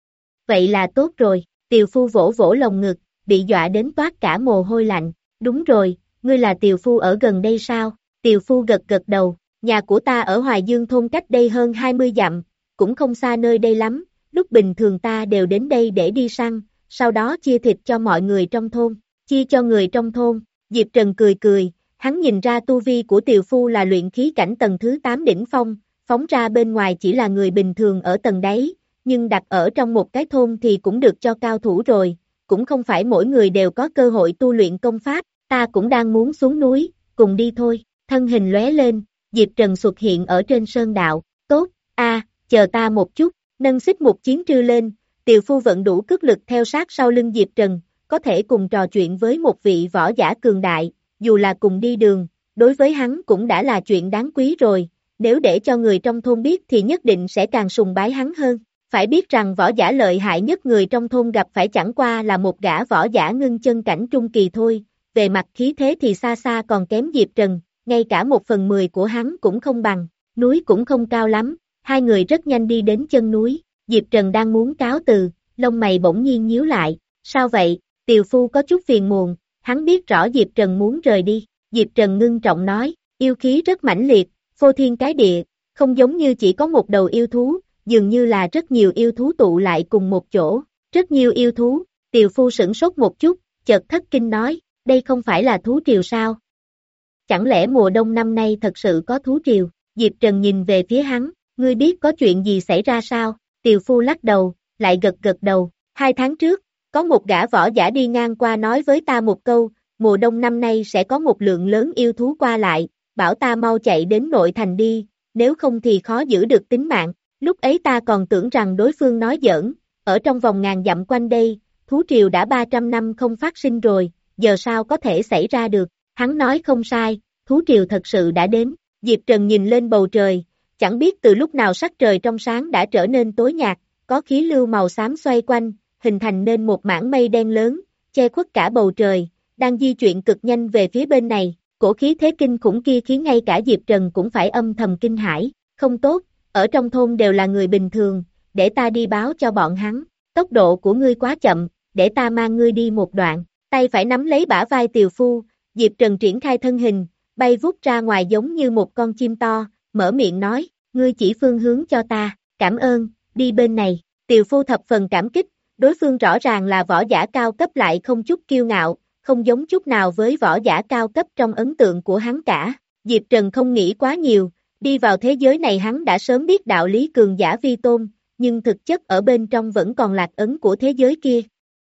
vậy là tốt rồi, Tiều Phu vỗ vỗ lồng ngực, bị dọa đến toát cả mồ hôi lạnh. Đúng rồi, ngươi là Tiều Phu ở gần đây sao? Tiều Phu gật gật đầu, nhà của ta ở Hoài Dương thôn cách đây hơn hai mươi dặm, cũng không xa nơi đây lắm, lúc bình thường ta đều đến đây để đi săn, sau đó chia thịt cho mọi người trong thôn, chia cho người trong thôn. Diệp Trần cười cười, hắn nhìn ra tu vi của Tiều Phu là luyện khí cảnh tầng thứ tám đỉnh phong, phóng ra bên ngoài chỉ là người bình thường ở tầng đáy, nhưng đặt ở trong một cái thôn thì cũng được cho cao thủ rồi, cũng không phải mỗi người đều có cơ hội tu luyện công pháp, ta cũng đang muốn xuống núi, cùng đi thôi. Thân hình lóe lên, Diệp Trần xuất hiện ở trên sơn đạo, tốt, a, chờ ta một chút, nâng xích một chiến trư lên, Tiều Phu vận đủ cước lực theo sát sau lưng Diệp Trần, có thể cùng trò chuyện với một vị võ giả cường đại, dù là cùng đi đường, đối với hắn cũng đã là chuyện đáng quý rồi, nếu để cho người trong thôn biết thì nhất định sẽ càng sùng bái hắn hơn. Phải biết rằng võ giả lợi hại nhất người trong thôn gặp phải chẳng qua là một gã võ giả ngưng chân cảnh trung kỳ thôi, về mặt khí thế thì xa xa còn kém Diệp Trần, ngay cả một phần mười của hắn cũng không bằng, núi cũng không cao lắm, hai người rất nhanh đi đến chân núi, Diệp Trần đang muốn cáo từ, lông mày bỗng nhiên nhíu lại, sao vậy? Tiều Phu có chút phiền muộn, hắn biết rõ Diệp Trần muốn rời đi, Diệp Trần ngưng trọng nói, yêu khí rất mãnh liệt, phô thiên cái địa, không giống như chỉ có một đầu yêu thú, dường như là rất nhiều yêu thú tụ lại cùng một chỗ, rất nhiều yêu thú. Tiều Phu sửng sốt một chút, chợt thất kinh nói, đây không phải là thú triều sao? Chẳng lẽ mùa đông năm nay thật sự có thú triều? Diệp Trần nhìn về phía hắn, ngươi biết có chuyện gì xảy ra sao? Tiều Phu lắc đầu, lại gật gật đầu, hai tháng trước, có một gã võ giả đi ngang qua nói với ta một câu, mùa đông năm nay sẽ có một lượng lớn yêu thú qua lại, bảo ta mau chạy đến nội thành đi, nếu không thì khó giữ được tính mạng. Lúc ấy ta còn tưởng rằng đối phương nói giỡn, ở trong vòng ngàn dặm quanh đây, thú triều đã ba trăm năm không phát sinh rồi, giờ sao có thể xảy ra được, hắn nói không sai, thú triều thật sự đã đến. Diệp Trần nhìn lên bầu trời, chẳng biết từ lúc nào sắc trời trong sáng đã trở nên tối nhạt, có khí lưu màu xám xoay quanh, hình thành nên một mảng mây đen lớn, che khuất cả bầu trời, đang di chuyển cực nhanh về phía bên này, cổ khí thế kinh khủng kia khiến ngay cả Diệp Trần cũng phải âm thầm kinh hãi, không tốt. Ở trong thôn đều là người bình thường, để ta đi báo cho bọn hắn, tốc độ của ngươi quá chậm, để ta mang ngươi đi một đoạn, tay phải nắm lấy bả vai Tiều Phu, Diệp Trần triển khai thân hình, bay vút ra ngoài giống như một con chim to, mở miệng nói, ngươi chỉ phương hướng cho ta, cảm ơn, đi bên này. Tiều Phu thập phần cảm kích, đối phương rõ ràng là võ giả cao cấp lại không chút kiêu ngạo, không giống chút nào với võ giả cao cấp trong ấn tượng của hắn cả. Diệp Trần không nghĩ quá nhiều. Đi vào thế giới này hắn đã sớm biết đạo lý cường giả vi tôn, nhưng thực chất ở bên trong vẫn còn lạc ấn của thế giới kia.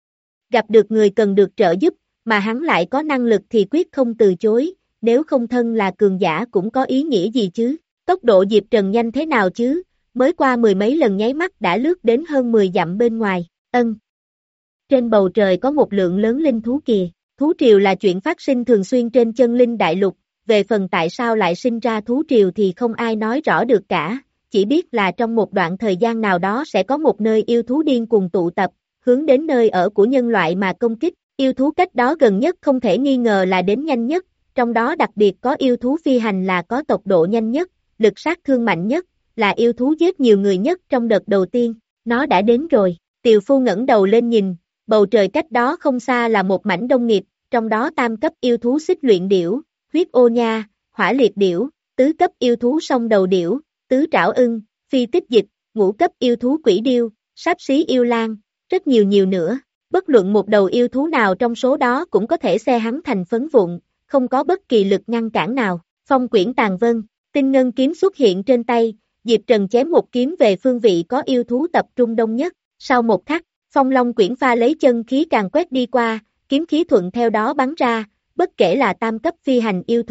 Gặp được người cần được trợ giúp, mà hắn lại có năng lực thì quyết không từ chối, nếu không thân là cường giả cũng có ý nghĩa gì chứ. Tốc độ Diệp Trần nhanh thế nào chứ, mới qua mười mấy lần nháy mắt đã lướt đến hơn mười dặm bên ngoài, ân. Trên bầu trời có một lượng lớn linh thú kìa, thú triều là chuyện phát sinh thường xuyên trên chân linh đại lục. Về phần tại sao lại sinh ra thú triều thì không ai nói rõ được cả, chỉ biết là trong một đoạn thời gian nào đó sẽ có một nơi yêu thú điên cuồng tụ tập, hướng đến nơi ở của nhân loại mà công kích, yêu thú cách đó gần nhất không thể nghi ngờ là đến nhanh nhất, trong đó đặc biệt có yêu thú phi hành là có tốc độ nhanh nhất, lực sát thương mạnh nhất, là yêu thú giết nhiều người nhất trong đợt đầu tiên, nó đã đến rồi. Tiều Phu ngẩng đầu lên nhìn, bầu trời cách đó không xa là một mảnh đông nghiệp, trong đó tam cấp yêu thú xích luyện điểu, huyết ô nha, hỏa liệt điểu, tứ cấp yêu thú song đầu điểu, tứ trảo ưng, phi tích dịch, ngũ cấp yêu thú quỷ điêu, sáp xí yêu lang, rất nhiều nhiều nữa. Bất luận một đầu yêu thú nào trong số đó cũng có thể xe hắn thành phấn vụn, không có bất kỳ lực ngăn cản nào. Phong quyển tàn vân, tinh ngân kiếm xuất hiện trên tay, Diệp Trần chém một kiếm về phương vị có yêu thú tập trung đông nhất. Sau một khắc, phong long quyển pha lấy chân khí càng quét đi qua, kiếm khí thuận theo đó bắn ra. Bất kể là tam cấp phi hành yêu thú,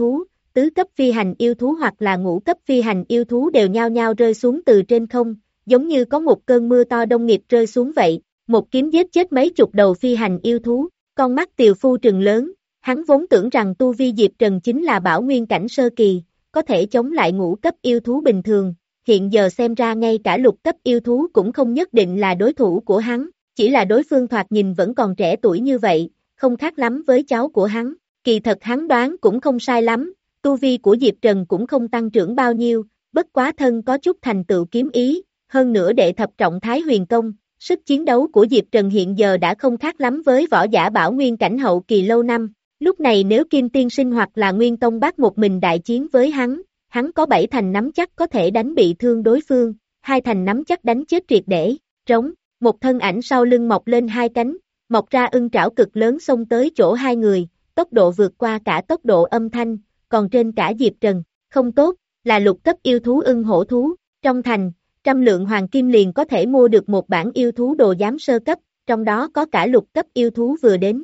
tứ cấp phi hành yêu thú hoặc là ngũ cấp phi hành yêu thú đều nhao nhao rơi xuống từ trên không, giống như có một cơn mưa to đông nghịt rơi xuống vậy, một kiếm giết chết mấy chục đầu phi hành yêu thú, con mắt Tiều Phu trừng lớn, hắn vốn tưởng rằng tu vi Diệp Trần chính là bảo nguyên cảnh sơ kỳ, có thể chống lại ngũ cấp yêu thú bình thường, hiện giờ xem ra ngay cả lục cấp yêu thú cũng không nhất định là đối thủ của hắn, chỉ là đối phương thoạt nhìn vẫn còn trẻ tuổi như vậy, không khác lắm với cháu của hắn, kỳ thật hắn đoán cũng không sai lắm, tu vi của Diệp Trần cũng không tăng trưởng bao nhiêu, bất quá thân có chút thành tựu kiếm ý, hơn nữa đệ thập trọng Thái Huyền Công, sức chiến đấu của Diệp Trần hiện giờ đã không khác lắm với võ giả bảo nguyên cảnh hậu kỳ lâu năm, lúc này nếu Kim Tiên Sinh hoặc là Nguyên Tông Bác một mình đại chiến với hắn, hắn có bảy thành nắm chắc có thể đánh bị thương đối phương, hai thành nắm chắc đánh chết triệt để, trống, một thân ảnh sau lưng mọc lên hai cánh, mọc ra ưng trảo cực lớn xông tới chỗ hai người, tốc độ vượt qua cả tốc độ âm thanh, còn trên cả Diệp Trần, không tốt, là lục cấp yêu thú ưng hổ thú, trong thành, trăm lượng hoàng kim liền có thể mua được một bản yêu thú đồ giám sơ cấp, trong đó có cả lục cấp yêu thú vừa đến.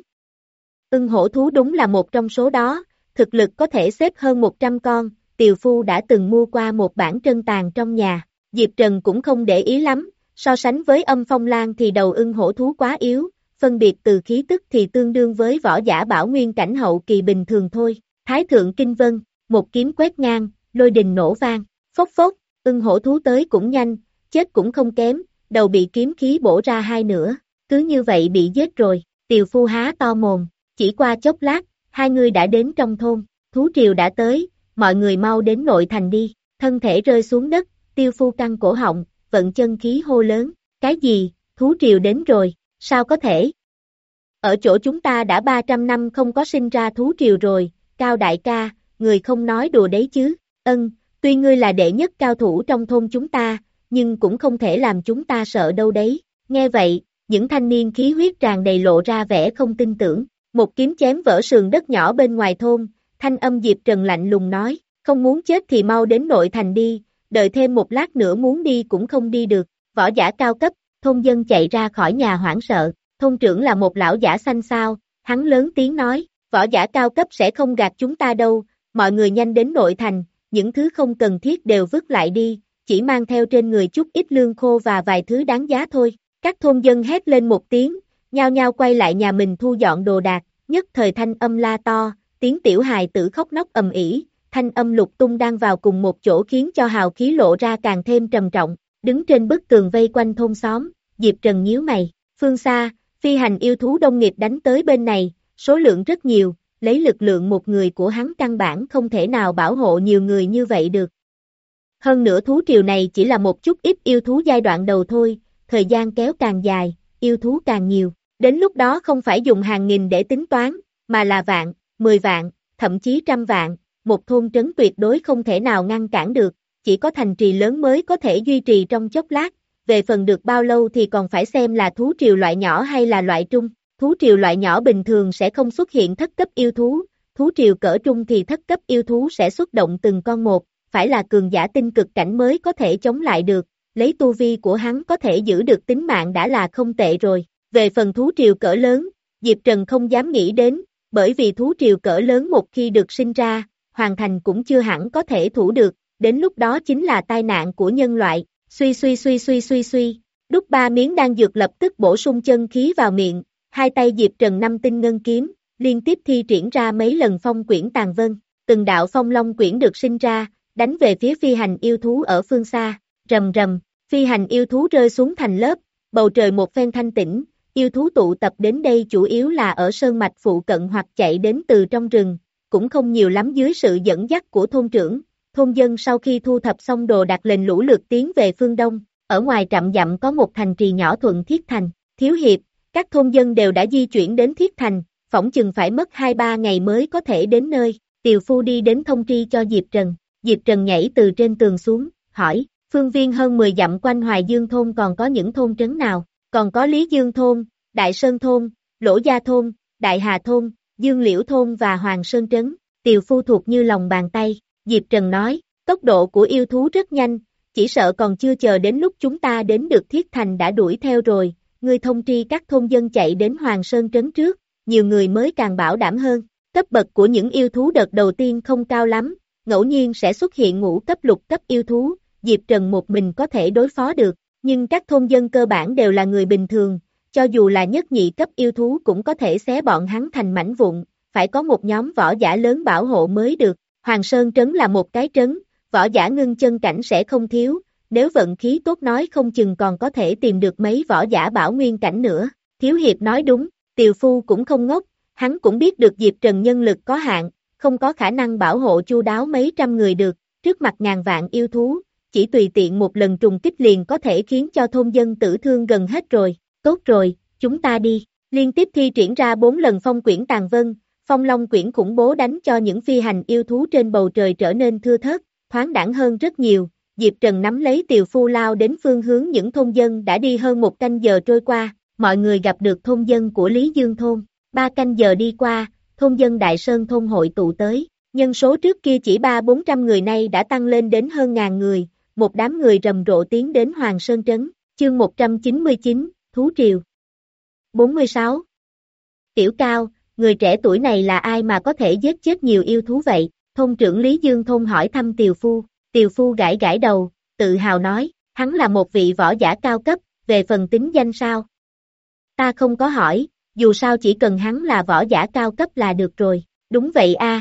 Ưng hổ thú đúng là một trong số đó, thực lực có thể xếp hơn một trăm con, Tiều Phu đã từng mua qua một bản trân tàng trong nhà, Diệp Trần cũng không để ý lắm, so sánh với Âm Phong Lan thì đầu ưng hổ thú quá yếu, phân biệt từ khí tức thì tương đương với võ giả bảo nguyên cảnh hậu kỳ bình thường thôi, Thái Thượng Kinh Vân, một kiếm quét ngang, lôi đình nổ vang, phốc phốc, ưng hổ thú tới cũng nhanh, chết cũng không kém, đầu bị kiếm khí bổ ra hai nửa, cứ như vậy bị giết rồi, Tiều Phu há to mồm, chỉ qua chốc lát, hai người đã đến trong thôn, thú triều đã tới, mọi người mau đến nội thành đi, thân thể rơi xuống đất, Tiêu Phu căng cổ họng, vận chân khí hô lớn, cái gì, thú triều đến rồi, sao có thể? Ở chỗ chúng ta đã ba trăm năm không có sinh ra thú triều rồi, Cao đại ca, người không nói đùa đấy chứ, ân, tuy ngươi là đệ nhất cao thủ trong thôn chúng ta, nhưng cũng không thể làm chúng ta sợ đâu đấy, nghe vậy, những thanh niên khí huyết tràn đầy lộ ra vẻ không tin tưởng, một kiếm chém vỡ sườn đất nhỏ bên ngoài thôn, thanh âm Diệp Trần lạnh lùng nói, không muốn chết thì mau đến nội thành đi, đợi thêm một lát nữa muốn đi cũng không đi được, võ giả cao cấp, thôn dân chạy ra khỏi nhà hoảng sợ, thôn trưởng là một lão giả xanh xao, hắn lớn tiếng nói, võ giả cao cấp sẽ không gạt chúng ta đâu, mọi người nhanh đến nội thành, những thứ không cần thiết đều vứt lại đi, chỉ mang theo trên người chút ít lương khô và vài thứ đáng giá thôi, các thôn dân hét lên một tiếng, nhao nhao quay lại nhà mình thu dọn đồ đạc, nhất thời thanh âm la to, tiếng tiểu hài tử khóc nóc ầm ĩ, thanh âm lục tung đang vào cùng một chỗ khiến cho hào khí lộ ra càng thêm trầm trọng, đứng trên bức tường vây quanh thôn xóm, Diệp Trần nhíu mày, phương xa, phi hành yêu thú đông nghịt đánh tới bên này, số lượng rất nhiều, lấy lực lượng một người của hắn căn bản không thể nào bảo hộ nhiều người như vậy được. Hơn nữa thú triều này chỉ là một chút ít yêu thú giai đoạn đầu thôi, thời gian kéo càng dài, yêu thú càng nhiều, đến lúc đó không phải dùng hàng nghìn để tính toán, mà là vạn, mười vạn, thậm chí trăm vạn, một thôn trấn tuyệt đối không thể nào ngăn cản được, chỉ có thành trì lớn mới có thể duy trì trong chốc lát, về phần được bao lâu thì còn phải xem là thú triều loại nhỏ hay là loại trung, thú triều loại nhỏ bình thường sẽ không xuất hiện thất cấp yêu thú, thú triều cỡ trung thì thất cấp yêu thú sẽ xuất động từng con một, phải là cường giả tinh cực cảnh mới có thể chống lại được, lấy tu vi của hắn có thể giữ được tính mạng đã là không tệ rồi, về phần thú triều cỡ lớn, Diệp Trần không dám nghĩ đến, bởi vì thú triều cỡ lớn một khi được sinh ra, hoàn thành cũng chưa hẳn có thể thủ được, đến lúc đó chính là tai nạn của nhân loại, suy suy suy suy suy suy, đút ba miếng đan dược lập tức bổ sung chân khí vào miệng, hai tay Diệp Trần năm tinh ngân kiếm, liên tiếp thi triển ra mấy lần phong quyển tàn vân, từng đạo phong long quyển được sinh ra, đánh về phía phi hành yêu thú ở phương xa, rầm rầm, phi hành yêu thú rơi xuống thành lớp, bầu trời một phen thanh tĩnh, yêu thú tụ tập đến đây chủ yếu là ở sơn mạch phụ cận hoặc chạy đến từ trong rừng, cũng không nhiều lắm dưới sự dẫn dắt của thôn trưởng, thôn dân sau khi thu thập xong đồ đặt lệnh lũ lượt tiến về phương đông, ở ngoài trạm dặm có một thành trì nhỏ Thuận Thiết Thành, thiếu hiệp, các thôn dân đều đã di chuyển đến Thiết Thành, phỏng chừng phải mất hai ba ngày mới có thể đến nơi, Tiều Phu đi đến thông tri cho Diệp Trần, Diệp Trần nhảy từ trên tường xuống, hỏi, phương viên hơn mười dặm quanh Hoài Dương thôn còn có những thôn trấn nào, còn có Lý Dương thôn, Đại Sơn thôn, Lỗ Gia thôn, Đại Hà thôn, Dương Liễu thôn và Hoàng Sơn trấn, Tiều Phu thuộc như lòng bàn tay, Diệp Trần nói, tốc độ của yêu thú rất nhanh, chỉ sợ còn chưa chờ đến lúc chúng ta đến được Thiết Thành đã đuổi theo rồi, ngươi thông tri các thôn dân chạy đến Hoàng Sơn trấn trước, nhiều người mới càng bảo đảm hơn, Cấp bậc của những yêu thú đợt đầu tiên không cao lắm, ngẫu nhiên sẽ xuất hiện ngũ cấp lục cấp yêu thú, Diệp Trần một mình có thể đối phó được, nhưng các thôn dân cơ bản đều là người bình thường, cho dù là nhất nhị cấp yêu thú cũng có thể xé bọn hắn thành mảnh vụn, phải có một nhóm võ giả lớn bảo hộ mới được. Hoàng Sơn Trấn là một cái trấn, võ giả ngưng chân cảnh sẽ không thiếu, nếu vận khí tốt nói không chừng còn có thể tìm được mấy võ giả bảo nguyên cảnh nữa. Thiếu hiệp nói đúng, Tiều Phu cũng không ngốc, hắn cũng biết được Diệp Trần nhân lực có hạn, không có khả năng bảo hộ chu đáo mấy trăm người được, trước mặt ngàn vạn yêu thú, chỉ tùy tiện một lần trùng kích liền có thể khiến cho thôn dân tử thương gần hết rồi. Tốt rồi, chúng ta đi. Liên tiếp thi triển ra bốn lần phong quyển tàn vân, phong long quyển khủng bố đánh cho những phi hành yêu thú trên bầu trời trở nên thưa thớt, thoáng đãng hơn rất nhiều. Diệp Trần nắm lấy Tiều Phu lao đến phương hướng những thôn dân đã đi hơn một canh giờ trôi qua, mọi người gặp được thôn dân của Lý Dương thôn. Ba canh giờ đi qua, thôn dân Đại Sơn thôn hội tụ tới, nhân số trước kia chỉ ba bốn trăm người nay đã tăng lên đến hơn ngàn người, một đám người rầm rộ tiến đến Hoàng Sơn Trấn. Chương một trăm chín mươi chín, Thú Triều. bốn mươi sáu. Tiểu Cao, người trẻ tuổi này là ai mà có thể giết chết nhiều yêu thú vậy? Thôn trưởng Lý Dương thôn hỏi thăm Tiều Phu. Tiều Phu gãi gãi đầu, tự hào nói, hắn là một vị võ giả cao cấp, về phần tính danh sao? Ta không có hỏi, dù sao chỉ cần hắn là võ giả cao cấp là được rồi. Đúng vậy a.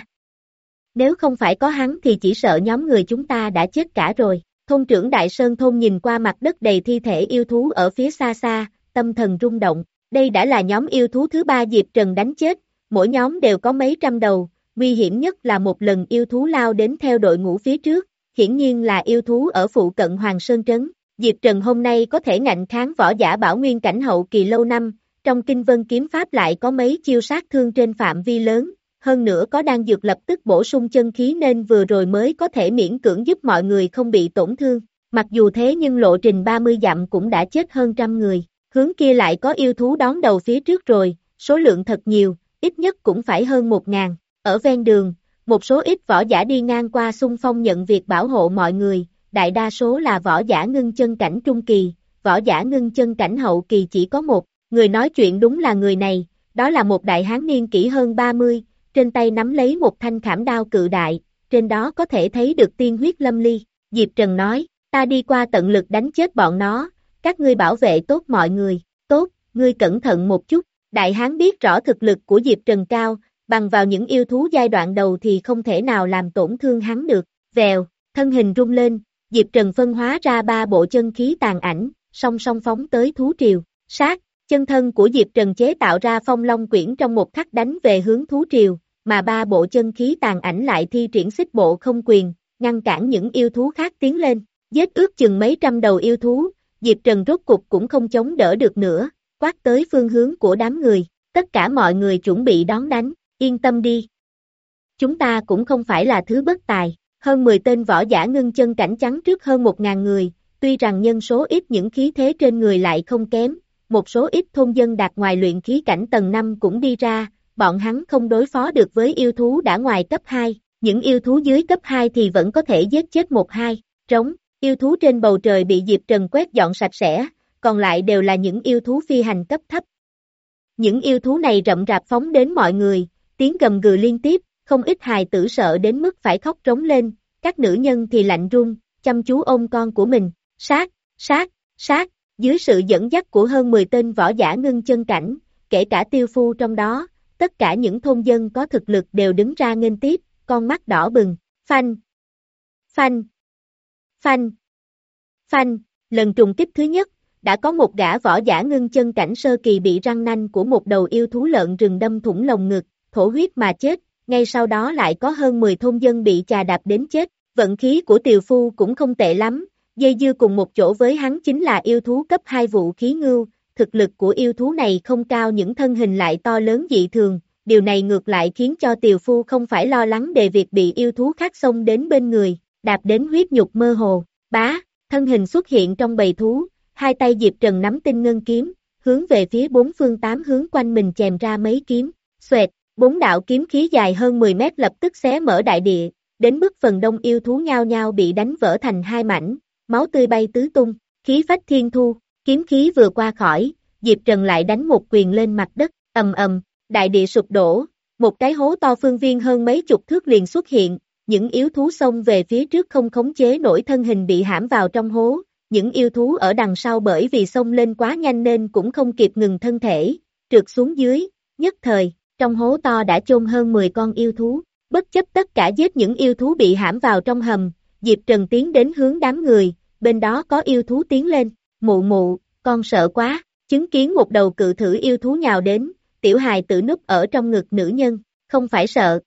Nếu không phải có hắn thì chỉ sợ nhóm người chúng ta đã chết cả rồi. Thôn trưởng Đại Sơn thôn nhìn qua mặt đất đầy thi thể yêu thú ở phía xa xa, tâm thần rung động. Đây đã là nhóm yêu thú thứ ba Diệp Trần đánh chết, mỗi nhóm đều có mấy trăm đầu, nguy hiểm nhất là một lần yêu thú lao đến theo đội ngũ phía trước, hiển nhiên là yêu thú ở phụ cận Hoàng Sơn Trấn. Diệp Trần hôm nay có thể ngạnh kháng võ giả bảo nguyên cảnh hậu kỳ lâu năm, trong Kinh Vân kiếm pháp lại có mấy chiêu sát thương trên phạm vi lớn, hơn nữa có đan dược lập tức bổ sung chân khí nên vừa rồi mới có thể miễn cưỡng giúp mọi người không bị tổn thương. Mặc dù thế nhưng lộ trình ba mươi dặm cũng đã chết hơn trăm người, hướng kia lại có yêu thú đón đầu phía trước rồi, số lượng thật nhiều, ít nhất cũng phải hơn một ngàn. Ở ven đường, một số ít võ giả đi ngang qua xung phong nhận việc bảo hộ mọi người, đại đa số là võ giả ngưng chân cảnh trung kỳ, võ giả ngưng chân cảnh hậu kỳ chỉ có một. Người nói chuyện đúng là người này, đó là một đại hán niên kỷ hơn ba mươi, trên tay nắm lấy một thanh khảm đao cự đại, trên đó có thể thấy được tiên huyết lâm ly. Diệp Trần nói, ta đi qua tận lực đánh chết bọn nó, các ngươi bảo vệ tốt mọi người. Tốt, ngươi cẩn thận một chút. Đại hán biết rõ thực lực của Diệp Trần cao, bằng vào những yêu thú giai đoạn đầu thì không thể nào làm tổn thương hắn được. Vèo, thân hình rung lên, Diệp Trần phân hóa ra ba bộ chân khí tàn ảnh, song song phóng tới thú triều. Sát, chân thân của Diệp Trần chế tạo ra phong long quyển trong một khắc đánh về hướng thú triều, mà ba bộ chân khí tàn ảnh lại thi triển xích bộ không quyền, ngăn cản những yêu thú khác tiến lên. Giết ước chừng mấy trăm đầu yêu thú, Diệp Trần rốt cục cũng không chống đỡ được nữa, quát tới phương hướng của đám người. Tất cả mọi người chuẩn bị đón đánh, yên tâm đi. Chúng ta cũng không phải là thứ bất tài, hơn mười tên võ giả ngưng chân cảnh trắng trước hơn một ngàn người, tuy rằng nhân số ít những khí thế trên người lại không kém, một số ít thôn dân đạt ngoài luyện khí cảnh tầng năm cũng đi ra, bọn hắn không đối phó được với yêu thú đã ngoài cấp hai, những yêu thú dưới cấp hai thì vẫn có thể giết chết một hai, trống, yêu thú trên bầu trời bị Diệp Trần quét dọn sạch sẽ, còn lại đều là những yêu thú phi hành cấp thấp. Những yêu thú này rậm rạp phóng đến mọi người, tiếng gầm gừ liên tiếp, không ít hài tử sợ đến mức phải khóc trống lên, các nữ nhân thì lạnh run, chăm chú ôm con của mình, sát, sát, sát, dưới sự dẫn dắt của hơn mười tên võ giả ngưng chân cảnh, kể cả Tiêu Phu trong đó, tất cả những thôn dân có thực lực đều đứng ra nghênh tiếp, con mắt đỏ bừng, phanh, phanh, phanh, phanh, lần trùng kích thứ nhất, đã có một gã võ giả ngưng chân cảnh sơ kỳ bị răng nanh của một đầu yêu thú lợn rừng đâm thủng lồng ngực, thổ huyết mà chết, ngay sau đó lại có hơn mười thôn dân bị chà đạp đến chết, vận khí của Tiều Phu cũng không tệ lắm, dây dưa cùng một chỗ với hắn chính là yêu thú cấp hai vũ khí ngưu, thực lực của yêu thú này không cao những thân hình lại to lớn dị thường, điều này ngược lại khiến cho Tiều Phu không phải lo lắng về việc bị yêu thú khác xông đến bên người, đạp đến huyết nhục mơ hồ, bá, thân hình xuất hiện trong bầy thú, hai tay Diệp Trần nắm tinh ngân kiếm, hướng về phía bốn phương tám hướng quanh mình chèm ra mấy kiếm, xoẹt, bốn đạo kiếm khí dài hơn mười mét lập tức xé mở đại địa, đến mức phần đông yêu thú nhao nhao bị đánh vỡ thành hai mảnh, máu tươi bay tứ tung, khí phách thiên thu, kiếm khí vừa qua khỏi, Diệp Trần lại đánh một quyền lên mặt đất, ầm ầm, đại địa sụp đổ, một cái hố to phương viên hơn mấy chục thước liền xuất hiện, những yêu thú xông về phía trước không khống chế nổi thân hình bị hãm vào trong hố, những yêu thú ở đằng sau bởi vì xông lên quá nhanh nên cũng không kịp ngừng thân thể, trượt xuống dưới, nhất thời, trong hố to đã chôn hơn mười con yêu thú, bất chấp tất cả giết những yêu thú bị hãm vào trong hầm, Diệp Trần tiến đến hướng đám người, bên đó có yêu thú tiến lên, mụ mụ, con sợ quá, chứng kiến một đầu cự thử yêu thú nhào đến, tiểu hài tử núp ở trong ngực nữ nhân, không phải sợ.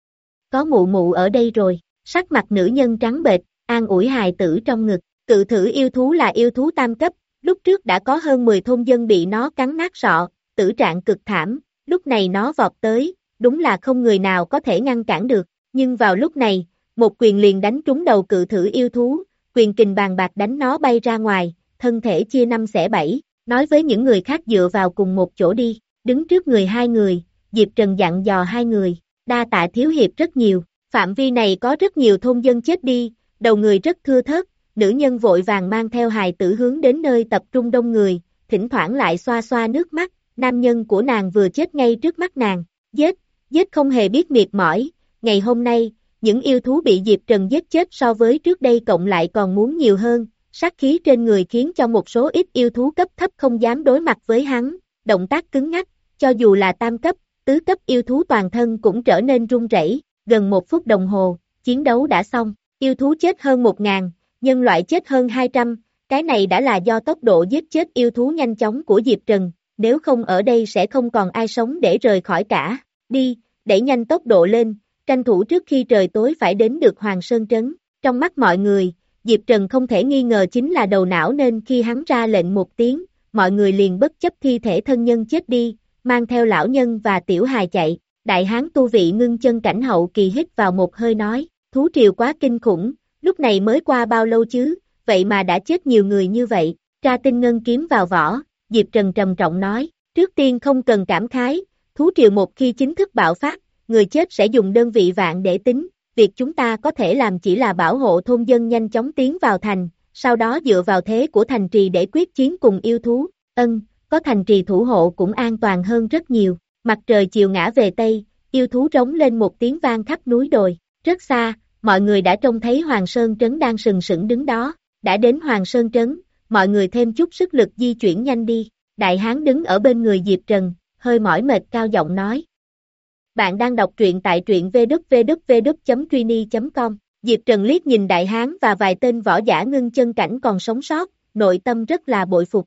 Có mụ mụ ở đây rồi, sắc mặt nữ nhân trắng bệch, an ủi hài tử trong ngực, cự thử yêu thú là yêu thú tam cấp, lúc trước đã có hơn mười thôn dân bị nó cắn nát sọ, tử trạng cực thảm, lúc này nó vọt tới, đúng là không người nào có thể ngăn cản được, nhưng vào lúc này, một quyền liền đánh trúng đầu cự thử yêu thú, quyền kình bàn bạc đánh nó bay ra ngoài, thân thể chia năm xẻ bảy, nói với những người khác dựa vào cùng một chỗ đi, đứng trước người hai người, Diệp Trần dặn dò hai người, đa tạ thiếu hiệp rất nhiều, phạm vi này có rất nhiều thôn dân chết đi, đầu người rất thưa thớt, nữ nhân vội vàng mang theo hài tử hướng đến nơi tập trung đông người, thỉnh thoảng lại xoa xoa nước mắt, nam nhân của nàng vừa chết ngay trước mắt nàng, giết, giết không hề biết mệt mỏi, ngày hôm nay, những yêu thú bị Diệp Trần giết chết so với trước đây cộng lại còn muốn nhiều hơn, sát khí trên người khiến cho một số ít yêu thú cấp thấp không dám đối mặt với hắn, động tác cứng ngắc, cho dù là tam cấp, tứ cấp yêu thú toàn thân cũng trở nên run rẩy, gần một phút đồng hồ, chiến đấu đã xong, yêu thú chết hơn một ngàn, nhân loại chết hơn hai trăm, cái này đã là do tốc độ giết chết yêu thú nhanh chóng của Diệp Trần, nếu không ở đây sẽ không còn ai sống để rời khỏi cả, đi, đẩy nhanh tốc độ lên, tranh thủ trước khi trời tối phải đến được Hoàng Sơn Trấn, trong mắt mọi người, Diệp Trần không thể nghi ngờ chính là đầu não nên khi hắn ra lệnh một tiếng, mọi người liền bất chấp thi thể thân nhân chết đi, mang theo lão nhân và tiểu hài chạy, đại hán tu vị ngưng chân cảnh hậu kỳ hít vào một hơi nói, thú triều quá kinh khủng, lúc này mới qua bao lâu chứ, vậy mà đã chết nhiều người như vậy, tra tinh ngân kiếm vào vỏ, Diệp Trần trầm trọng nói, trước tiên không cần cảm khái, thú triều một khi chính thức bạo phát, người chết sẽ dùng đơn vị vạn để tính, việc chúng ta có thể làm chỉ là bảo hộ thôn dân nhanh chóng tiến vào thành, sau đó dựa vào thế của thành trì để quyết chiến cùng yêu thú, ân, có thành trì thủ hộ cũng an toàn hơn rất nhiều, mặt trời chiều ngã về Tây, yêu thú rống lên một tiếng vang khắp núi đồi, rất xa, mọi người đã trông thấy Hoàng Sơn Trấn đang sừng sững đứng đó, đã đến Hoàng Sơn Trấn, mọi người thêm chút sức lực di chuyển nhanh đi, đại hán đứng ở bên người Diệp Trần, hơi mỏi mệt cao giọng nói. Bạn đang đọc truyện tại truyện v w w w chấm truyny chấm com, Diệp Trần liếc nhìn đại hán và vài tên võ giả ngưng chân cảnh còn sống sót, nội tâm rất là bội phục.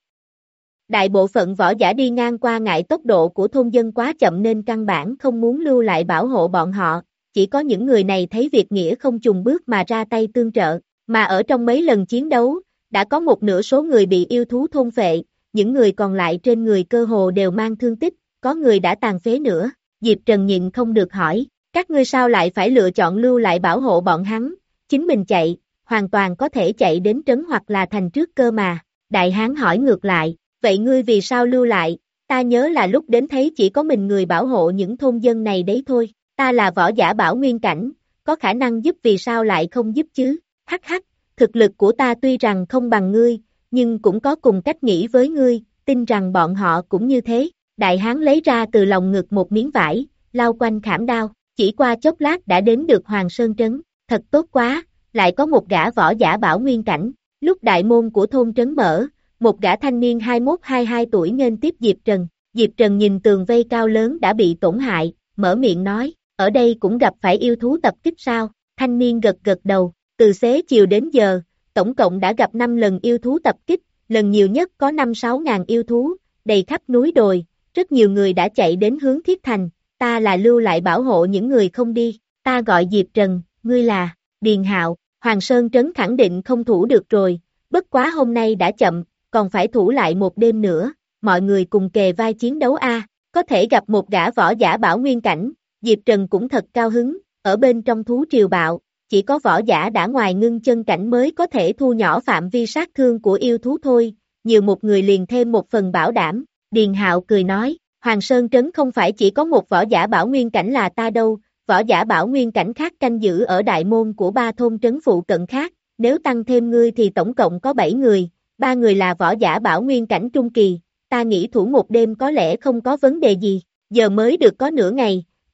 Đại bộ phận võ giả đi ngang qua ngại tốc độ của thôn dân quá chậm nên căn bản không muốn lưu lại bảo hộ bọn họ, chỉ có những người này thấy việc nghĩa không chùng bước mà ra tay tương trợ, mà ở trong mấy lần chiến đấu, đã có một nửa số người bị yêu thú thôn phệ, những người còn lại trên người cơ hồ đều mang thương tích, có người đã tàn phế nữa. Diệp Trần nhịn không được hỏi, các ngươi sao lại phải lựa chọn lưu lại bảo hộ bọn hắn, chính mình chạy, hoàn toàn có thể chạy đến trấn hoặc là thành trước cơ mà, đại hán hỏi ngược lại, vậy ngươi vì sao lưu lại, ta nhớ là lúc đến thấy chỉ có mình người bảo hộ những thôn dân này đấy thôi, ta là võ giả bảo nguyên cảnh, có khả năng giúp vì sao lại không giúp chứ, hắc hắc, thực lực của ta tuy rằng không bằng ngươi, nhưng cũng có cùng cách nghĩ với ngươi, tin rằng bọn họ cũng như thế. Đại hán lấy ra từ lòng ngực một miếng vải, lau quanh khảm đao, chỉ qua chốc lát đã đến được Hoàng Sơn Trấn, thật tốt quá, lại có một gã võ giả bảo nguyên cảnh, lúc đại môn của thôn trấn mở, một gã thanh niên hai mươi mốt hai mươi hai tuổi nghênh tiếp Diệp Trần, Diệp Trần nhìn tường vây cao lớn đã bị tổn hại, mở miệng nói, ở đây cũng gặp phải yêu thú tập kích sao, thanh niên gật gật đầu, từ xế chiều đến giờ, tổng cộng đã gặp năm lần yêu thú tập kích, lần nhiều nhất có năm sáu ngàn yêu thú, đầy khắp núi đồi. Rất nhiều người đã chạy đến hướng Thiết Thành, ta là lưu lại bảo hộ những người không đi, ta gọi Diệp Trần, ngươi là, Điền Hạo, Hoàng Sơn Trấn khẳng định không thủ được rồi, bất quá hôm nay đã chậm, còn phải thủ lại một đêm nữa, mọi người cùng kề vai chiến đấu a, có thể gặp một gã võ giả bảo nguyên cảnh, Diệp Trần cũng thật cao hứng, ở bên trong thú triều bạo, chỉ có võ giả đã ngoài ngưng chân cảnh mới có thể thu nhỏ phạm vi sát thương của yêu thú thôi, nhiều một người liền thêm một phần bảo đảm. Điền Hạo cười nói, Hoàng Sơn Trấn không phải chỉ có một võ giả bảo nguyên cảnh là ta đâu, võ giả bảo nguyên cảnh khác canh giữ ở đại môn của ba thôn trấn phụ cận khác, nếu tăng thêm ngươi thì tổng cộng có bảy người, ba người là võ giả bảo nguyên cảnh trung kỳ, ta nghĩ thủ một đêm có lẽ không có vấn đề gì, giờ mới được có nửa ngày,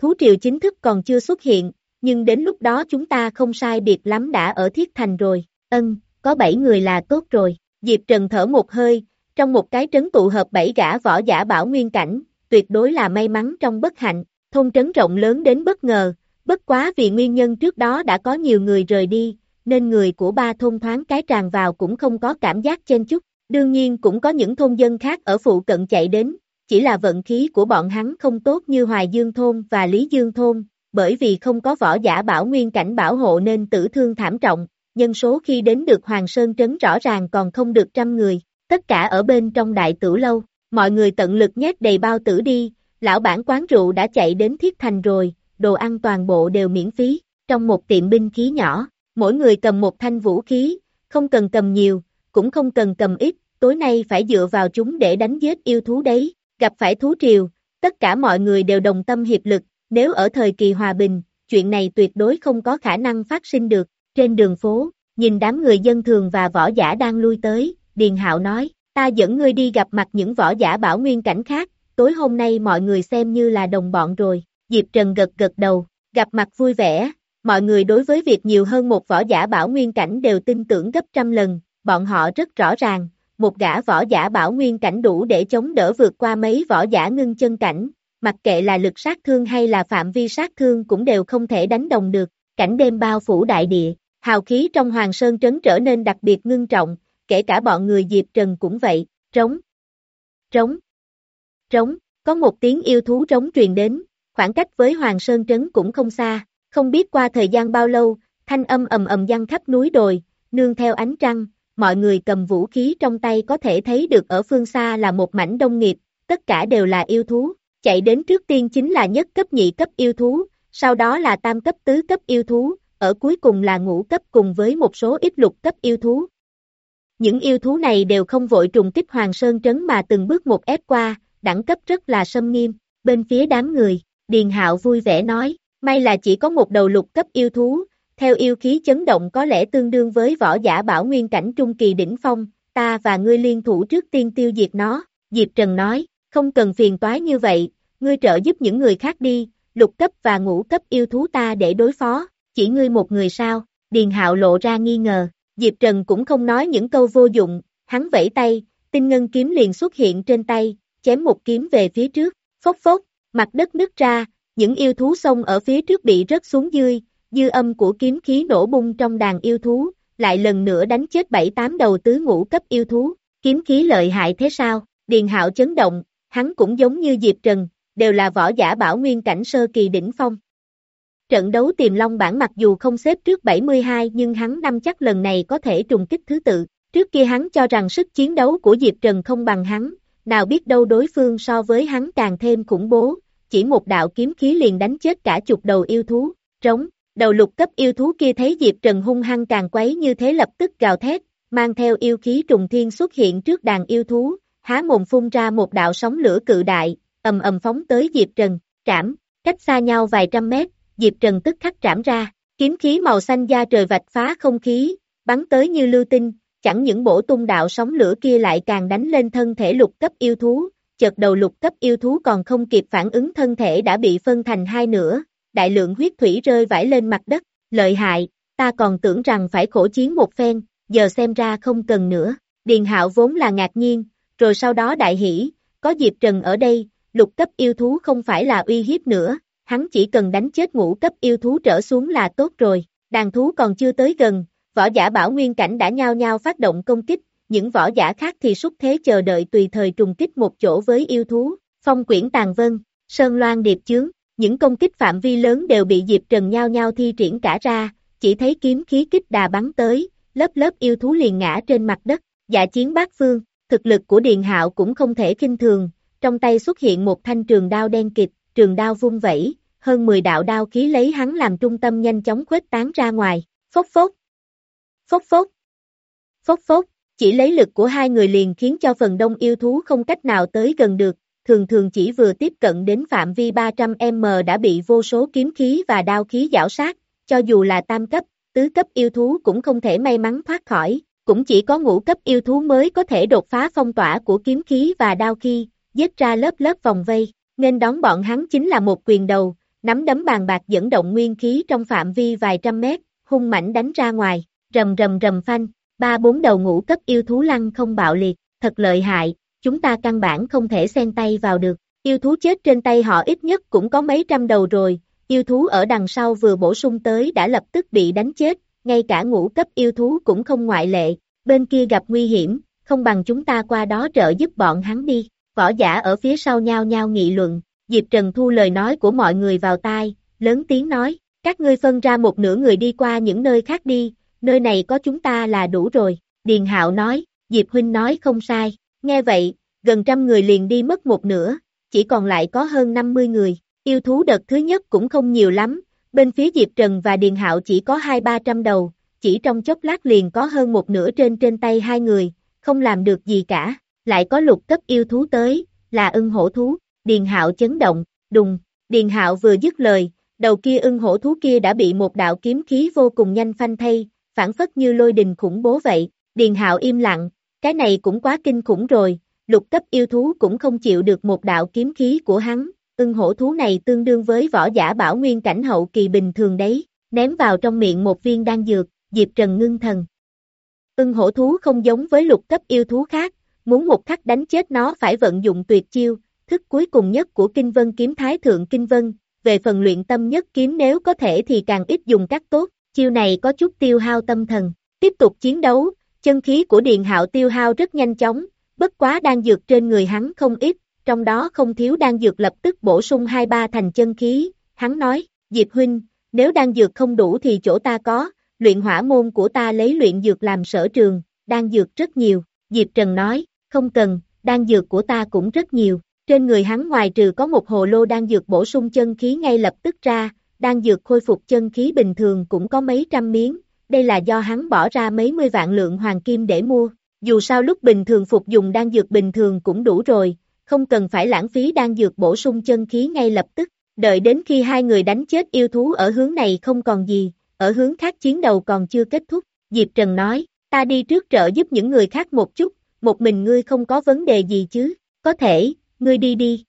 Thú triều chính thức còn chưa xuất hiện, nhưng đến lúc đó chúng ta không sai biệt lắm đã ở Thiết Thành rồi. Ân, có bảy người là tốt rồi. Diệp Trần thở một hơi, trong một cái trấn tụ hợp bảy gã võ giả bảo nguyên cảnh, tuyệt đối là may mắn trong bất hạnh. Thôn trấn rộng lớn đến bất ngờ, bất quá vì nguyên nhân trước đó đã có nhiều người rời đi, nên người của ba thôn thoáng cái tràn vào cũng không có cảm giác chen chúc. Đương nhiên cũng có những thôn dân khác ở phụ cận chạy đến, chỉ là vận khí của bọn hắn không tốt như Hoài Dương thôn và Lý Dương thôn, bởi vì không có võ giả bảo nguyên cảnh bảo hộ nên tử thương thảm trọng, nhân số khi đến được Hoàng Sơn trấn rõ ràng còn không được trăm người, tất cả ở bên trong đại tử lâu, mọi người tận lực nhét đầy bao tử đi, lão bản quán rượu đã chạy đến Thiết Thành rồi, đồ ăn toàn bộ đều miễn phí, trong một tiệm binh khí nhỏ, mỗi người cầm một thanh vũ khí, không cần cầm nhiều, cũng không cần cầm ít, tối nay phải dựa vào chúng để đánh giết yêu thú đấy, gặp phải thú triều, tất cả mọi người đều đồng tâm hiệp lực, nếu ở thời kỳ hòa bình, chuyện này tuyệt đối không có khả năng phát sinh được, trên đường phố, nhìn đám người dân thường và võ giả đang lui tới, Điền Hạo nói, ta dẫn ngươi đi gặp mặt những võ giả bảo nguyên cảnh khác, tối hôm nay mọi người xem như là đồng bọn rồi, Diệp Trần gật gật đầu, gặp mặt vui vẻ, mọi người đối với việc nhiều hơn một võ giả bảo nguyên cảnh đều tin tưởng gấp trăm lần, bọn họ rất rõ ràng, một gã võ giả bảo nguyên cảnh đủ để chống đỡ vượt qua mấy võ giả ngưng chân cảnh, mặc kệ là lực sát thương hay là phạm vi sát thương cũng đều không thể đánh đồng được, cảnh đêm bao phủ đại địa, hào khí trong Hoàng Sơn trấn trở nên đặc biệt ngưng trọng, kể cả bọn người Diệp Trần cũng vậy, trống, trống, trống, có một tiếng yêu thú trống truyền đến, khoảng cách với Hoàng Sơn trấn cũng không xa, không biết qua thời gian bao lâu, thanh âm ầm ầm vang khắp núi đồi, nương theo ánh trăng, mọi người cầm vũ khí trong tay có thể thấy được ở phương xa là một mảnh đông nghiệp, tất cả đều là yêu thú, chạy đến trước tiên chính là nhất cấp nhị cấp yêu thú, sau đó là tam cấp tứ cấp yêu thú, ở cuối cùng là ngũ cấp cùng với một số ít lục cấp yêu thú. Những yêu thú này đều không vội trùng kích Hoàng Sơn trấn mà từng bước một ép qua, đẳng cấp rất là xâm nghiêm, bên phía đám người, Điền Hạo vui vẻ nói, may là chỉ có một đầu lục cấp yêu thú, theo yêu khí chấn động có lẽ tương đương với võ giả bảo nguyên cảnh trung kỳ đỉnh phong, ta và ngươi liên thủ trước tiên tiêu diệt nó, Diệp Trần nói, không cần phiền toái như vậy, ngươi trợ giúp những người khác đi, lục cấp và ngũ cấp yêu thú ta để đối phó, chỉ ngươi một người sao, Điền Hạo lộ ra nghi ngờ, Diệp Trần cũng không nói những câu vô dụng, hắn vẫy tay, tinh ngân kiếm liền xuất hiện trên tay, chém một kiếm về phía trước, phốc phốc, mặt đất nứt ra, những yêu thú xông ở phía trước bị rớt xuống dưới, dư âm của kiếm khí nổ bung trong đàn yêu thú, lại lần nữa đánh chết bảy tám đầu tứ ngũ cấp yêu thú, kiếm khí lợi hại thế sao, Điền Hạo chấn động, hắn cũng giống như Diệp Trần, đều là võ giả bảo nguyên cảnh sơ kỳ đỉnh phong. Trận đấu Tiềm Long bảng mặc dù không xếp trước bảy mươi hai nhưng hắn năm chắc lần này có thể trùng kích thứ tự, trước kia hắn cho rằng sức chiến đấu của Diệp Trần không bằng hắn, nào biết đâu đối phương so với hắn càng thêm khủng bố, chỉ một đạo kiếm khí liền đánh chết cả chục đầu yêu thú, trống. Đầu lục cấp yêu thú kia thấy Diệp Trần hung hăng càng quấy như thế lập tức gào thét, mang theo yêu khí trùng thiên xuất hiện trước đàn yêu thú, há mồm phun ra một đạo sóng lửa cự đại, ầm ầm phóng tới Diệp Trần, trảm, cách xa nhau vài trăm mét, Diệp Trần tức khắc trảm ra, kiếm khí màu xanh da trời vạch phá không khí, bắn tới như lưu tinh, chẳng những bổ tung đạo sóng lửa kia lại càng đánh lên thân thể lục cấp yêu thú, chợt đầu lục cấp yêu thú còn không kịp phản ứng thân thể đã bị phân thành hai nửa. Đại lượng huyết thủy rơi vãi lên mặt đất, lợi hại, ta còn tưởng rằng phải khổ chiến một phen, giờ xem ra không cần nữa, Điền Hạo vốn là ngạc nhiên, rồi sau đó đại hỉ, có Diệp Trần ở đây, lục cấp yêu thú không phải là uy hiếp nữa, hắn chỉ cần đánh chết ngũ cấp yêu thú trở xuống là tốt rồi, đàn thú còn chưa tới gần, võ giả bảo nguyên cảnh đã nhao nhao phát động công kích, những võ giả khác thì xúc thế chờ đợi tùy thời trùng kích một chỗ với yêu thú, phong quyển tàn vân, sơn loan điệp chướng. Những công kích phạm vi lớn đều bị Diệp Trần nhao nhao thi triển cả ra, chỉ thấy kiếm khí kích đà bắn tới, lớp lớp yêu thú liền ngã trên mặt đất, dạ chiến bát phương, thực lực của Điền Hạo cũng không thể khinh thường, trong tay xuất hiện một thanh trường đao đen kịt, trường đao vung vẩy, hơn mười đạo đao khí lấy hắn làm trung tâm nhanh chóng khuếch tán ra ngoài, phốc phốc, phốc phốc, phốc phốc, chỉ lấy lực của hai người liền khiến cho phần đông yêu thú không cách nào tới gần được. Thường thường chỉ vừa tiếp cận đến phạm vi ba trăm mét đã bị vô số kiếm khí và đao khí giảo sát, cho dù là tam cấp, tứ cấp yêu thú cũng không thể may mắn thoát khỏi, cũng chỉ có ngũ cấp yêu thú mới có thể đột phá phong tỏa của kiếm khí và đao khí, giết ra lớp lớp vòng vây, nên đón bọn hắn chính là một quyền đầu, nắm đấm bàn bạc dẫn động nguyên khí trong phạm vi vài trăm mét, hung mãnh đánh ra ngoài, rầm rầm rầm phanh, ba bốn đầu ngũ cấp yêu thú lăng không bạo liệt, thật lợi hại, chúng ta căn bản không thể xen tay vào được, yêu thú chết trên tay họ ít nhất cũng có mấy trăm đầu rồi, yêu thú ở đằng sau vừa bổ sung tới đã lập tức bị đánh chết, ngay cả ngũ cấp yêu thú cũng không ngoại lệ, bên kia gặp nguy hiểm, không bằng chúng ta qua đó trợ giúp bọn hắn đi, võ giả ở phía sau nhao nhao nghị luận, Diệp Trần thu lời nói của mọi người vào tai, lớn tiếng nói, các ngươi phân ra một nửa người đi qua những nơi khác đi, nơi này có chúng ta là đủ rồi, Điền Hạo nói, Diệp Huynh nói không sai, nghe vậy, gần trăm người liền đi mất một nửa, chỉ còn lại có hơn năm mươi người, yêu thú đợt thứ nhất cũng không nhiều lắm, bên phía Diệp Trần và Điền Hạo chỉ có hai ba trăm đầu, chỉ trong chốc lát liền có hơn một nửa trên trên tay hai người, không làm được gì cả, lại có lục cấp yêu thú tới, là ưng hổ thú, Điền Hạo chấn động, đùng, Điền Hạo vừa dứt lời, đầu kia ưng hổ thú kia đã bị một đạo kiếm khí vô cùng nhanh phanh thay, phản phất như lôi đình khủng bố vậy, Điền Hạo im lặng, cái này cũng quá kinh khủng rồi, lục cấp yêu thú cũng không chịu được một đạo kiếm khí của hắn, ưng hổ thú này tương đương với võ giả bảo nguyên cảnh hậu kỳ bình thường đấy, ném vào trong miệng một viên đan dược, Diệp Trần ngưng thần. Ưng hổ thú không giống với lục cấp yêu thú khác, muốn một khắc đánh chết nó phải vận dụng tuyệt chiêu, thức cuối cùng nhất của Kinh Vân kiếm Thái Thượng Kinh Vân, về phần luyện tâm nhất kiếm nếu có thể thì càng ít dùng các tốt, chiêu này có chút tiêu hao tâm thần, tiếp tục chiến đấu, chân khí của Điền Hạo tiêu hao rất nhanh chóng, bất quá đan dược trên người hắn không ít, trong đó không thiếu đan dược lập tức bổ sung hai ba thành chân khí, hắn nói, Diệp Huynh, nếu đan dược không đủ thì chỗ ta có, luyện hỏa môn của ta lấy luyện dược làm sở trường, đan dược rất nhiều, Diệp Trần nói, không cần, đan dược của ta cũng rất nhiều, trên người hắn ngoài trừ có một hồ lô đan dược bổ sung chân khí ngay lập tức ra, đan dược khôi phục chân khí bình thường cũng có mấy trăm miếng, đây là do hắn bỏ ra mấy mươi vạn lượng hoàng kim để mua, dù sao lúc bình thường phục dùng đan dược bình thường cũng đủ rồi, không cần phải lãng phí đan dược bổ sung chân khí ngay lập tức, đợi đến khi hai người đánh chết yêu thú ở hướng này không còn gì, ở hướng khác chiến đầu còn chưa kết thúc, Diệp Trần nói, ta đi trước trợ giúp những người khác một chút, một mình ngươi không có vấn đề gì chứ, có thể, ngươi đi đi.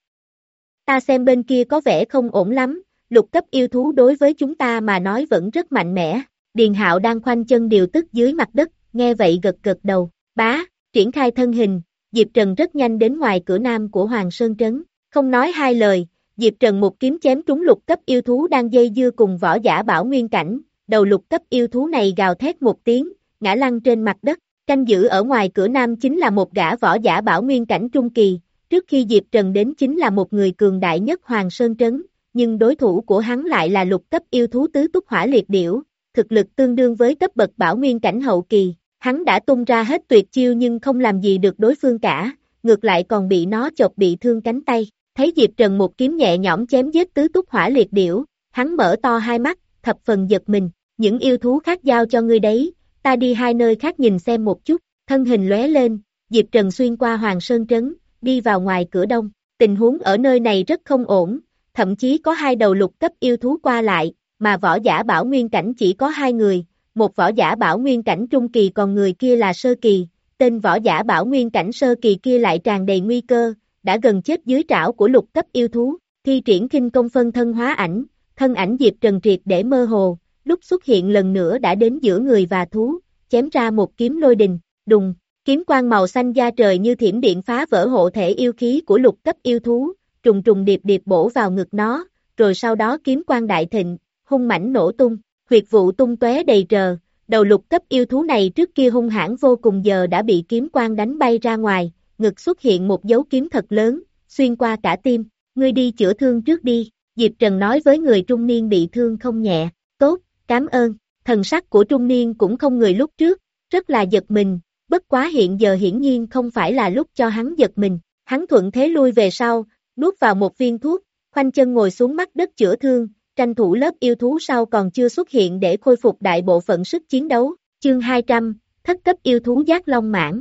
Ta xem bên kia có vẻ không ổn lắm, lục cấp yêu thú đối với chúng ta mà nói vẫn rất mạnh mẽ, Điền Hạo đang khoanh chân điều tức dưới mặt đất, nghe vậy gật gật đầu, bá, triển khai thân hình, Diệp Trần rất nhanh đến ngoài cửa nam của Hoàng Sơn Trấn, không nói hai lời, Diệp Trần một kiếm chém trúng lục cấp yêu thú đang dây dưa cùng võ giả bảo nguyên cảnh, đầu lục cấp yêu thú này gào thét một tiếng, ngã lăn trên mặt đất, canh giữ ở ngoài cửa nam chính là một gã võ giả bảo nguyên cảnh trung kỳ, trước khi Diệp Trần đến chính là một người cường đại nhất Hoàng Sơn Trấn, nhưng đối thủ của hắn lại là lục cấp yêu thú tứ túc hỏa liệt điểu, thực lực tương đương với cấp bậc bảo nguyên cảnh hậu kỳ, hắn đã tung ra hết tuyệt chiêu nhưng không làm gì được đối phương cả, ngược lại còn bị nó chọc bị thương cánh tay, thấy Diệp Trần một kiếm nhẹ nhõm chém giết tứ túc hỏa liệt điểu, hắn mở to hai mắt, thập phần giật mình, những yêu thú khác giao cho ngươi đấy, ta đi hai nơi khác nhìn xem một chút, thân hình lóe lên, Diệp Trần xuyên qua Hoàng Sơn Trấn, đi vào ngoài cửa đông, tình huống ở nơi này rất không ổn, thậm chí có hai đầu lục cấp yêu thú qua lại, mà võ giả bảo nguyên cảnh chỉ có hai người, một võ giả bảo nguyên cảnh trung kỳ còn người kia là sơ kỳ, tên võ giả bảo nguyên cảnh sơ kỳ kia lại tràn đầy nguy cơ, đã gần chết dưới trảo của lục cấp yêu thú, thi triển khinh công phân thân hóa ảnh, thân ảnh Diệp Trần triệt để mơ hồ, lúc xuất hiện lần nữa đã đến giữa người và thú, chém ra một kiếm lôi đình, đùng, kiếm quang màu xanh da trời như thiểm điện phá vỡ hộ thể yêu khí của lục cấp yêu thú, trùng trùng điệp điệp bổ vào ngực nó, rồi sau đó kiếm quang đại thịnh, hung mãnh nổ tung, huyệt vụ tung tóe đầy trời, đầu lục cấp yêu thú này trước kia hung hãn vô cùng giờ đã bị kiếm quang đánh bay ra ngoài, ngực xuất hiện một dấu kiếm thật lớn, xuyên qua cả tim, ngươi đi chữa thương trước đi, Diệp Trần nói với người trung niên bị thương không nhẹ, tốt, cảm ơn, thần sắc của trung niên cũng không người lúc trước, rất là giật mình, bất quá hiện giờ hiển nhiên không phải là lúc cho hắn giật mình, hắn thuận thế lui về sau, nuốt vào một viên thuốc, khoanh chân ngồi xuống mắt đất chữa thương, tranh thủ lớp yêu thú sau còn chưa xuất hiện để khôi phục đại bộ phận sức chiến đấu, chương hai trăm, thất cấp yêu thú giác long mãng.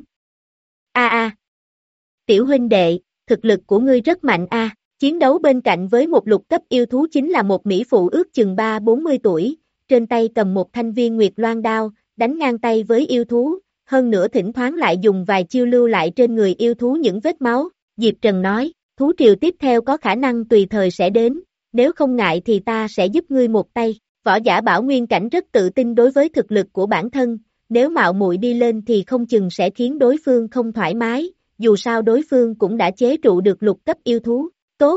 A a, tiểu huynh đệ, thực lực của ngươi rất mạnh a, chiến đấu bên cạnh với một lục cấp yêu thú chính là một mỹ phụ ước chừng ba bốn mươi tuổi, trên tay cầm một thanh viên nguyệt loan đao, đánh ngang tay với yêu thú, hơn nữa thỉnh thoảng lại dùng vài chiêu lưu lại trên người yêu thú những vết máu, Diệp Trần nói, thú triều tiếp theo có khả năng tùy thời sẽ đến, nếu không ngại thì ta sẽ giúp ngươi một tay. Võ giả Bảo Nguyên Cảnh rất tự tin đối với thực lực của bản thân, nếu mạo muội đi lên thì không chừng sẽ khiến đối phương không thoải mái, dù sao đối phương cũng đã chế trụ được lục cấp yêu thú. Tốt.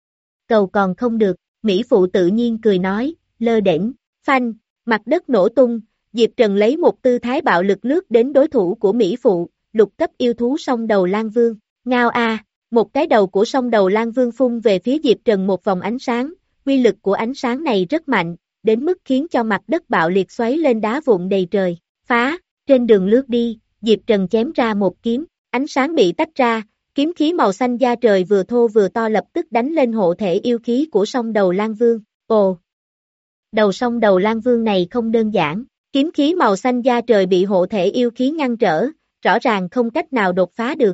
Cầu còn không được, Mỹ Phụ tự nhiên cười nói, lơ đễnh, phanh, mặt đất nổ tung, Diệp Trần lấy một tư thái bạo lực lướt đến đối thủ của Mỹ Phụ, lục cấp yêu thú song đầu Lang Vương. Ngao a, một cái đầu của song đầu Lang Vương phun về phía Diệp Trần một vòng ánh sáng, uy lực của ánh sáng này rất mạnh, đến mức khiến cho mặt đất bạo liệt xoáy lên đá vụn đầy trời. Phá, trên đường lướt đi, Diệp Trần chém ra một kiếm, ánh sáng bị tách ra, kiếm khí màu xanh da trời vừa thô vừa to lập tức đánh lên hộ thể yêu khí của song đầu Lang Vương. Ồ! Đầu song đầu Lang Vương này không đơn giản, kiếm khí màu xanh da trời bị hộ thể yêu khí ngăn trở, rõ ràng không cách nào đột phá được.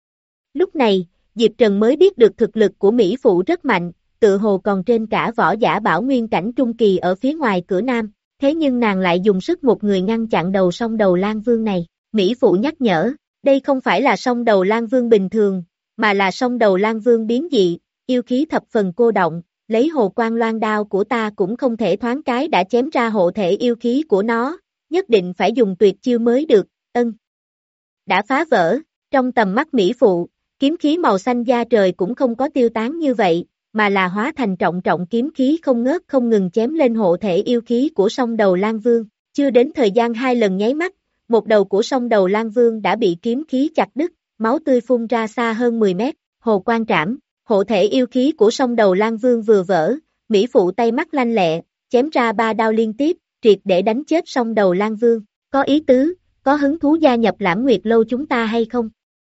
Lúc này, Diệp Trần mới biết được thực lực của Mỹ Phụ rất mạnh, tự hồ còn trên cả võ giả Bảo Nguyên Cảnh trung kỳ ở phía ngoài cửa nam, thế nhưng nàng lại dùng sức một người ngăn chặn đầu song đầu Lang Vương này. Mỹ Phụ nhắc nhở, đây không phải là song đầu Lang Vương bình thường, mà là song đầu Lang Vương biến dị, yêu khí thập phần cô động, lấy hồ quang loan đao của ta cũng không thể thoáng cái đã chém ra hộ thể yêu khí của nó, nhất định phải dùng tuyệt chiêu mới được. Ân. Đã phá vỡ, trong tầm mắt Mỹ Phụ, kiếm khí màu xanh da trời cũng không có tiêu tán như vậy, mà là hóa thành trọng trọng kiếm khí không ngớt không ngừng chém lên hộ thể yêu khí của song đầu Lang Vương. Chưa đến thời gian hai lần nháy mắt, một đầu của song đầu Lang Vương đã bị kiếm khí chặt đứt, máu tươi phun ra xa hơn mười mét, hồ quang trảm, hộ thể yêu khí của song đầu Lang Vương vừa vỡ, Mỹ Phụ tay mắt lanh lẹ, chém ra ba đao liên tiếp, triệt để đánh chết song đầu Lang Vương. Có ý tứ, có hứng thú gia nhập Lãm Nguyệt Lâu chúng ta hay không?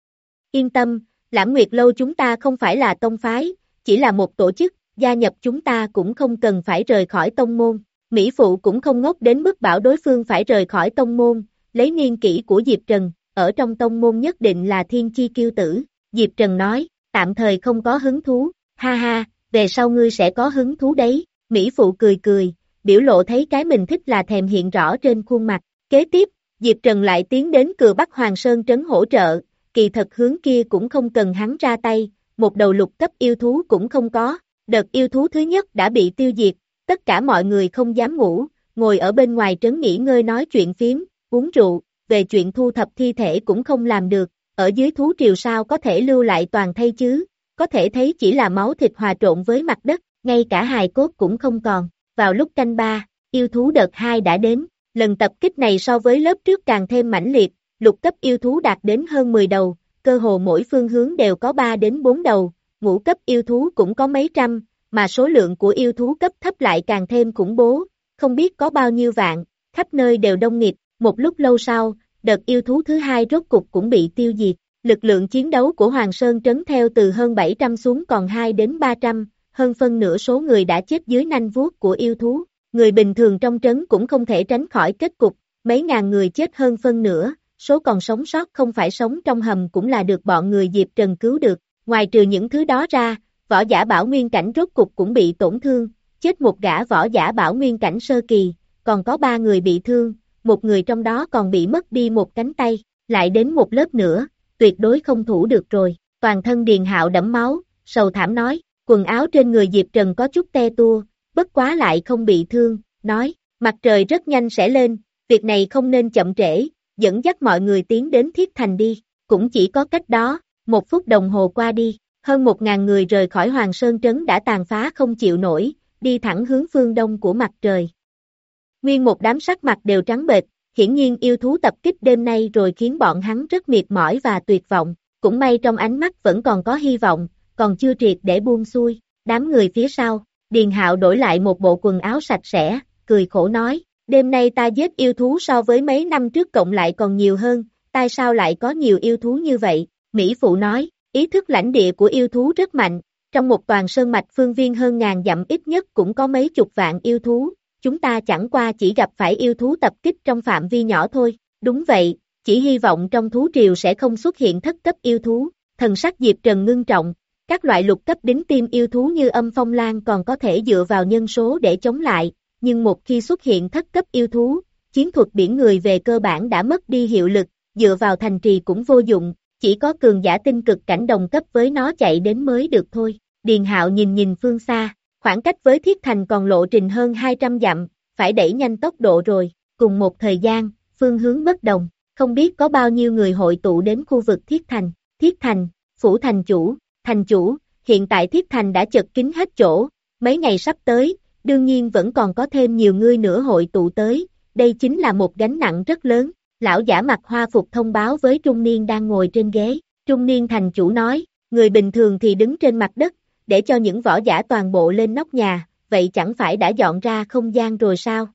Yên tâm, Lãm Nguyệt Lâu chúng ta không phải là tông phái, chỉ là một tổ chức, gia nhập chúng ta cũng không cần phải rời khỏi tông môn. Mỹ Phụ cũng không ngốc đến mức bảo đối phương phải rời khỏi tông môn, lấy niên kỷ của Diệp Trần, ở trong tông môn nhất định là thiên chi kiêu tử. Diệp Trần nói, tạm thời không có hứng thú, ha ha, về sau ngươi sẽ có hứng thú đấy. Mỹ Phụ cười cười, biểu lộ thấy cái mình thích là thèm hiện rõ trên khuôn mặt. Kế tiếp, Diệp Trần lại tiến đến Cừu Bắc Hoàng Sơn trấn hỗ trợ, kỳ thật hướng kia cũng không cần hắn ra tay, một đầu lục cấp yêu thú cũng không có. Đợt yêu thú thứ nhất đã bị tiêu diệt, tất cả mọi người không dám ngủ, ngồi ở bên ngoài trấn nghỉ ngơi nói chuyện phiếm, uống rượu, về chuyện thu thập thi thể cũng không làm được, ở dưới thú triều sao có thể lưu lại toàn thây chứ, có thể thấy chỉ là máu thịt hòa trộn với mặt đất, ngay cả hài cốt cũng không còn. Vào lúc canh ba, yêu thú đợt hai đã đến, lần tập kích này so với lớp trước càng thêm mãnh liệt, lục cấp yêu thú đạt đến hơn mười đầu, cơ hồ mỗi phương hướng đều có ba đến bốn đầu, ngũ cấp yêu thú cũng có mấy trăm, mà số lượng của yêu thú cấp thấp lại càng thêm khủng bố, không biết có bao nhiêu vạn, khắp nơi đều đông nghịt. Một lúc lâu sau, đợt yêu thú thứ hai rốt cục cũng bị tiêu diệt, lực lượng chiến đấu của Hoàng Sơn trấn theo từ hơn bảy trăm xuống còn hai đến ba trăm, hơn phân nửa số người đã chết dưới nanh vuốt của yêu thú, người bình thường trong trấn cũng không thể tránh khỏi kết cục, mấy ngàn người chết hơn phân nửa, số còn sống sót không phải sống trong hầm cũng là được bọn người Diệp Trần cứu được, ngoài trừ những thứ đó ra, võ giả Bảo Nguyên Cảnh rốt cục cũng bị tổn thương, chết một gã võ giả Bảo Nguyên Cảnh sơ kỳ, còn có ba người bị thương, một người trong đó còn bị mất đi một cánh tay, lại đến một lớp nữa, tuyệt đối không thủ được rồi. Toàn thân Điền Hạo đẫm máu, sầu thảm nói, quần áo trên người Diệp Trần có chút te tua, bất quá lại không bị thương, nói, mặt trời rất nhanh sẽ lên, việc này không nên chậm trễ, dẫn dắt mọi người tiến đến Thiết Thành đi, cũng chỉ có cách đó, một phút đồng hồ qua đi, hơn một ngàn người rời khỏi Hoàng Sơn Trấn đã tàn phá không chịu nổi, đi thẳng hướng phương đông của mặt trời. Nguyên một đám sắc mặt đều trắng bệch, hiển nhiên yêu thú tập kích đêm nay rồi khiến bọn hắn rất mệt mỏi và tuyệt vọng, cũng may trong ánh mắt vẫn còn có hy vọng, còn chưa triệt để buông xuôi. Đám người phía sau, Điền Hạo đổi lại một bộ quần áo sạch sẽ, cười khổ nói, đêm nay ta giết yêu thú so với mấy năm trước cộng lại còn nhiều hơn, tại sao lại có nhiều yêu thú như vậy? Mỹ Phụ nói, ý thức lãnh địa của yêu thú rất mạnh, trong một toàn sơn mạch phương viên hơn ngàn dặm ít nhất cũng có mấy chục vạn yêu thú. Chúng ta chẳng qua chỉ gặp phải yêu thú tập kích trong phạm vi nhỏ thôi, đúng vậy, chỉ hy vọng trong thú triều sẽ không xuất hiện thất cấp yêu thú. Thần sắc Diệp Trần ngưng trọng, các loại lục cấp đính tim yêu thú như âm phong lan còn có thể dựa vào nhân số để chống lại, nhưng một khi xuất hiện thất cấp yêu thú, chiến thuật biển người về cơ bản đã mất đi hiệu lực, dựa vào thành trì cũng vô dụng, chỉ có cường giả tinh cực cảnh đồng cấp với nó chạy đến mới được thôi. Điền Hạo nhìn nhìn phương xa, Khoảng cách với Thiết Thành còn lộ trình hơn hai trăm dặm, phải đẩy nhanh tốc độ rồi. Cùng một thời gian, phương hướng bất đồng, không biết có bao nhiêu người hội tụ đến khu vực Thiết Thành. Thiết Thành, phủ thành chủ, thành chủ, hiện tại Thiết Thành đã chật kín hết chỗ, mấy ngày sắp tới, đương nhiên vẫn còn có thêm nhiều người nữa hội tụ tới, đây chính là một gánh nặng rất lớn. Lão giả mặc hoa phục thông báo với trung niên đang ngồi trên ghế. Trung niên thành chủ nói, người bình thường thì đứng trên mặt đất, để cho những võ giả toàn bộ lên nóc nhà, vậy chẳng phải đã dọn ra không gian rồi sao?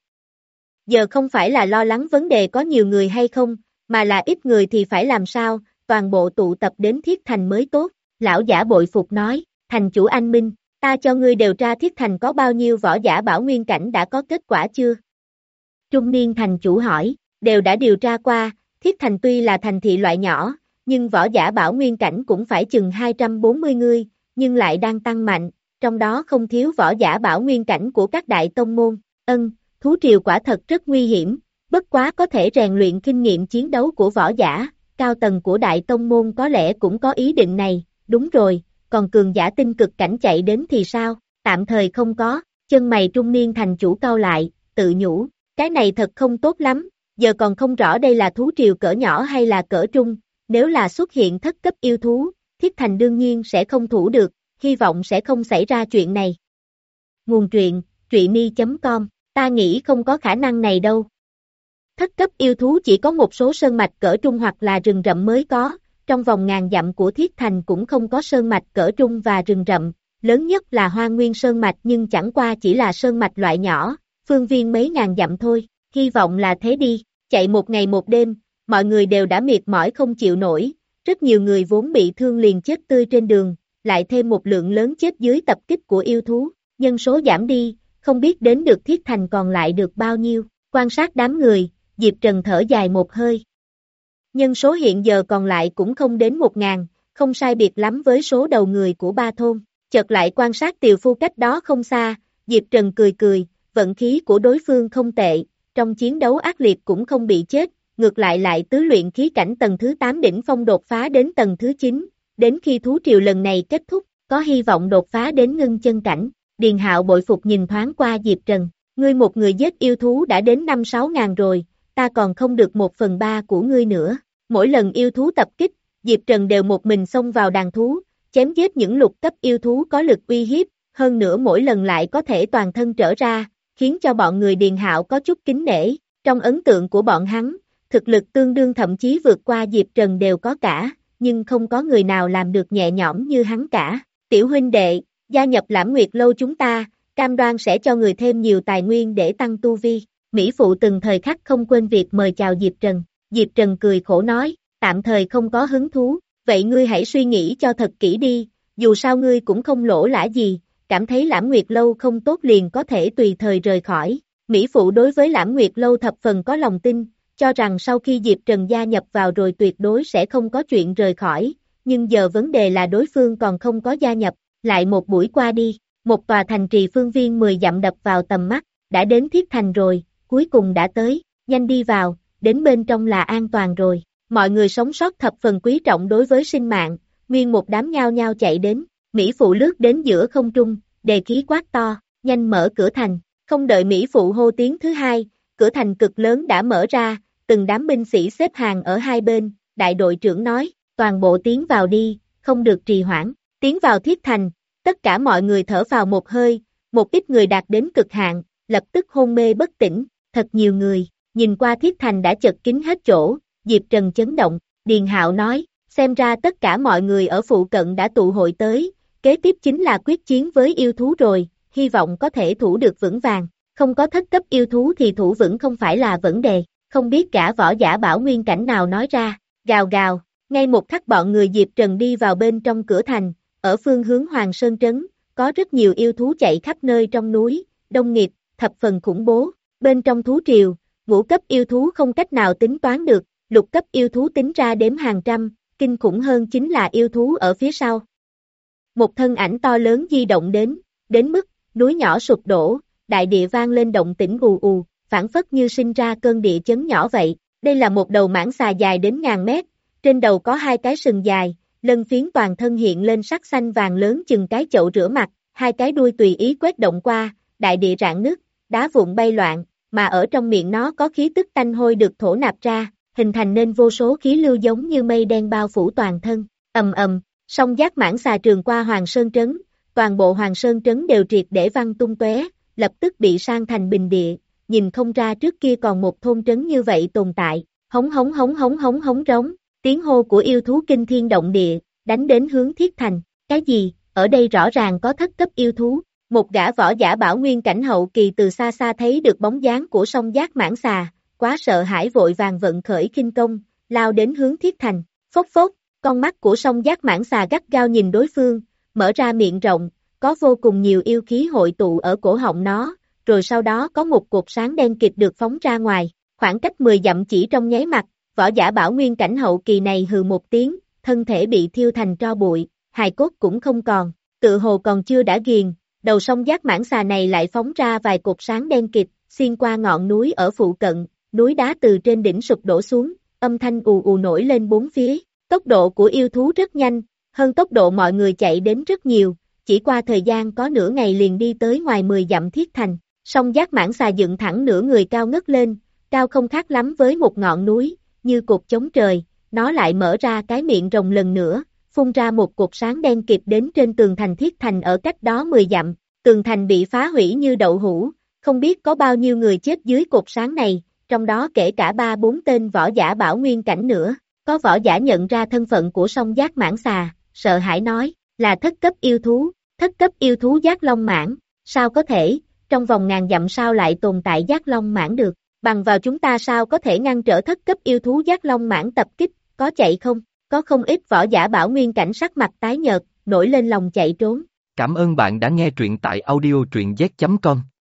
Giờ không phải là lo lắng vấn đề có nhiều người hay không, mà là ít người thì phải làm sao, toàn bộ tụ tập đến Thiết Thành mới tốt. Lão giả bội phục nói, thành chủ anh minh, ta cho ngươi điều tra Thiết Thành có bao nhiêu võ giả bảo nguyên cảnh đã có kết quả chưa? Trung niên thành chủ hỏi, đều đã điều tra qua, Thiết Thành tuy là thành thị loại nhỏ, nhưng võ giả bảo nguyên cảnh cũng phải chừng hai trăm bốn mươi người, nhưng lại đang tăng mạnh, trong đó không thiếu võ giả bảo nguyên cảnh của các đại tông môn. Ân, thú triều quả thật rất nguy hiểm, bất quá có thể rèn luyện kinh nghiệm chiến đấu của võ giả, cao tầng của đại tông môn có lẽ cũng có ý định này, đúng rồi, còn cường giả tinh cực cảnh chạy đến thì sao, tạm thời không có, chân mày trung niên thành chủ cau lại, tự nhủ, cái này thật không tốt lắm, giờ còn không rõ đây là thú triều cỡ nhỏ hay là cỡ trung, nếu là xuất hiện thất cấp yêu thú, Thiết Thành đương nhiên sẽ không thủ được, hy vọng sẽ không xảy ra chuyện này. Nguồn truyện, truyện chấm com, ta nghĩ không có khả năng này đâu. Thất cấp yêu thú chỉ có một số sơn mạch cỡ trung hoặc là rừng rậm mới có, trong vòng ngàn dặm của Thiết Thành cũng không có sơn mạch cỡ trung và rừng rậm, lớn nhất là Hoa Nguyên Sơn Mạch nhưng chẳng qua chỉ là sơn mạch loại nhỏ, phương viên mấy ngàn dặm thôi, hy vọng là thế đi, chạy một ngày một đêm, mọi người đều đã mệt mỏi không chịu nổi, rất nhiều người vốn bị thương liền chết tươi trên đường, lại thêm một lượng lớn chết dưới tập kích của yêu thú, nhân số giảm đi, không biết đến được Thiết Thành còn lại được bao nhiêu, quan sát đám người, Diệp Trần thở dài một hơi. Nhân số hiện giờ còn lại cũng không đến một ngàn, không sai biệt lắm với số đầu người của ba thôn, chợt lại quan sát tiều phu cách đó không xa, Diệp Trần cười cười, vận khí của đối phương không tệ, trong chiến đấu ác liệt cũng không bị chết, ngược lại lại tứ luyện khí cảnh tầng thứ tám đỉnh phong đột phá đến tầng thứ chín, đến khi thú triều lần này kết thúc, có hy vọng đột phá đến ngưng chân cảnh. Điền Hạo bội phục nhìn thoáng qua Diệp Trần, ngươi một người giết yêu thú đã đến năm sáu ngàn rồi, ta còn không được một phần ba của ngươi nữa. Mỗi lần yêu thú tập kích, Diệp Trần đều một mình xông vào đàn thú, chém giết những lục cấp yêu thú có lực uy hiếp, hơn nữa mỗi lần lại có thể toàn thân trở ra, khiến cho bọn người Điền Hạo có chút kính nể. Trong ấn tượng của bọn hắn, thực lực tương đương thậm chí vượt qua Diệp Trần đều có cả, nhưng không có người nào làm được nhẹ nhõm như hắn cả. Tiểu huynh đệ, gia nhập Lãm Nguyệt Lâu chúng ta, cam đoan sẽ cho người thêm nhiều tài nguyên để tăng tu vi. Mỹ Phụ từng thời khắc không quên việc mời chào Diệp Trần. Diệp Trần cười khổ nói, tạm thời không có hứng thú, vậy ngươi hãy suy nghĩ cho thật kỹ đi, dù sao ngươi cũng không lỗ lã gì, cảm thấy Lãm Nguyệt Lâu không tốt liền có thể tùy thời rời khỏi. Mỹ Phụ đối với Lãm Nguyệt Lâu thập phần có lòng tin, cho rằng sau khi Diệp Trần gia nhập vào rồi tuyệt đối sẽ không có chuyện rời khỏi, nhưng giờ vấn đề là đối phương còn không có gia nhập. Lại một buổi qua đi, một tòa thành trì phương viên mười dặm đập vào tầm mắt, đã đến Thiết Thành rồi, cuối cùng đã tới, nhanh đi vào, đến bên trong là an toàn rồi. Mọi người sống sót thập phần quý trọng đối với sinh mạng, nguyên một đám nhao nhao chạy đến, Mỹ Phụ lướt đến giữa không trung, đề khí quát to, nhanh mở cửa thành, không đợi Mỹ Phụ hô tiếng thứ hai, cửa thành cực lớn đã mở ra, từng đám binh sĩ xếp hàng ở hai bên, đại đội trưởng nói, toàn bộ tiến vào đi, không được trì hoãn. Tiến vào Thiết Thành, tất cả mọi người thở vào một hơi, một ít người đạt đến cực hạn, lập tức hôn mê bất tỉnh, thật nhiều người, nhìn qua Thiết Thành đã chật kín hết chỗ, Diệp Trần chấn động, Điền Hạo nói, xem ra tất cả mọi người ở phụ cận đã tụ hội tới, kế tiếp chính là quyết chiến với yêu thú rồi, hy vọng có thể thủ được vững vàng, không có thất cấp yêu thú thì thủ vững không phải là vấn đề, không biết cả võ giả bảo nguyên cảnh nào nói ra, gào gào, ngay một khắc bọn người Diệp Trần đi vào bên trong cửa thành. Ở phương hướng Hoàng Sơn Trấn, có rất nhiều yêu thú chạy khắp nơi trong núi, đông nghịt, thập phần khủng bố. Bên trong thú triều, ngũ cấp yêu thú không cách nào tính toán được, lục cấp yêu thú tính ra đếm hàng trăm, kinh khủng hơn chính là yêu thú ở phía sau. Một thân ảnh to lớn di động đến, đến mức, núi nhỏ sụp đổ, đại địa vang lên động tĩnh ù ù, phảng phất như sinh ra cơn địa chấn nhỏ vậy. Đây là một đầu mãng xà dài đến ngàn mét, trên đầu có hai cái sừng dài. Lân phiến toàn thân hiện lên sắc xanh vàng lớn chừng cái chậu rửa mặt, hai cái đuôi tùy ý quét động qua, đại địa rạn nứt, đá vụn bay loạn, mà ở trong miệng nó có khí tức tanh hôi được thổ nạp ra, hình thành nên vô số khí lưu giống như mây đen bao phủ toàn thân. Ầm ầm, song giác mãng xà trường qua Hoàng Sơn Trấn, toàn bộ Hoàng Sơn Trấn đều triệt để văng tung tóe, lập tức bị san thành bình địa, nhìn không ra trước kia còn một thôn trấn như vậy tồn tại. Hống hống hống hống hống hống rống, tiếng hô của yêu thú kinh thiên động địa, đánh đến hướng Thiết Thành. Cái gì? Ở đây rõ ràng có thất cấp yêu thú. Một gã võ giả bảo nguyên cảnh hậu kỳ từ xa xa thấy được bóng dáng của song giác mãng xà, quá sợ hãi vội vàng vận khởi khinh công, lao đến hướng Thiết Thành. Phốc phốc, con mắt của song giác mãng xà gắt gao nhìn đối phương, mở ra miệng rộng, có vô cùng nhiều yêu khí hội tụ ở cổ họng nó, rồi sau đó có một cột sáng đen kịt được phóng ra ngoài, khoảng cách mười dặm chỉ trong nháy mắt, võ giả bảo nguyên cảnh hậu kỳ này hừ một tiếng, thân thể bị thiêu thành tro bụi, hài cốt cũng không còn, tự hồ còn chưa đã ghiền, đầu song giác mãng xà này lại phóng ra vài cột sáng đen kịt, xuyên qua ngọn núi ở phụ cận, núi đá từ trên đỉnh sụp đổ xuống, âm thanh ù ù nổi lên bốn phía, tốc độ của yêu thú rất nhanh, hơn tốc độ mọi người chạy đến rất nhiều, chỉ qua thời gian có nửa ngày liền đi tới ngoài mười dặm Thiết Thành, song giác mãng xà dựng thẳng nửa người cao ngất lên, cao không khác lắm với một ngọn núi, như cột chống trời, nó lại mở ra cái miệng rồng lần nữa, phun ra một cột sáng đen kịt đến trên tường thành Thiết Thành ở cách đó mười dặm, tường thành bị phá hủy như đậu hũ, không biết có bao nhiêu người chết dưới cột sáng này, trong đó kể cả ba bốn tên võ giả bảo nguyên cảnh nữa, có võ giả nhận ra thân phận của song giác mãng xà, sợ hãi nói, là thất cấp yêu thú, thất cấp yêu thú giác long mãng, sao có thể, trong vòng ngàn dặm sao lại tồn tại giác long mãng được, bằng vào chúng ta sao có thể ngăn trở thất cấp yêu thú giác long mãng tập kích, có chạy không, có không ít võ giả bảo nguyên cảnh sắc mặt tái nhợt, nổi lên lòng chạy trốn. Cảm ơn bạn đã nghe truyện tại audio truyện z chấm com.